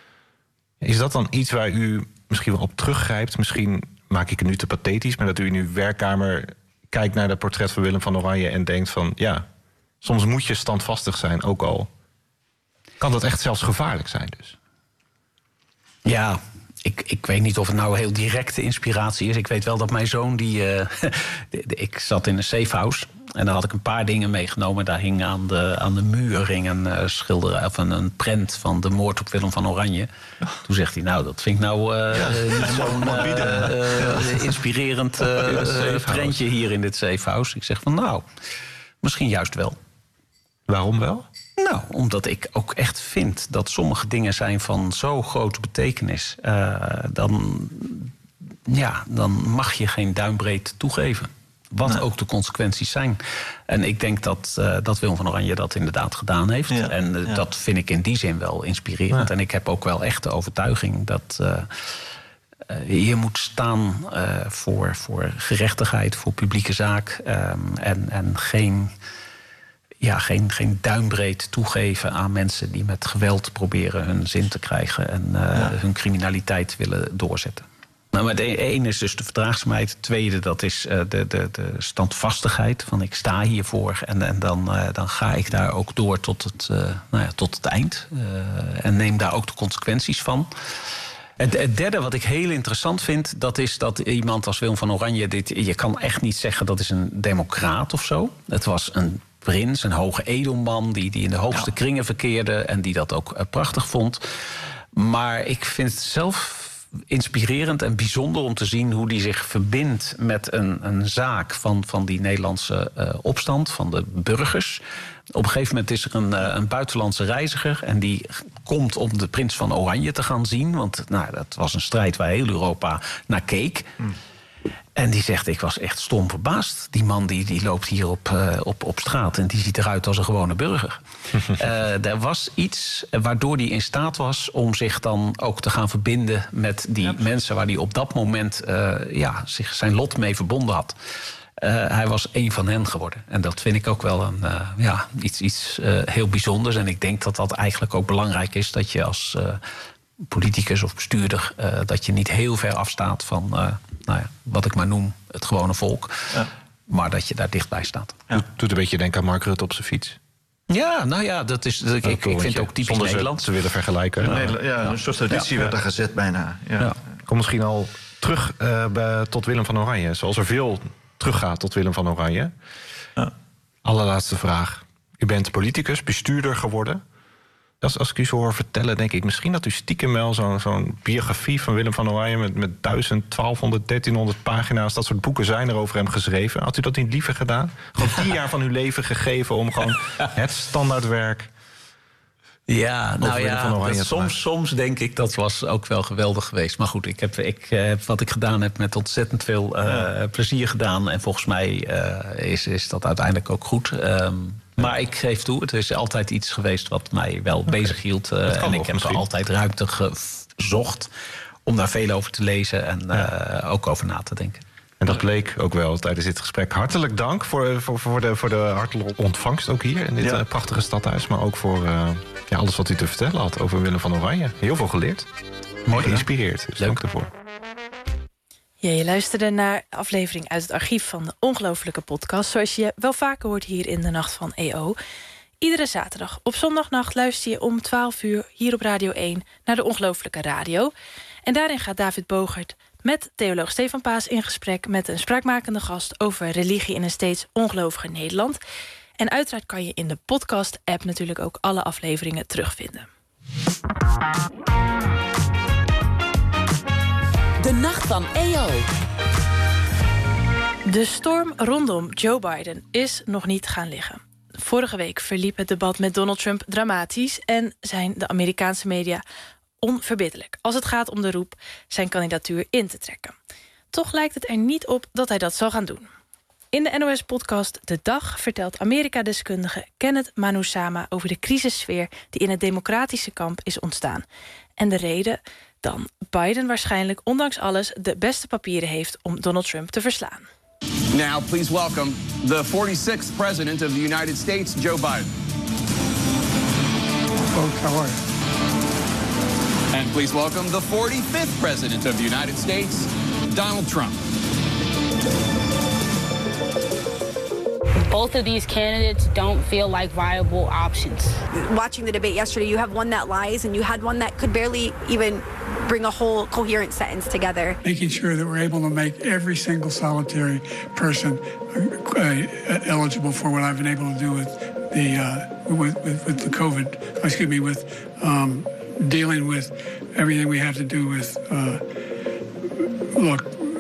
S9: Is dat dan iets waar u misschien wel op teruggrijpt? Misschien maak ik het nu te pathetisch, maar dat u in uw werkkamer kijkt naar het portret van Willem van Oranje en denkt van ja, soms moet je standvastig zijn, ook al kan dat echt zelfs gevaarlijk zijn dus.
S10: Ja, ik, ik weet niet of het nou heel directe inspiratie is. Ik weet wel dat mijn zoon, die, uh, de, de, ik zat in een safe house en daar had ik een paar dingen meegenomen. Daar hing aan de, aan de muur hing een uh, schilder of een, een prent van de moord op Willem van Oranje. Oh. Toen zegt hij, nou, dat vind ik nou uh, ja. niet zo'n uh, uh, inspirerend uh, prentje hier in dit safe house. Ik zeg van, nou, misschien juist wel.
S9: Waarom wel?
S10: Nou, omdat ik ook echt vind dat sommige dingen zijn van zo grote betekenis. Uh, dan, ja, dan mag je geen duimbreed toegeven. Wat nee. ook de consequenties zijn. En ik denk dat, uh, dat Willem van Oranje dat inderdaad gedaan heeft. Ja, en uh, ja. dat vind ik in die zin wel inspirerend. Ja. En ik heb ook wel echt de overtuiging dat uh, uh, je moet staan uh, voor, voor gerechtigheid, voor publieke zaak. Um, en, en geen... Ja, geen, geen duimbreed toegeven aan mensen die met geweld proberen hun zin te krijgen en uh, ja. hun criminaliteit willen doorzetten. Nou, maar het ene is dus de verdraagzaamheid. Het tweede, dat is uh, de, de, de standvastigheid. Van ik sta hiervoor en, en dan, uh, dan ga ik daar ook door tot het, uh, nou ja, tot het eind. Uh, en neem daar ook de consequenties van. Het, het derde wat ik heel interessant vind, dat is dat iemand als Willem van Oranje, dit, je kan echt niet zeggen dat is een democraat of zo. Het was een prins, een hoge edelman die, die in de hoogste ja. kringen verkeerde en die dat ook uh, prachtig vond. Maar ik vind het zelf inspirerend en bijzonder om te zien hoe die zich verbindt met een, een zaak van, van die Nederlandse uh, opstand, van de burgers. Op een gegeven moment is er een, uh, een buitenlandse reiziger en die komt om de prins van Oranje te gaan zien. Want nou, dat was een strijd waar heel Europa naar keek. Mm. En die zegt, ik was echt stom verbaasd. Die man die, die loopt hier op, uh, op, op straat en die ziet eruit als een gewone burger. uh, er was iets waardoor hij in staat was om zich dan ook te gaan verbinden met die ja, mensen waar hij op dat moment uh, ja, zich zijn lot mee verbonden had. Uh, hij was één van hen geworden. En dat vind ik ook wel een, uh, ja, iets, iets uh, heel bijzonders. En ik denk dat dat eigenlijk ook belangrijk is, dat je als uh, politicus of bestuurder, Uh, dat je niet heel ver afstaat van Uh, nou ja, wat ik maar noem, het gewone volk. Ja. Maar dat je daar dichtbij staat.
S9: Ja. Doet, doet een beetje denken aan Mark Rutte op zijn fiets.
S10: Ja, nou ja, dat is, dat, ik, ik, ik vind het ook typisch Nederlands.
S9: Ze willen vergelijken.
S11: Ja, ja, ja, een soort traditie ja. werd er gezet bijna. Ja. Ja.
S9: Ik kom misschien al terug uh, bij, tot Willem van Oranje. Zoals er veel teruggaat tot Willem van Oranje. Ja. Allerlaatste vraag. U bent politicus, bestuurder geworden. als, als ik u zo hoor vertellen, denk ik misschien dat u stiekem wel zo'n zo'n biografie van Willem van Oranje met, met duizend, twaalfhonderd, dertienhonderd pagina's, dat soort boeken zijn er over hem geschreven. Had u dat niet liever gedaan? Gewoon tien jaar van uw leven gegeven om gewoon het standaardwerk.
S10: Ja, nou ja, dat soms, soms denk ik dat was ook wel geweldig geweest. Maar goed, ik heb, ik heb wat ik gedaan heb met ontzettend veel uh, ja. plezier gedaan. En volgens mij uh, is, is dat uiteindelijk ook goed. Um, maar ik geef toe, het is altijd iets geweest wat mij wel okay. bezig hield. Uh, en ik heb er altijd ruimte gezocht om daar veel over te lezen en ja. uh, ook over na te denken.
S9: En dat bleek ook wel tijdens dit gesprek. Hartelijk dank voor, voor, voor, de, voor de hartelijke ontvangst ook hier in dit ja. uh, prachtige stadhuis. Maar ook voor uh, ja, alles wat u te vertellen had over Willem van Oranje. Heel veel geleerd. Mooi geïnspireerd. Dus dank ervoor.
S3: Ja, je luisterde naar de aflevering uit het archief van de Ongelooflijke Podcast. Zoals je wel vaker hoort hier in de Nacht van E O. Iedere zaterdag op zondagnacht luister je om twaalf uur hier op Radio één naar de Ongelooflijke Radio. En daarin gaat David Bogert met theoloog Stefan Paas in gesprek met een spraakmakende gast over religie in een steeds ongeloviger Nederland. En uiteraard kan je in de podcast-app natuurlijk ook alle afleveringen terugvinden.
S4: De Nacht van E O.
S3: De storm rondom Joe Biden is nog niet gaan liggen. Vorige week verliep het debat met Donald Trump dramatisch en zijn de Amerikaanse media onverbiddelijk als het gaat om de roep zijn kandidatuur in te trekken. Toch lijkt het er niet op dat hij dat zal gaan doen. In de N O S-podcast De Dag vertelt Amerika-deskundige Kenneth Manusama over de crisissfeer die in het democratische kamp is ontstaan. En de reden dan Biden waarschijnlijk ondanks alles de beste papieren heeft om Donald Trump te verslaan.
S12: Now, please welcome the forty-sixth President of the United States, Joe Biden.
S13: Folks, how are you?
S12: And please welcome the forty-fifth President of the United States, Donald Trump.
S14: Both of these candidates don't feel like viable options.
S15: Watching the debate yesterday, you have one that lies and you had one that could barely even bring a whole coherent sentence together.
S13: Making sure that we're able to make every single solitary person uh, eligible for what I've been able to do with the uh, with, with, with the COVID. Excuse me, with um, dealing with everything we have to do with. Uh, look,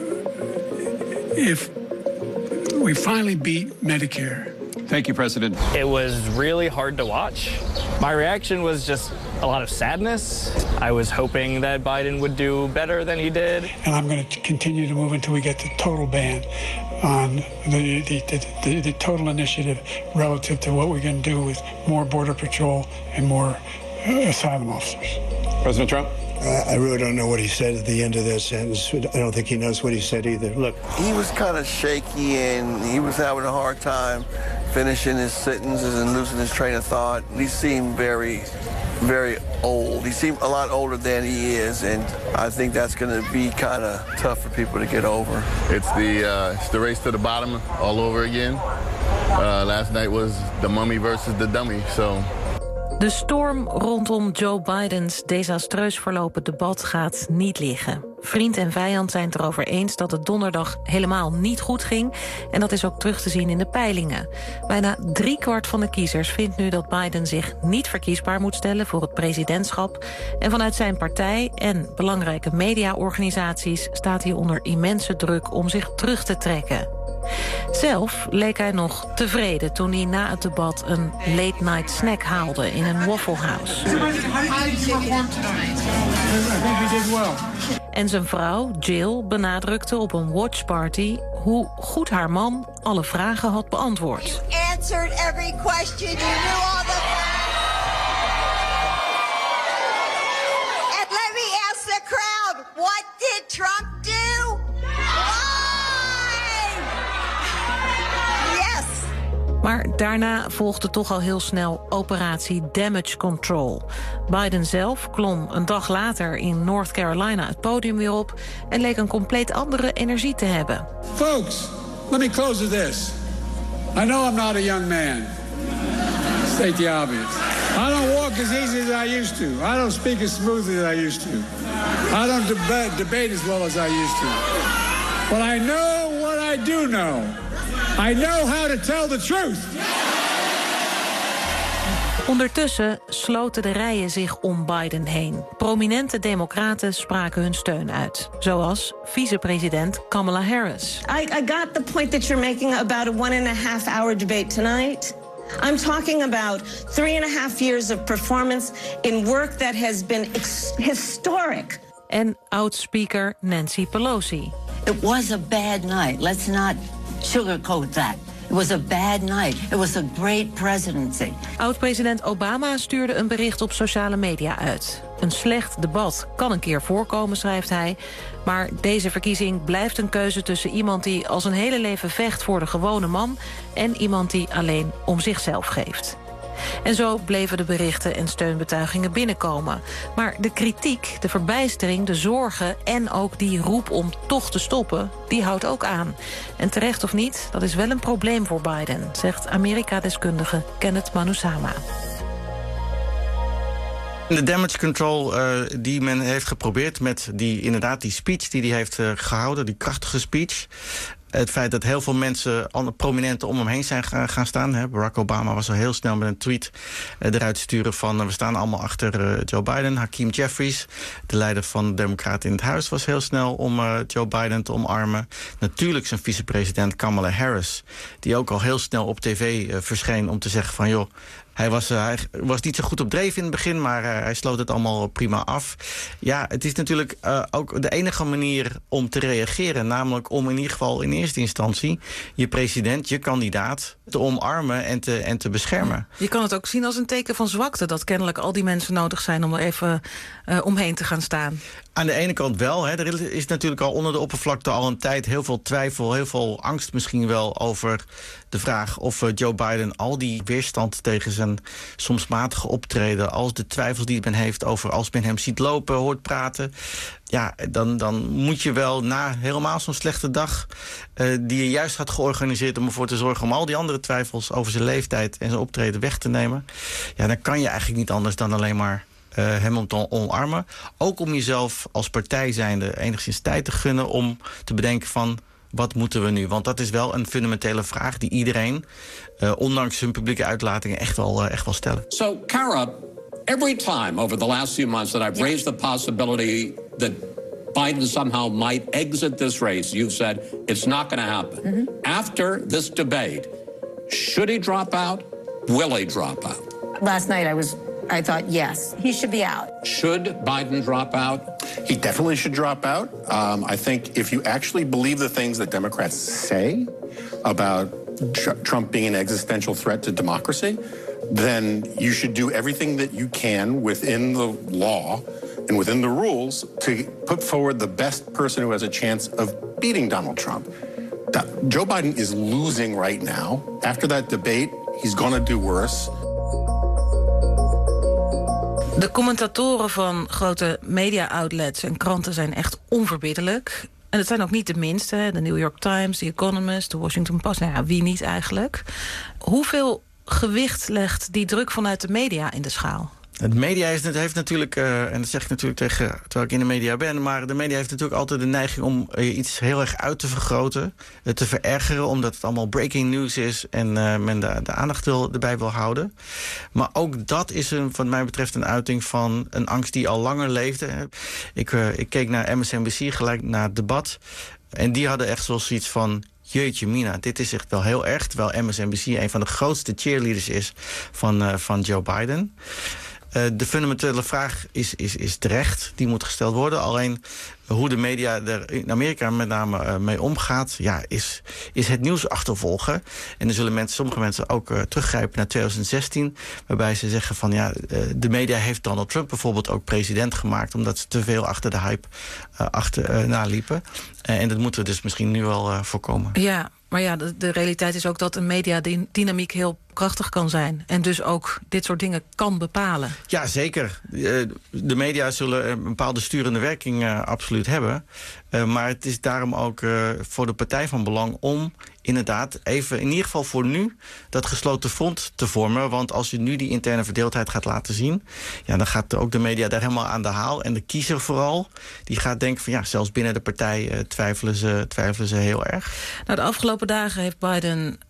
S13: if we finally beat Medicare.
S12: Thank you, President.
S16: It was really hard to watch. My reaction was just a lot of sadness. I was hoping that Biden would do better than he did.
S13: And I'm going to continue to move until we get the total ban on the, the, the, the, the total initiative relative to what we're going to do with more Border Patrol and more uh, asylum officers.
S12: President Trump?
S17: I really don't know what he said at the end of that sentence. I don't think he knows what he said either. Look.
S18: He was kind of shaky and he was having a hard time finishing his sentences and losing his train of thought. He seemed very, very old. He seemed a lot older than he is, and I think that's going to be kind of tough for people to get over.
S19: It's the, uh, it's the race to the bottom all over again. Uh, last night was the mummy versus the dummy, so...
S2: De storm rondom Joe Bidens desastreus verlopen debat gaat niet liggen. Vriend en vijand zijn het erover eens dat het donderdag helemaal niet goed ging. En dat is ook terug te zien in de peilingen. Bijna driekwart van de kiezers vindt nu dat Biden zich niet verkiesbaar moet stellen voor het presidentschap. En vanuit zijn partij en belangrijke mediaorganisaties staat hij onder immense druk om zich terug te trekken. Zelf leek hij nog tevreden toen hij na het debat een late-night snack haalde in een Waffle House. En zijn vrouw, Jill, benadrukte op een watchparty hoe goed haar man alle vragen had beantwoord.
S20: You answered every question, you knew all the facts. And let me ask the crowd, what did Trump do?
S2: Maar daarna volgde toch al heel snel operatie Damage Control. Biden zelf klom een dag later in North Carolina het podium weer op en leek een compleet andere energie te hebben.
S13: Folks, let me close with this. I know I'm not a young man. State the obvious. I don't walk as easy as I used to. I don't speak as smoothly as I used to. I don't deba- debate as well as I used to. But I know what I do know. I know how to tell the truth.
S21: Ondertussen sloten de rijen zich om Biden heen. Prominente democraten spraken hun steun uit. Zoals vicepresident Kamala Harris.
S22: I, I got the point that you're making about a one and a half hour debate tonight. I'm talking about three and a half years of performance in work that has been ex- historic.
S21: En oud-speaker Nancy Pelosi.
S23: It was a bad night. Let's not sugarcoat that. It was a bad night. It was a great presidency.
S21: Oud-president Obama stuurde een bericht op sociale media uit. Een slecht debat kan een keer voorkomen, schrijft hij. Maar deze verkiezing blijft een keuze tussen iemand die al zijn hele leven vecht voor de gewone man en iemand die alleen om zichzelf geeft. En zo bleven de berichten en steunbetuigingen binnenkomen. Maar de kritiek, de verbijstering, de zorgen en ook die roep om toch te stoppen, die houdt ook aan. En terecht of niet, dat is wel een probleem voor Biden, zegt Amerika-deskundige Kenneth Manusama.
S24: De damage control uh, die men heeft geprobeerd met die, inderdaad die speech die hij heeft uh, gehouden, die krachtige speech. Het feit dat heel veel mensen, prominenten om hem heen zijn gaan staan. Hè. Barack Obama was al heel snel met een tweet uh, eruit sturen van uh, we staan allemaal achter uh, Joe Biden. Hakeem Jeffries, de leider van de Democraten in het huis, was heel snel om uh, Joe Biden te omarmen. Natuurlijk zijn vicepresident Kamala Harris, die ook al heel snel op tv uh, verscheen om te zeggen van joh, Hij was, uh, hij was niet zo goed op dreef in het begin, maar uh, hij sloot het allemaal prima af. Ja, het is natuurlijk uh, ook de enige manier om te reageren. Namelijk om in ieder geval in eerste instantie je president, je kandidaat, te omarmen en te, en te beschermen.
S21: Je kan het ook zien als een teken van zwakte, dat kennelijk al die mensen nodig zijn om er even uh, omheen te gaan staan.
S24: Aan de ene kant wel. Hè. Er is natuurlijk al onder de oppervlakte al een tijd heel veel twijfel, heel veel angst misschien wel over de vraag of uh, Joe Biden al die weerstand tegen zijn soms matige optreden, als de twijfels die men heeft over als men hem ziet lopen, hoort praten, ja, dan, dan moet je wel na helemaal zo'n slechte dag uh, die je juist had georganiseerd om ervoor te zorgen om al die andere twijfels over zijn leeftijd en zijn optreden weg te nemen. Ja, dan kan je eigenlijk niet anders dan alleen maar Uh, hem te omarmen. Ook om jezelf als partij zijnde enigszins tijd te gunnen om te bedenken van wat moeten we nu? Want dat is wel een fundamentele vraag die iedereen, uh, ondanks hun publieke uitlatingen, echt wel, uh, echt wel stellen.
S25: So, Kara, every time over the last few months that I've raised the possibility that Biden somehow might exit this race, you've said it's not going to happen. Mm-hmm. After this debate, should he drop out? Will he drop out?
S22: Last night I was I thought, yes, he should be out.
S25: Should Biden drop out?
S26: He definitely should drop out. Um, I think if you actually believe the things that Democrats say about tr- Trump being an existential threat to democracy, then you should do everything that you can within the law and within the rules to put forward the best person who has a chance of beating Donald Trump. Joe Biden is losing right now. After that debate, he's going to do worse.
S21: De commentatoren van grote media-outlets en kranten zijn echt onverbiddelijk. En het zijn ook niet de minste. De New York Times, The Economist, The Washington Post. Nou ja, wie niet eigenlijk. Hoeveel gewicht legt die druk vanuit de media in de schaal?
S24: De media heeft, heeft natuurlijk, uh, en dat zeg ik natuurlijk tegen, terwijl ik in de media ben, maar de media heeft natuurlijk altijd de neiging om uh, iets heel erg uit te vergroten, uh, te verergeren, omdat het allemaal breaking news is en uh, men de, de aandacht wil, erbij wil houden. Maar ook dat is een, wat mij betreft een uiting van een angst die al langer leefde. Ik, uh, ik keek naar M S N B C, gelijk naar het debat, en die hadden echt zoiets van, jeetje mina, dit is echt wel heel erg, terwijl M S N B C een van de grootste cheerleaders is van, uh, van Joe Biden. Uh, de fundamentele vraag is, is, is terecht, die moet gesteld worden. Alleen uh, hoe de media er in Amerika met name uh, mee omgaat, ja, is, is het nieuws achtervolgen. En dan zullen mensen, sommige mensen ook uh, teruggrijpen naar twintig zestien... waarbij ze zeggen van ja, uh, de media heeft Donald Trump bijvoorbeeld ook president gemaakt, omdat ze te veel achter de hype uh, achter, uh, naliepen. Uh, en dat moeten we dus misschien nu wel uh, voorkomen.
S21: Ja, maar ja, de, de realiteit is ook dat een mediadynamiek heel krachtig kan zijn. En dus ook dit soort dingen kan bepalen.
S24: Ja, zeker. De media zullen een bepaalde sturende werking uh, absoluut hebben. Uh, maar het is daarom ook uh, voor de partij van belang om inderdaad even, in ieder geval voor nu, dat gesloten front te vormen. Want als je nu die interne verdeeldheid gaat laten zien, ja, dan gaat ook de media daar helemaal aan de haal. En de kiezer vooral, die gaat denken van ja, zelfs binnen de partij uh, twijfelen, ze, twijfelen ze heel erg.
S21: Nou, de afgelopen dagen heeft Biden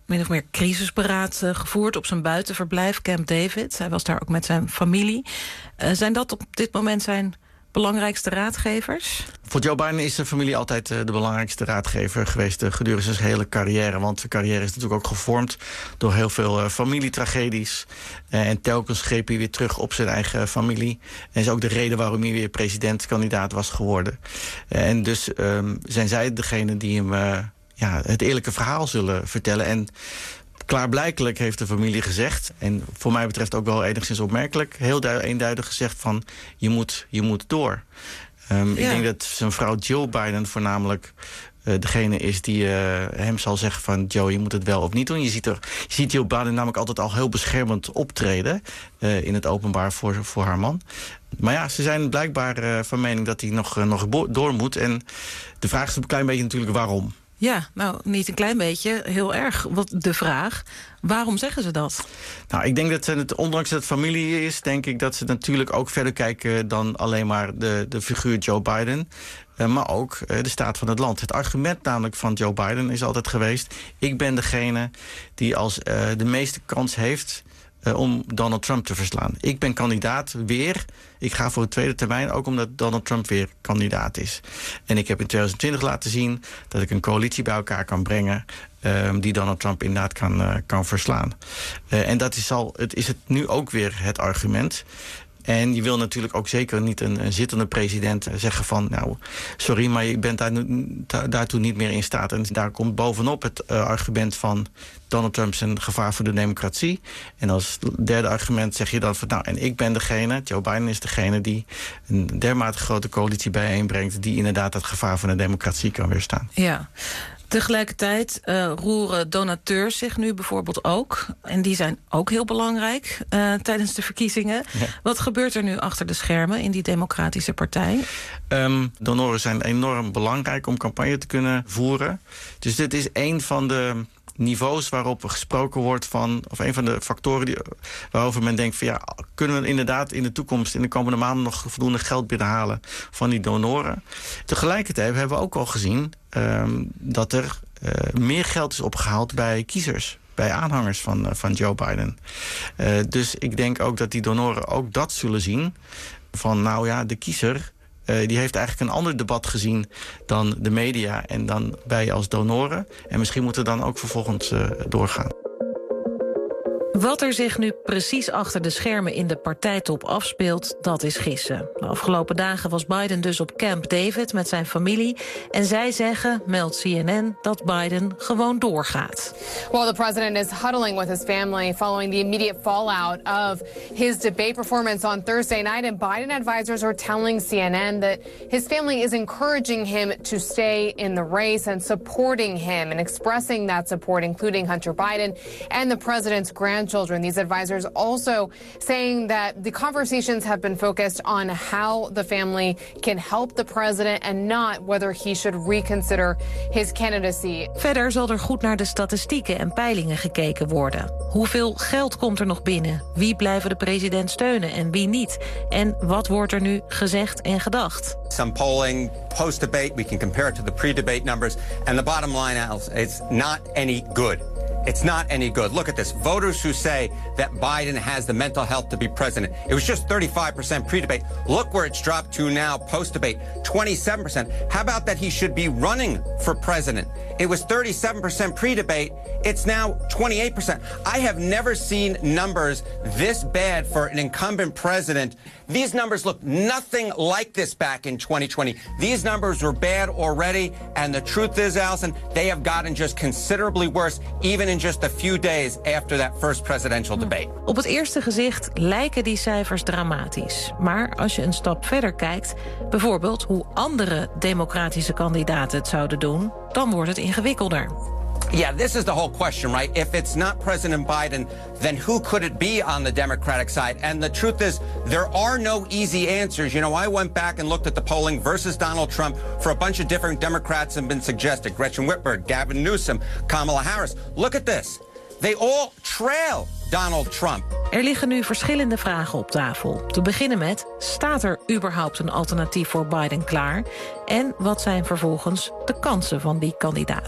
S21: min of meer crisisberaad uh, gevoerd op zijn buitenverblijf, Camp David. Hij was daar ook met zijn familie. Uh, zijn dat op dit moment zijn belangrijkste raadgevers?
S24: Voor Joe Biden is zijn familie altijd uh, de belangrijkste raadgever geweest uh, gedurende zijn hele carrière. Want zijn carrière is natuurlijk ook gevormd door heel veel uh, familietragedies. Uh, en telkens greep hij weer terug op zijn eigen familie. En is ook de reden waarom hij weer presidentskandidaat was geworden. Uh, en dus um, zijn zij degene die hem uh, ja, het eerlijke verhaal zullen vertellen. En klaarblijkelijk heeft de familie gezegd, en voor mij betreft ook wel enigszins opmerkelijk, heel eenduidig gezegd van je moet, je moet door. Um, ja. Ik denk dat zijn vrouw Jill Biden voornamelijk uh, degene is die uh, hem zal zeggen van Joe, je moet het wel of niet doen. Je ziet, er, je ziet Jill Biden namelijk altijd al heel beschermend optreden uh, in het openbaar voor, voor haar man. Maar ja, ze zijn blijkbaar uh, van mening dat hij nog, uh, nog door moet. En de vraag is een klein beetje natuurlijk waarom.
S21: Ja, nou, niet een klein beetje, heel erg. Wat de vraag, waarom zeggen ze dat?
S24: Nou, ik denk dat het, ondanks dat het familie is, denk ik dat ze natuurlijk ook verder kijken dan alleen maar de, de figuur Joe Biden. Uh, maar ook uh, de staat van het land. Het argument namelijk van Joe Biden is altijd geweest, ik ben degene die als uh, de meeste kans heeft Uh, om Donald Trump te verslaan. Ik ben kandidaat weer. Ik ga voor een tweede termijn, ook omdat Donald Trump weer kandidaat is. En ik heb in twintig twintig laten zien dat ik een coalitie bij elkaar kan brengen Uh, die Donald Trump inderdaad kan, uh, kan verslaan. Uh, en dat is, al, het, is het nu ook weer het argument. En je wil natuurlijk ook zeker niet een, een zittende president zeggen van, nou, sorry, maar je bent daar, daartoe niet meer in staat. En daar komt bovenop het uh, argument van Donald Trump zijn gevaar voor de democratie. En als derde argument zeg je dan van, nou, en ik ben degene, Joe Biden is degene die een dermate grote coalitie bijeenbrengt die inderdaad het gevaar van de democratie kan weerstaan.
S21: Ja. Tegelijkertijd uh, roeren donateurs zich nu bijvoorbeeld ook. En die zijn ook heel belangrijk uh, tijdens de verkiezingen. Ja. Wat gebeurt er nu achter de schermen in die Democratische Partij?
S24: Um, donoren zijn enorm belangrijk om campagne te kunnen voeren. Dus dit is een van de niveaus waarop gesproken wordt van, of een van de factoren die, waarover men denkt van ja, kunnen we inderdaad in de toekomst, in de komende maanden nog voldoende geld binnenhalen van die donoren. Tegelijkertijd hebben we ook al gezien um, dat er uh, meer geld is opgehaald bij kiezers, bij aanhangers van, uh, van Joe Biden. Uh, dus ik denk ook dat die donoren ook dat zullen zien van nou ja, de kiezer Uh, die heeft eigenlijk een ander debat gezien dan de media en dan wij als donoren. En misschien moeten we dan ook vervolgens uh, doorgaan.
S21: Wat er zich nu precies achter de schermen in de partijtop afspeelt, dat is gissen. De afgelopen dagen was Biden dus op Camp David met zijn familie. En zij zeggen, meldt C N N, dat Biden gewoon doorgaat.
S1: Well, the president is huddling with his family following the immediate fallout of his debate performance on Thursday night. And Biden advisors are telling C N N that his family is encouraging him to stay in the race and supporting him and expressing that support, including Hunter Biden and the president's grandchildren. These advisors also saying that the conversations have been focused on how the family can help the president and not whether he should reconsider his candidacy.
S21: Verder zal er goed naar de statistieken en peilingen gekeken worden. Hoeveel geld komt er nog binnen? Wie blijven de president steunen en wie niet? En wat wordt er nu gezegd en gedacht?
S5: Some polling post-debate, we can compare it to the pre-debate numbers. And the bottom line is it's not any good. It's not any good. Look at this. Voters who say that Biden has the mental health to be president. It was just thirty-five percent pre-debate. Look where it's dropped to now post-debate, twenty-seven percent. How about that he should be running for president? It was thirty-seven percent pre-debate. It's now twenty-eight percent. I have never seen numbers this bad for an incumbent president. These numbers look nothing like this back in twenty twenty. These numbers were bad already, and the truth is, Allison, they have gotten just considerably worse, even in just a few days after that first presidential debate.
S21: Op het eerste gezicht lijken die cijfers dramatisch. Maar als je een stap verder kijkt, bijvoorbeeld hoe andere democratische kandidaten het zouden doen, dan wordt het ingewikkelder.
S5: Yeah, this is the whole question, right? If it's not President Biden, then who could it be on the Democratic side? And the truth is, there are no easy answers. You know, I went back and looked at the polling versus Donald Trump for a bunch of different Democrats have been suggested. Gretchen Whitmer, Gavin Newsom, Kamala Harris. Look at this. They all trail Donald Trump.
S21: Er liggen nu verschillende vragen op tafel. Te beginnen met, staat er überhaupt een alternatief voor Biden klaar? En wat zijn vervolgens de kansen van die kandidaat?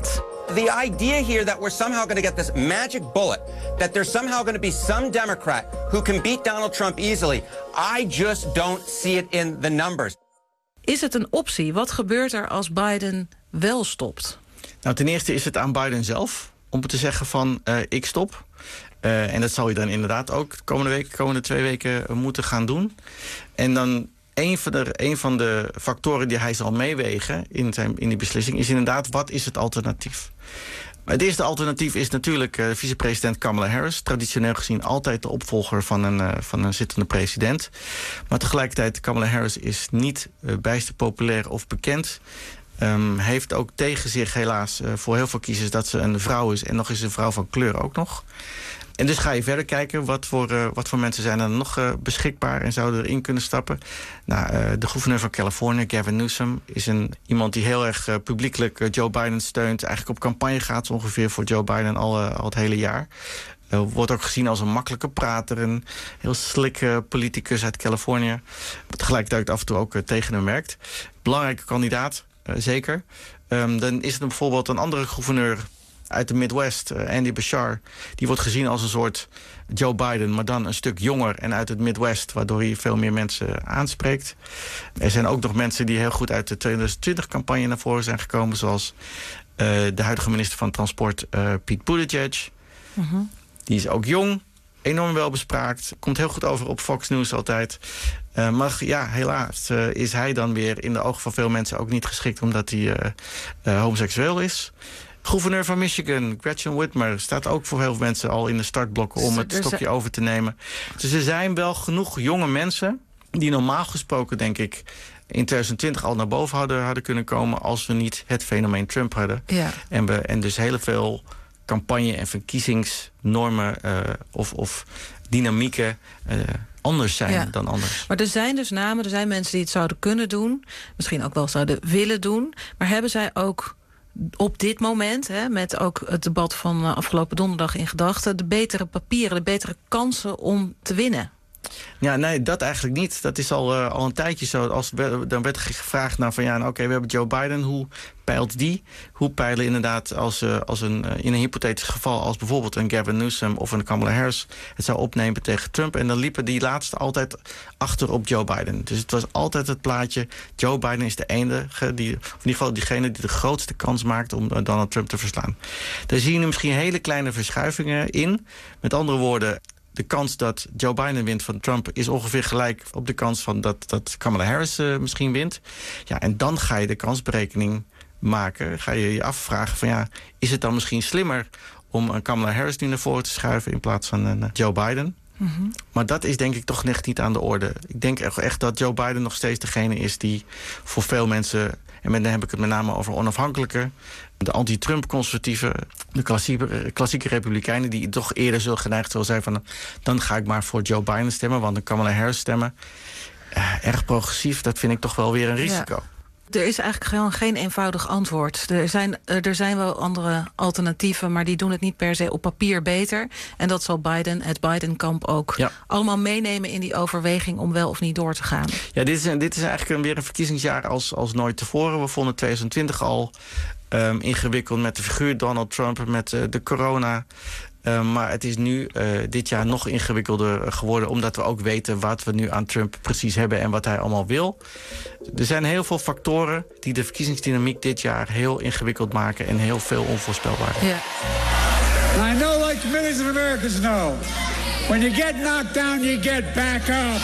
S5: the idea here that we're somehow going to get this magic bullet, that there's somehow going to be some Democrat who can beat Donald Trump easily, I just don't see it in the numbers.
S21: Is het een optie? Wat gebeurt er als Biden wel stopt?
S24: Nou, ten eerste is het aan Biden zelf om te zeggen van uh, ik stop. Uh, en dat zal hij dan inderdaad ook de komende week, de komende twee weken uh, moeten gaan doen. En dan een van, de, een van de factoren die hij zal meewegen in, zijn, in die beslissing is inderdaad, wat is het alternatief? Het eerste alternatief is natuurlijk uh, vicepresident Kamala Harris. Traditioneel gezien altijd de opvolger van een, uh, van een zittende president. Maar tegelijkertijd, Kamala Harris is niet uh, bijster populair of bekend. Um, heeft ook tegen zich helaas uh, voor heel veel kiezers dat ze een vrouw is. En nog eens een vrouw van kleur ook nog. En dus ga je verder kijken wat voor, uh, wat voor mensen zijn er nog uh, beschikbaar en zouden erin kunnen stappen. Nou, uh, de gouverneur van Californië, Gavin Newsom, is een, iemand die heel erg uh, publiekelijk uh, Joe Biden steunt. Eigenlijk op campagne gaat zo ongeveer voor Joe Biden al, uh, al het hele jaar. Uh, wordt ook gezien als een makkelijke prater, een heel slikke politicus uit Californië. Maar tegelijkertijd af en toe ook uh, tegen hem werkt. Belangrijke kandidaat, uh, zeker. Um, dan is er bijvoorbeeld een andere gouverneur uit de Midwest, uh, Andy Bashar. Die wordt gezien als een soort Joe Biden, maar dan een stuk jonger en uit het Midwest, waardoor hij veel meer mensen aanspreekt. Er zijn ook nog mensen die heel goed uit de tweeduizend twintig-campagne naar voren zijn gekomen, zoals uh, de huidige minister van Transport, uh, Pete Buttigieg. Mm-hmm. Die is ook jong, enorm wel bespraakt, komt heel goed over op Fox News altijd. Uh, maar ja, helaas uh, is hij dan weer in de ogen van veel mensen ook niet geschikt, omdat hij uh, uh, homoseksueel is. Gouverneur van Michigan, Gretchen Whitmer, staat ook voor heel veel mensen al in de startblokken om het stokje over te nemen. Dus er zijn wel genoeg jonge mensen die normaal gesproken, denk ik, in twintig twintig al naar boven hadden, hadden kunnen komen als we niet het fenomeen Trump hadden. Ja. En, we, en dus heel veel campagne- en verkiezingsnormen uh, of, of dynamieken uh, anders zijn ja. dan anders.
S21: Maar er zijn dus namen, er zijn mensen die het zouden kunnen doen, misschien ook wel zouden willen doen, maar hebben zij ook op dit moment, hè, met ook het debat van uh, afgelopen donderdag in gedachten, de betere papieren, de betere kansen om te winnen?
S24: Ja, nee, dat eigenlijk niet. Dat is al, uh, al een tijdje zo. Als, dan werd er gevraagd naar van ja, nou, oké, okay, we hebben Joe Biden, hoe peilt die? Hoe peilen inderdaad als, uh, als een, uh, in een hypothetisch geval als bijvoorbeeld een Gavin Newsom of een Kamala Harris het zou opnemen tegen Trump. En dan liepen die laatste altijd achter op Joe Biden. Dus het was altijd het plaatje, Joe Biden is de enige, die, of in ieder geval diegene die de grootste kans maakt om uh, Donald Trump te verslaan. Daar zie je nu misschien hele kleine verschuivingen in. Met andere woorden, de kans dat Joe Biden wint van Trump is ongeveer gelijk op de kans van dat, dat Kamala Harris uh, misschien wint. Ja, en dan ga je de kansberekening maken. Ga je je afvragen van ja, is het dan misschien slimmer om een Kamala Harris nu naar voren te schuiven in plaats van een uh, Joe Biden? Mm-hmm. Maar dat is denk ik toch echt niet aan de orde. Ik denk echt dat Joe Biden nog steeds degene is die voor veel mensen, en dan heb ik het met name over onafhankelijke, de anti-Trump-conservatieven, de klassieke, klassieke republikeinen, die toch eerder zullen geneigd zullen zijn van dan ga ik maar voor Joe Biden stemmen, want dan Kamala Harris stemmen. Uh, erg progressief, dat vind ik toch wel weer een risico. Ja.
S21: Er is eigenlijk gewoon geen eenvoudig antwoord. Er zijn, er zijn wel andere alternatieven, maar die doen het niet per se op papier beter. En dat zal Biden, het Biden-kamp ook ja. allemaal meenemen in die overweging om wel of niet door te gaan.
S24: Ja, dit is, dit is eigenlijk weer een verkiezingsjaar als, als nooit tevoren. We vonden twintig twintig al um, ingewikkeld met de figuur Donald Trump, met uh, de corona. Uh, maar het is nu uh, dit jaar nog ingewikkelder geworden, omdat we ook weten wat we nu aan Trump precies hebben en wat hij allemaal wil. Er zijn heel veel factoren die de verkiezingsdynamiek dit jaar heel ingewikkeld maken en heel veel onvoorspelbaar.
S21: Ja.
S13: I know, like millions of Americans know, when you get knocked down, you get back up.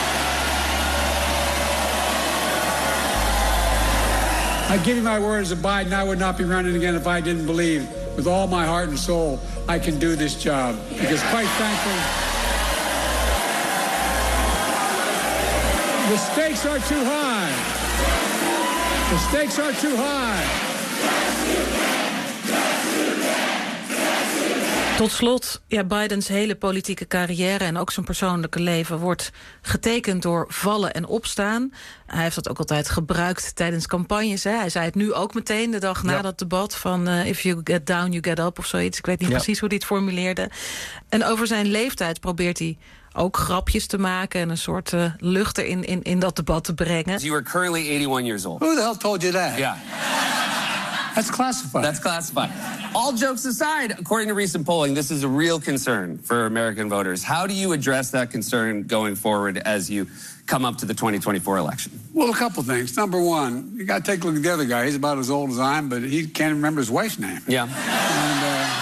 S13: I give you my word as a Biden, I would not be running again if I didn't believe with all my heart and soul I can do this job. Because quite frankly, the stakes are too high. The stakes are too high.
S21: Tot slot, ja, Bidens hele politieke carrière en ook zijn persoonlijke leven wordt getekend door vallen en opstaan. Hij heeft dat ook altijd gebruikt tijdens campagnes. Hè. Hij zei het nu ook meteen de dag na ja. dat debat van uh, if you get down, you get up of zoiets. Ik weet niet ja. precies hoe hij het formuleerde. En over zijn leeftijd probeert hij ook grapjes te maken en een soort uh, lucht erin in, in dat debat te brengen.
S6: You are currently eighty-one years old.
S13: Who the hell told you that?
S6: Yeah.
S13: That's classified.
S6: That's classified. All jokes aside, according to recent polling, this is a real concern for American voters. How do you address that concern going forward as you come up to the twenty twenty-four election?
S13: Well, a couple things. Number one, you got to take a look at the other guy. He's about as old as I am, but he can't remember his wife's name.
S6: Yeah.
S13: And, uh...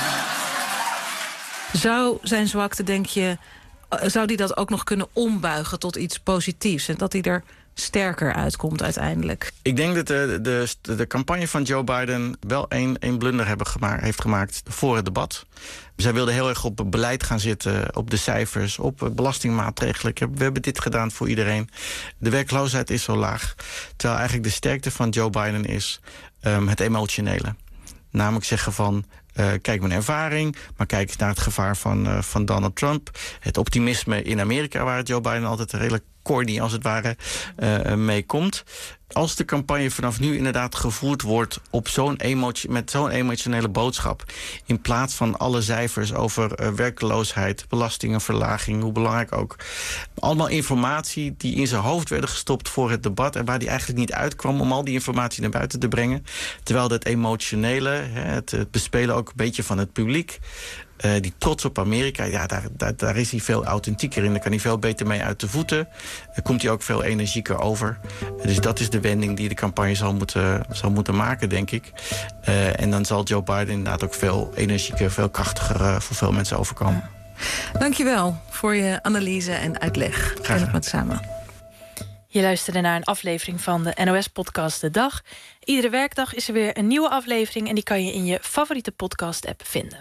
S21: Zou zijn zwakte, denk je, zou die dat ook nog kunnen ombuigen tot iets positiefs? En dat hij er sterker uitkomt uiteindelijk?
S24: Ik denk dat de, de, de campagne van Joe Biden wel één, één blunder hebben gemaakt, heeft gemaakt voor het debat. Zij wilden heel erg op het beleid gaan zitten, op de cijfers, op belastingmaatregelen. We hebben dit gedaan voor iedereen. De werkloosheid is zo laag. Terwijl eigenlijk de sterkte van Joe Biden is um, het emotionele. Namelijk zeggen van, uh, kijk mijn ervaring, maar kijk naar het gevaar van, uh, van Donald Trump. Het optimisme in Amerika, waar Joe Biden altijd redelijk corny als het ware uh, mee komt. Als de campagne vanaf nu inderdaad gevoerd wordt op zo'n emotie, met zo'n emotionele boodschap, in plaats van alle cijfers over uh, werkloosheid, belastingenverlaging, hoe belangrijk ook. Allemaal informatie die in zijn hoofd werden gestopt voor het debat en waar die eigenlijk niet uitkwam om al die informatie naar buiten te brengen. Terwijl het emotionele, het, het bespelen ook een beetje van het publiek, Uh, die trots op Amerika, ja, daar, daar, daar is hij veel authentieker in. Daar kan hij veel beter mee uit de voeten. Daar komt hij ook veel energieker over. Uh, dus dat is de wending die de campagne zal moeten, zal moeten maken, denk ik. Uh, en dan zal Joe Biden inderdaad ook veel energieker, veel krachtiger uh, voor veel mensen overkomen.
S21: Dankjewel voor je analyse en uitleg. Graag gedaan. Met samen.
S3: Je luisterde naar een aflevering van de N O S-podcast De Dag. Iedere werkdag is er weer een nieuwe aflevering en die kan je in je favoriete podcast-app vinden.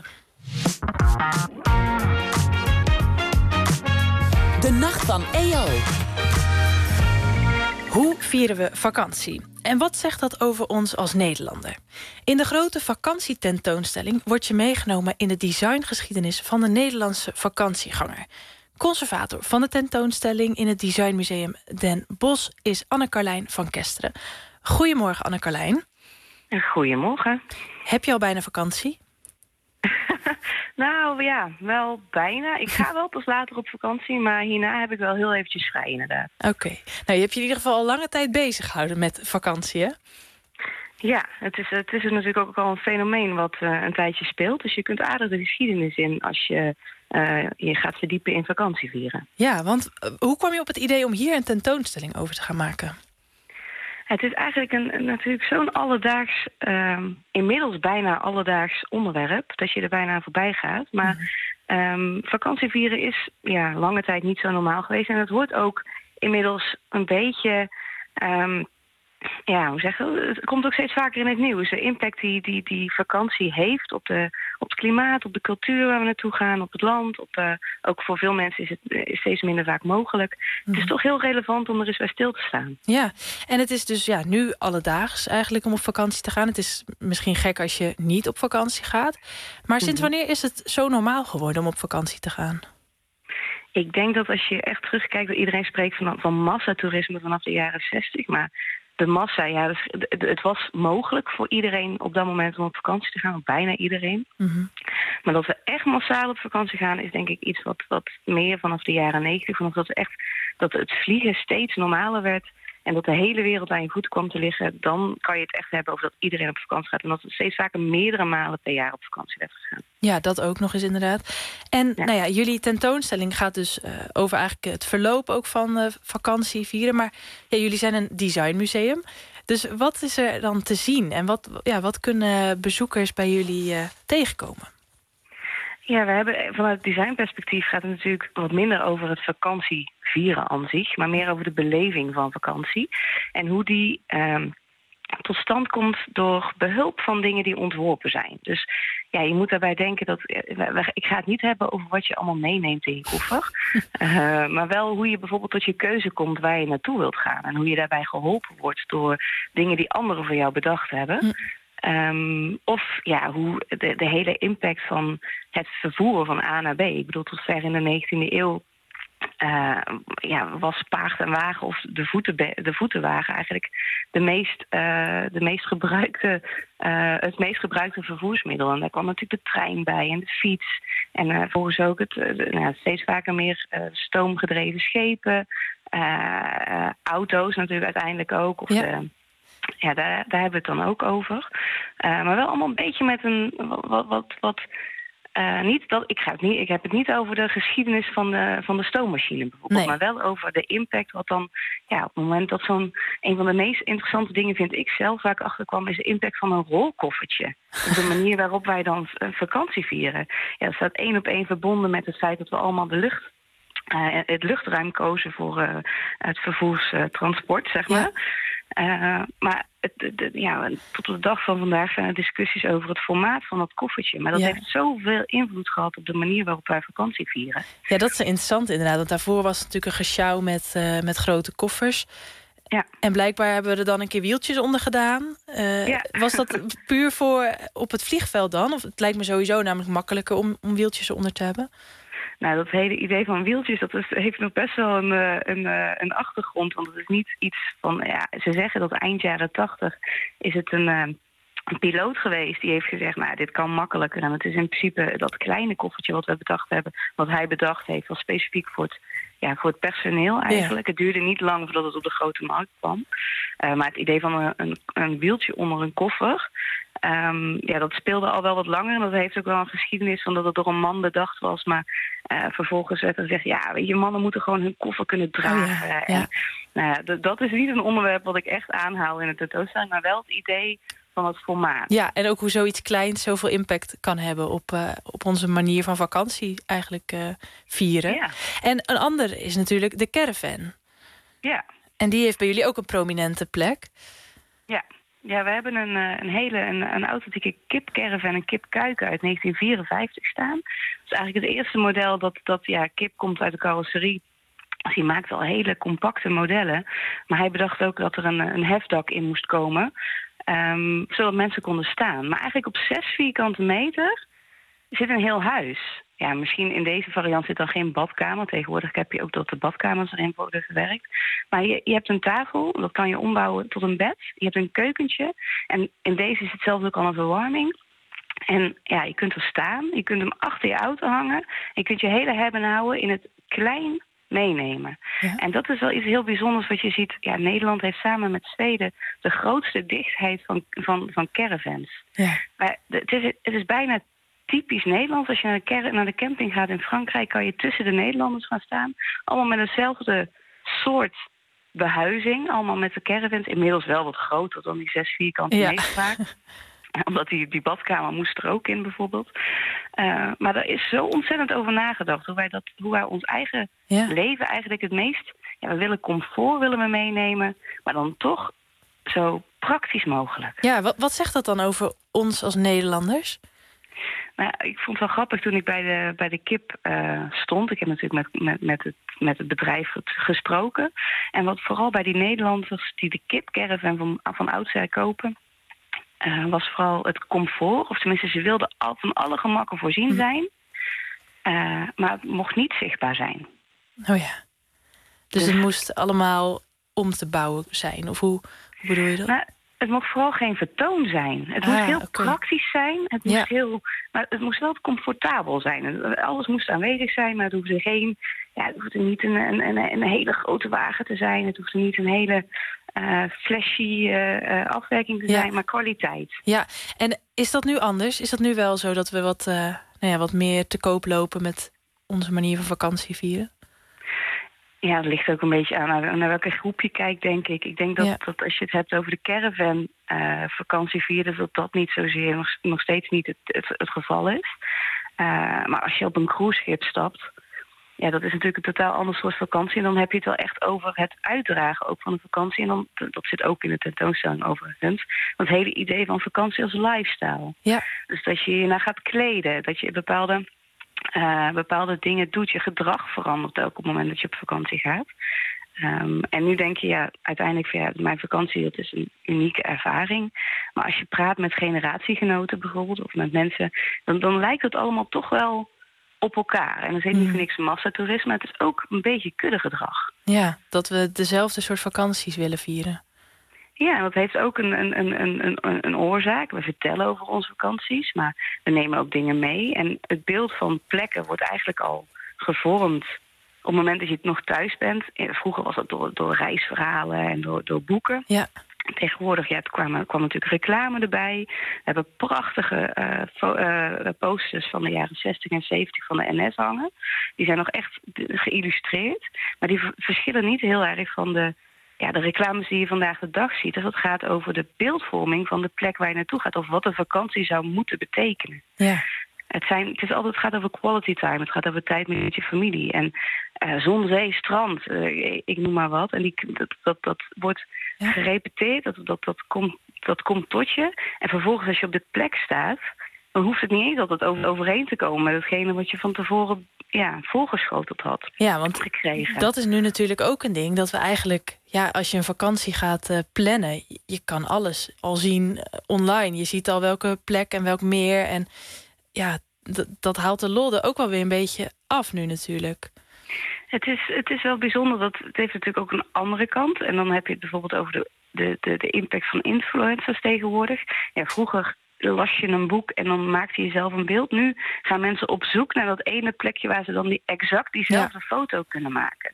S4: De Nacht van E O.
S3: Hoe vieren we vakantie? En wat zegt dat over ons als Nederlander? In de grote vakantietentoonstelling word je meegenomen in de designgeschiedenis van de Nederlandse vakantieganger. Conservator van de tentoonstelling in het Designmuseum Den Bosch is Anne-Carlijn van Kesteren. Goedemorgen, Anne-Carlijn.
S7: Goedemorgen.
S3: Heb je al bijna vakantie?
S7: Nou ja, wel bijna. Ik ga wel pas later op vakantie, maar hierna heb ik wel heel eventjes vrij inderdaad.
S3: Oké. Okay. Nou, je hebt je in ieder geval al lange tijd bezig gehouden met vakantie, hè?
S7: Ja, het is, het is natuurlijk ook al een fenomeen wat uh, een tijdje speelt. Dus je kunt aardig de geschiedenis in als je uh, je gaat verdiepen in vakantie vieren.
S3: Ja, want uh, hoe kwam je op het idee om hier een tentoonstelling over te gaan maken?
S7: Het is eigenlijk een, een natuurlijk zo'n alledaags, uh, inmiddels bijna alledaags onderwerp, dat je er bijna aan voorbij gaat. Maar um, vakantie vieren is ja, lange tijd niet zo normaal geweest. En het wordt ook inmiddels een beetje, um, ja, hoe zeg je, het komt ook steeds vaker in het nieuws. De impact die, die, die vakantie heeft op, de, op het klimaat, op de cultuur waar we naartoe gaan, op het land. Op, uh, ook voor veel mensen is het is steeds minder vaak mogelijk. Mm. Het is toch heel relevant om er eens bij stil te staan.
S3: Ja, en het is dus ja, nu alledaags eigenlijk om op vakantie te gaan. Het is misschien gek als je niet op vakantie gaat. Maar sinds wanneer is het zo normaal geworden om op vakantie te gaan?
S7: Ik denk dat als je echt terugkijkt, dat iedereen spreekt van, van massatoerisme vanaf de jaren zestig, maar de massa, ja, dus het was mogelijk voor iedereen op dat moment om op vakantie te gaan, bijna iedereen. Mm-hmm. Maar dat we echt massaal op vakantie gaan, is denk ik iets wat, wat meer vanaf de jaren negentig, vanaf dat, we echt, dat het vliegen steeds normaler werd en dat de hele wereld aan je voeten kwam te liggen, dan kan je het echt hebben over dat iedereen op vakantie gaat en dat het steeds vaker meerdere malen per jaar op vakantie werd gegaan.
S3: Ja, dat ook nog eens inderdaad. En ja. nou ja, jullie tentoonstelling gaat dus uh, over eigenlijk het verloop ook van uh, vakantie vieren. Maar ja, jullie zijn een designmuseum. Dus wat is er dan te zien? En wat, ja, wat kunnen bezoekers bij jullie uh, tegenkomen?
S7: Ja, we hebben vanuit het designperspectief gaat het natuurlijk wat minder over het vakantie vieren aan zich, maar meer over de beleving van vakantie. En hoe die um, tot stand komt door behulp van dingen die ontworpen zijn. Dus ja, je moet daarbij denken dat, ik ga het niet hebben over wat je allemaal meeneemt in je koffer, uh, maar wel hoe je bijvoorbeeld tot je keuze komt waar je naartoe wilt gaan. En hoe je daarbij geholpen wordt door dingen die anderen voor jou bedacht hebben. Hm. Um, of ja, hoe de, de hele impact van het vervoer van A naar B. Ik bedoel, tot ver in de negentiende eeuw uh, ja, was paard en wagen of de, voeten, de voetenwagen eigenlijk de meest, uh, de meest gebruikte, uh, het meest gebruikte vervoersmiddel. En daar kwam natuurlijk de trein bij en de fiets. En uh, volgens ook het uh, de, nou, steeds vaker meer uh, stoomgedreven schepen, uh, uh, auto's natuurlijk uiteindelijk ook. Of ja. de, Ja, daar, daar hebben we het dan ook over. Uh, maar wel allemaal een beetje met een wat... wat, wat uh, niet dat, ik, ga het niet, ik heb het niet over de geschiedenis van de, van de stoommachine bijvoorbeeld. Nee. Maar wel over de impact wat dan... Ja, op het moment dat zo'n... Een van de meest interessante dingen vind ik zelf waar ik achter kwam... is de impact van een rolkoffertje. Op de manier waarop wij dan een vakantie vieren. Ja, dat staat één op één verbonden met het feit dat we allemaal de lucht... Uh, het luchtruim kozen voor uh, het vervoerstransport, uh, zeg maar. Ja. Uh, maar het, de, de, ja, tot op de dag van vandaag zijn er discussies over het formaat van dat koffertje. Maar dat ja. heeft zoveel invloed gehad op de manier waarop wij vakantie vieren.
S3: Ja, dat is interessant inderdaad. Want daarvoor was het natuurlijk een gesjouw met, uh, met grote koffers. Ja. En blijkbaar hebben we er dan een keer wieltjes onder gedaan. Uh, ja. Was dat puur voor op het vliegveld dan? Of het lijkt me sowieso namelijk makkelijker om, om wieltjes eronder te hebben?
S7: Nou, dat hele idee van wieltjes, dat is, heeft nog best wel een, een, een achtergrond. Want het is niet iets van... Ja, ze zeggen dat eind jaren tachtig is het een, een piloot geweest die heeft gezegd... nou, dit kan makkelijker. En het is in principe dat kleine koffertje wat we bedacht hebben... wat hij bedacht heeft, was specifiek voor het, ja, voor het personeel eigenlijk. Ja. Het duurde niet lang voordat het op de grote markt kwam. Uh, maar het idee van een, een, een wieltje onder een koffer... Um, ja, dat speelde al wel wat langer. En dat heeft ook wel een geschiedenis van dat het door een man bedacht was. Maar uh, vervolgens werd er gezegd... ja, weet je, mannen moeten gewoon hun koffer kunnen dragen. Oh ja, ja. En, nou ja, d- dat is niet een onderwerp wat ik echt aanhaal in het tentoonstelling... maar wel het idee van het formaat.
S3: Ja, en ook hoe zoiets kleins zoveel impact kan hebben... op, uh, op onze manier van vakantie eigenlijk uh, vieren. Ja. En een ander is natuurlijk de caravan.
S7: Ja.
S3: En die heeft bij jullie ook een prominente plek.
S7: Ja. Ja, we hebben een, een hele een, een authentieke kipcaravan, een kipkuiken uit negentien vierenvijftig staan. Dat is eigenlijk het eerste model dat, dat ja, kip komt uit de carrosserie. Dus die maakte al hele compacte modellen. Maar hij bedacht ook dat er een, een hefdak in moest komen, um, zodat mensen konden staan. Maar eigenlijk op zes vierkante meter zit een heel huis. Ja, misschien in deze variant zit dan geen badkamer. Tegenwoordig heb je ook dat de badkamers erin worden gewerkt. Maar je, je hebt een tafel, dat kan je ombouwen tot een bed. Je hebt een keukentje. En in deze is het zelfs ook al een verwarming. En ja, je kunt er staan. Je kunt hem achter je auto hangen. En je kunt je hele hebben houden in het klein meenemen. Ja. En dat is wel iets heel bijzonders wat je ziet. Ja, Nederland heeft samen met Zweden de grootste dichtheid van, van, van caravans. Ja. Maar het is, het is bijna typisch Nederlands. Als je naar de, ker- naar de camping gaat in Frankrijk, kan je tussen de Nederlanders gaan staan. Allemaal met hetzelfde soort behuizing. Allemaal met de caravans. Inmiddels wel wat groter dan die zes vierkante ja. meter vaak. Omdat die, die badkamer moest er ook in bijvoorbeeld. Uh, maar er is zo ontzettend over nagedacht. Hoe wij, dat, hoe wij ons eigen ja. leven eigenlijk het meest... Ja, we willen comfort willen we meenemen. Maar dan toch zo praktisch mogelijk.
S3: Ja, wat, wat zegt dat dan over ons als Nederlanders?
S7: Nou, ik vond het wel grappig toen ik bij de, bij de kip uh, stond. Ik heb natuurlijk met, met, met, het, met het bedrijf gesproken. En wat vooral bij die Nederlanders die de kipcaravan van, van oudsher kopen... Uh, was vooral het comfort. Of tenminste, ze wilden al, van alle gemakken voorzien zijn. Uh, maar het mocht niet zichtbaar zijn.
S3: Oh ja. Dus het moest allemaal om te bouwen zijn? Of hoe, hoe bedoel je dat?
S7: Nou, het mocht vooral geen vertoon zijn. Het
S3: ah,
S7: moest heel
S3: okay.
S7: praktisch zijn. Het moest,
S3: ja.
S7: heel, maar het moest wel comfortabel zijn. Alles moest aanwezig zijn, maar het hoefde geen... Ja, het hoefde niet een, een, een hele grote wagen te zijn. Het hoefde niet een hele uh, flashy uh, afwerking te ja. zijn, maar kwaliteit.
S3: Ja, en is dat nu anders? Is dat nu wel zo dat we wat, uh, nou ja, wat meer te koop lopen met onze manier van vakantie vieren?
S7: Ja, dat ligt ook een beetje aan naar, naar welke groep je kijkt, denk ik. Ik denk dat, ja. dat als je het hebt over de caravan uh, vakantie vieren... dat dat niet zozeer, nog, nog steeds niet het, het, het geval is. Uh, maar als je op een cruiseschip stapt... ja, dat is natuurlijk een totaal ander soort vakantie. En dan heb je het wel echt over het uitdragen ook van de vakantie. En dan, dat zit ook in de tentoonstelling overigens. Het hele idee van vakantie als lifestyle.
S3: Ja.
S7: Dus dat je je naar gaat kleden, dat je bepaalde... Uh, bepaalde dingen doet, je gedrag verandert ook op het moment dat je op vakantie gaat. Um, en nu denk je, ja, uiteindelijk van ja, mijn vakantie, dat is een unieke ervaring. Maar als je praat met generatiegenoten bijvoorbeeld, of met mensen, dan, dan lijkt het allemaal toch wel op elkaar. En dat is niet voor niks massatoerisme, het is ook een beetje kuddegedrag.
S3: Ja, dat we dezelfde soort vakanties willen vieren.
S7: Ja, en dat heeft ook een, een, een, een, een oorzaak. We vertellen over onze vakanties, maar we nemen ook dingen mee. En het beeld van plekken wordt eigenlijk al gevormd op het moment dat je het nog thuis bent. Vroeger was dat door, door reisverhalen en door, door boeken.
S3: Ja.
S7: Tegenwoordig, ja, het kwam, kwam natuurlijk reclame erbij. We hebben prachtige uh, fo- uh, posters van de jaren zestig en zeventig van de N S hangen. Die zijn nog echt geïllustreerd. Maar die v- verschillen niet heel erg van de, ja, de reclames die je vandaag de dag ziet. Dus dat gaat over de beeldvorming van de plek waar je naartoe gaat. Of wat een vakantie zou moeten betekenen.
S3: Ja.
S7: Het, zijn, het, is altijd, het gaat over quality time. Het gaat over tijd met je familie. En uh, zon, zee, strand, uh, ik noem maar wat. En die, dat, dat, dat wordt ja. gerepeteerd. Dat, dat, dat, komt, dat komt tot je. En vervolgens als je op de plek staat, dan hoeft het niet eens altijd over, overeen te komen met hetgene wat je van tevoren ja, voorgeschoteld had.
S3: Ja, want
S7: gekregen.
S3: Dat is nu natuurlijk ook een ding. Dat we eigenlijk, ja, als je een vakantie gaat uh, plannen, je kan alles al zien uh, online. Je ziet al welke plek en welk meer. En ja, d- dat haalt de lol er ook wel weer een beetje af nu natuurlijk.
S7: Het is, het is wel bijzonder, dat het heeft natuurlijk ook een andere kant. En dan heb je het bijvoorbeeld over de, de, de, de impact van influencers tegenwoordig. Ja, vroeger las je een boek en dan maakte je zelf een beeld. Nu gaan mensen op zoek naar dat ene plekje waar ze dan die exact diezelfde ja. foto kunnen maken.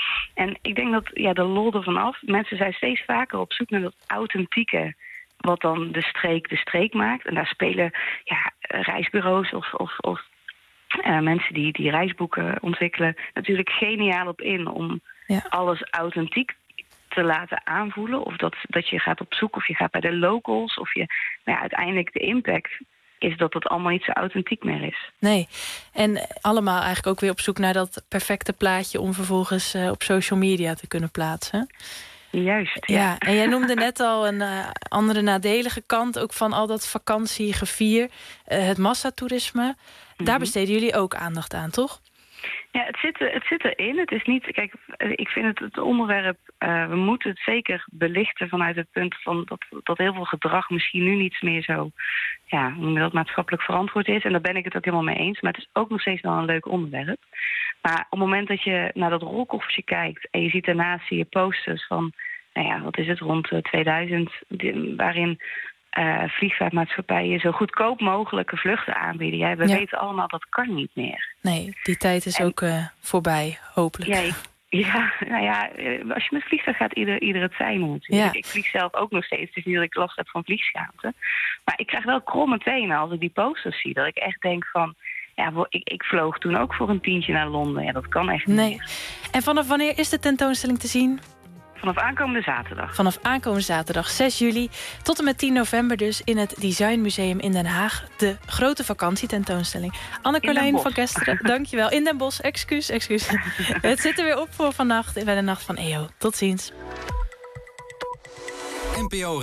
S7: En ik denk dat ja, de lol ervan af. Mensen zijn steeds vaker op zoek naar dat authentieke, wat dan de streek de streek maakt. En daar spelen ja, reisbureaus of, of, of uh, mensen die, die reisboeken ontwikkelen natuurlijk geniaal op in om ja. alles authentiek te laten aanvoelen. Of dat, dat je gaat op zoek of je gaat bij de locals. Of je, nou ja, uiteindelijk de impact is dat het allemaal niet zo authentiek meer is.
S3: Nee, en allemaal eigenlijk ook weer op zoek naar dat perfecte plaatje om vervolgens uh, op social media te kunnen plaatsen.
S7: Juist, ja.
S3: ja. En jij noemde net al een uh, andere nadelige kant ook van al dat vakantiegevier. Uh, het massatoerisme. Mm-hmm. Daar besteden jullie ook aandacht aan, toch?
S7: Ja, het zit, het zit erin. Het is niet. Kijk, ik vind het het onderwerp. Uh, we moeten het zeker belichten vanuit het punt van dat, dat heel veel gedrag misschien nu niet meer zo, ja, hoe noem je dat, maatschappelijk verantwoord is. En daar ben ik het ook helemaal mee eens. Maar het is ook nog steeds wel een leuk onderwerp. Maar op het moment dat je naar dat rolkoffertje kijkt en je ziet daarnaast zie je posters van, nou ja, wat is het, rond tweeduizend, die, waarin Uh, vliegvaartmaatschappijen zo goedkoop mogelijke vluchten aanbieden. Ja, we ja. weten allemaal dat kan niet meer.
S3: Nee, die tijd is en, ook uh, voorbij, hopelijk.
S7: Ja, ik, ja, nou ja, als je met vliegtuig gaat, ieder, ieder het zijn natuurlijk. Ja. Ik vlieg zelf ook nog steeds, dus niet dat ik last heb van vliegschaamte. Maar ik krijg wel kromme tenen als ik die posters zie. Dat ik echt denk van, ja, ik, ik vloog toen ook voor een tientje naar Londen. Ja, dat kan echt niet
S3: nee.
S7: meer.
S3: En vanaf wanneer is de tentoonstelling te zien?
S7: Vanaf aankomende zaterdag.
S3: Vanaf aankomende zaterdag, zes juli, tot en met tien november dus in het Design Museum in Den Haag. De grote vakantietentoonstelling. Anne-Carlijn van Kesteren, dankjewel. In Den Bosch, excuus, excuus. Het zit er weer op voor vannacht bij de Nacht van E O. Tot ziens.
S8: N P O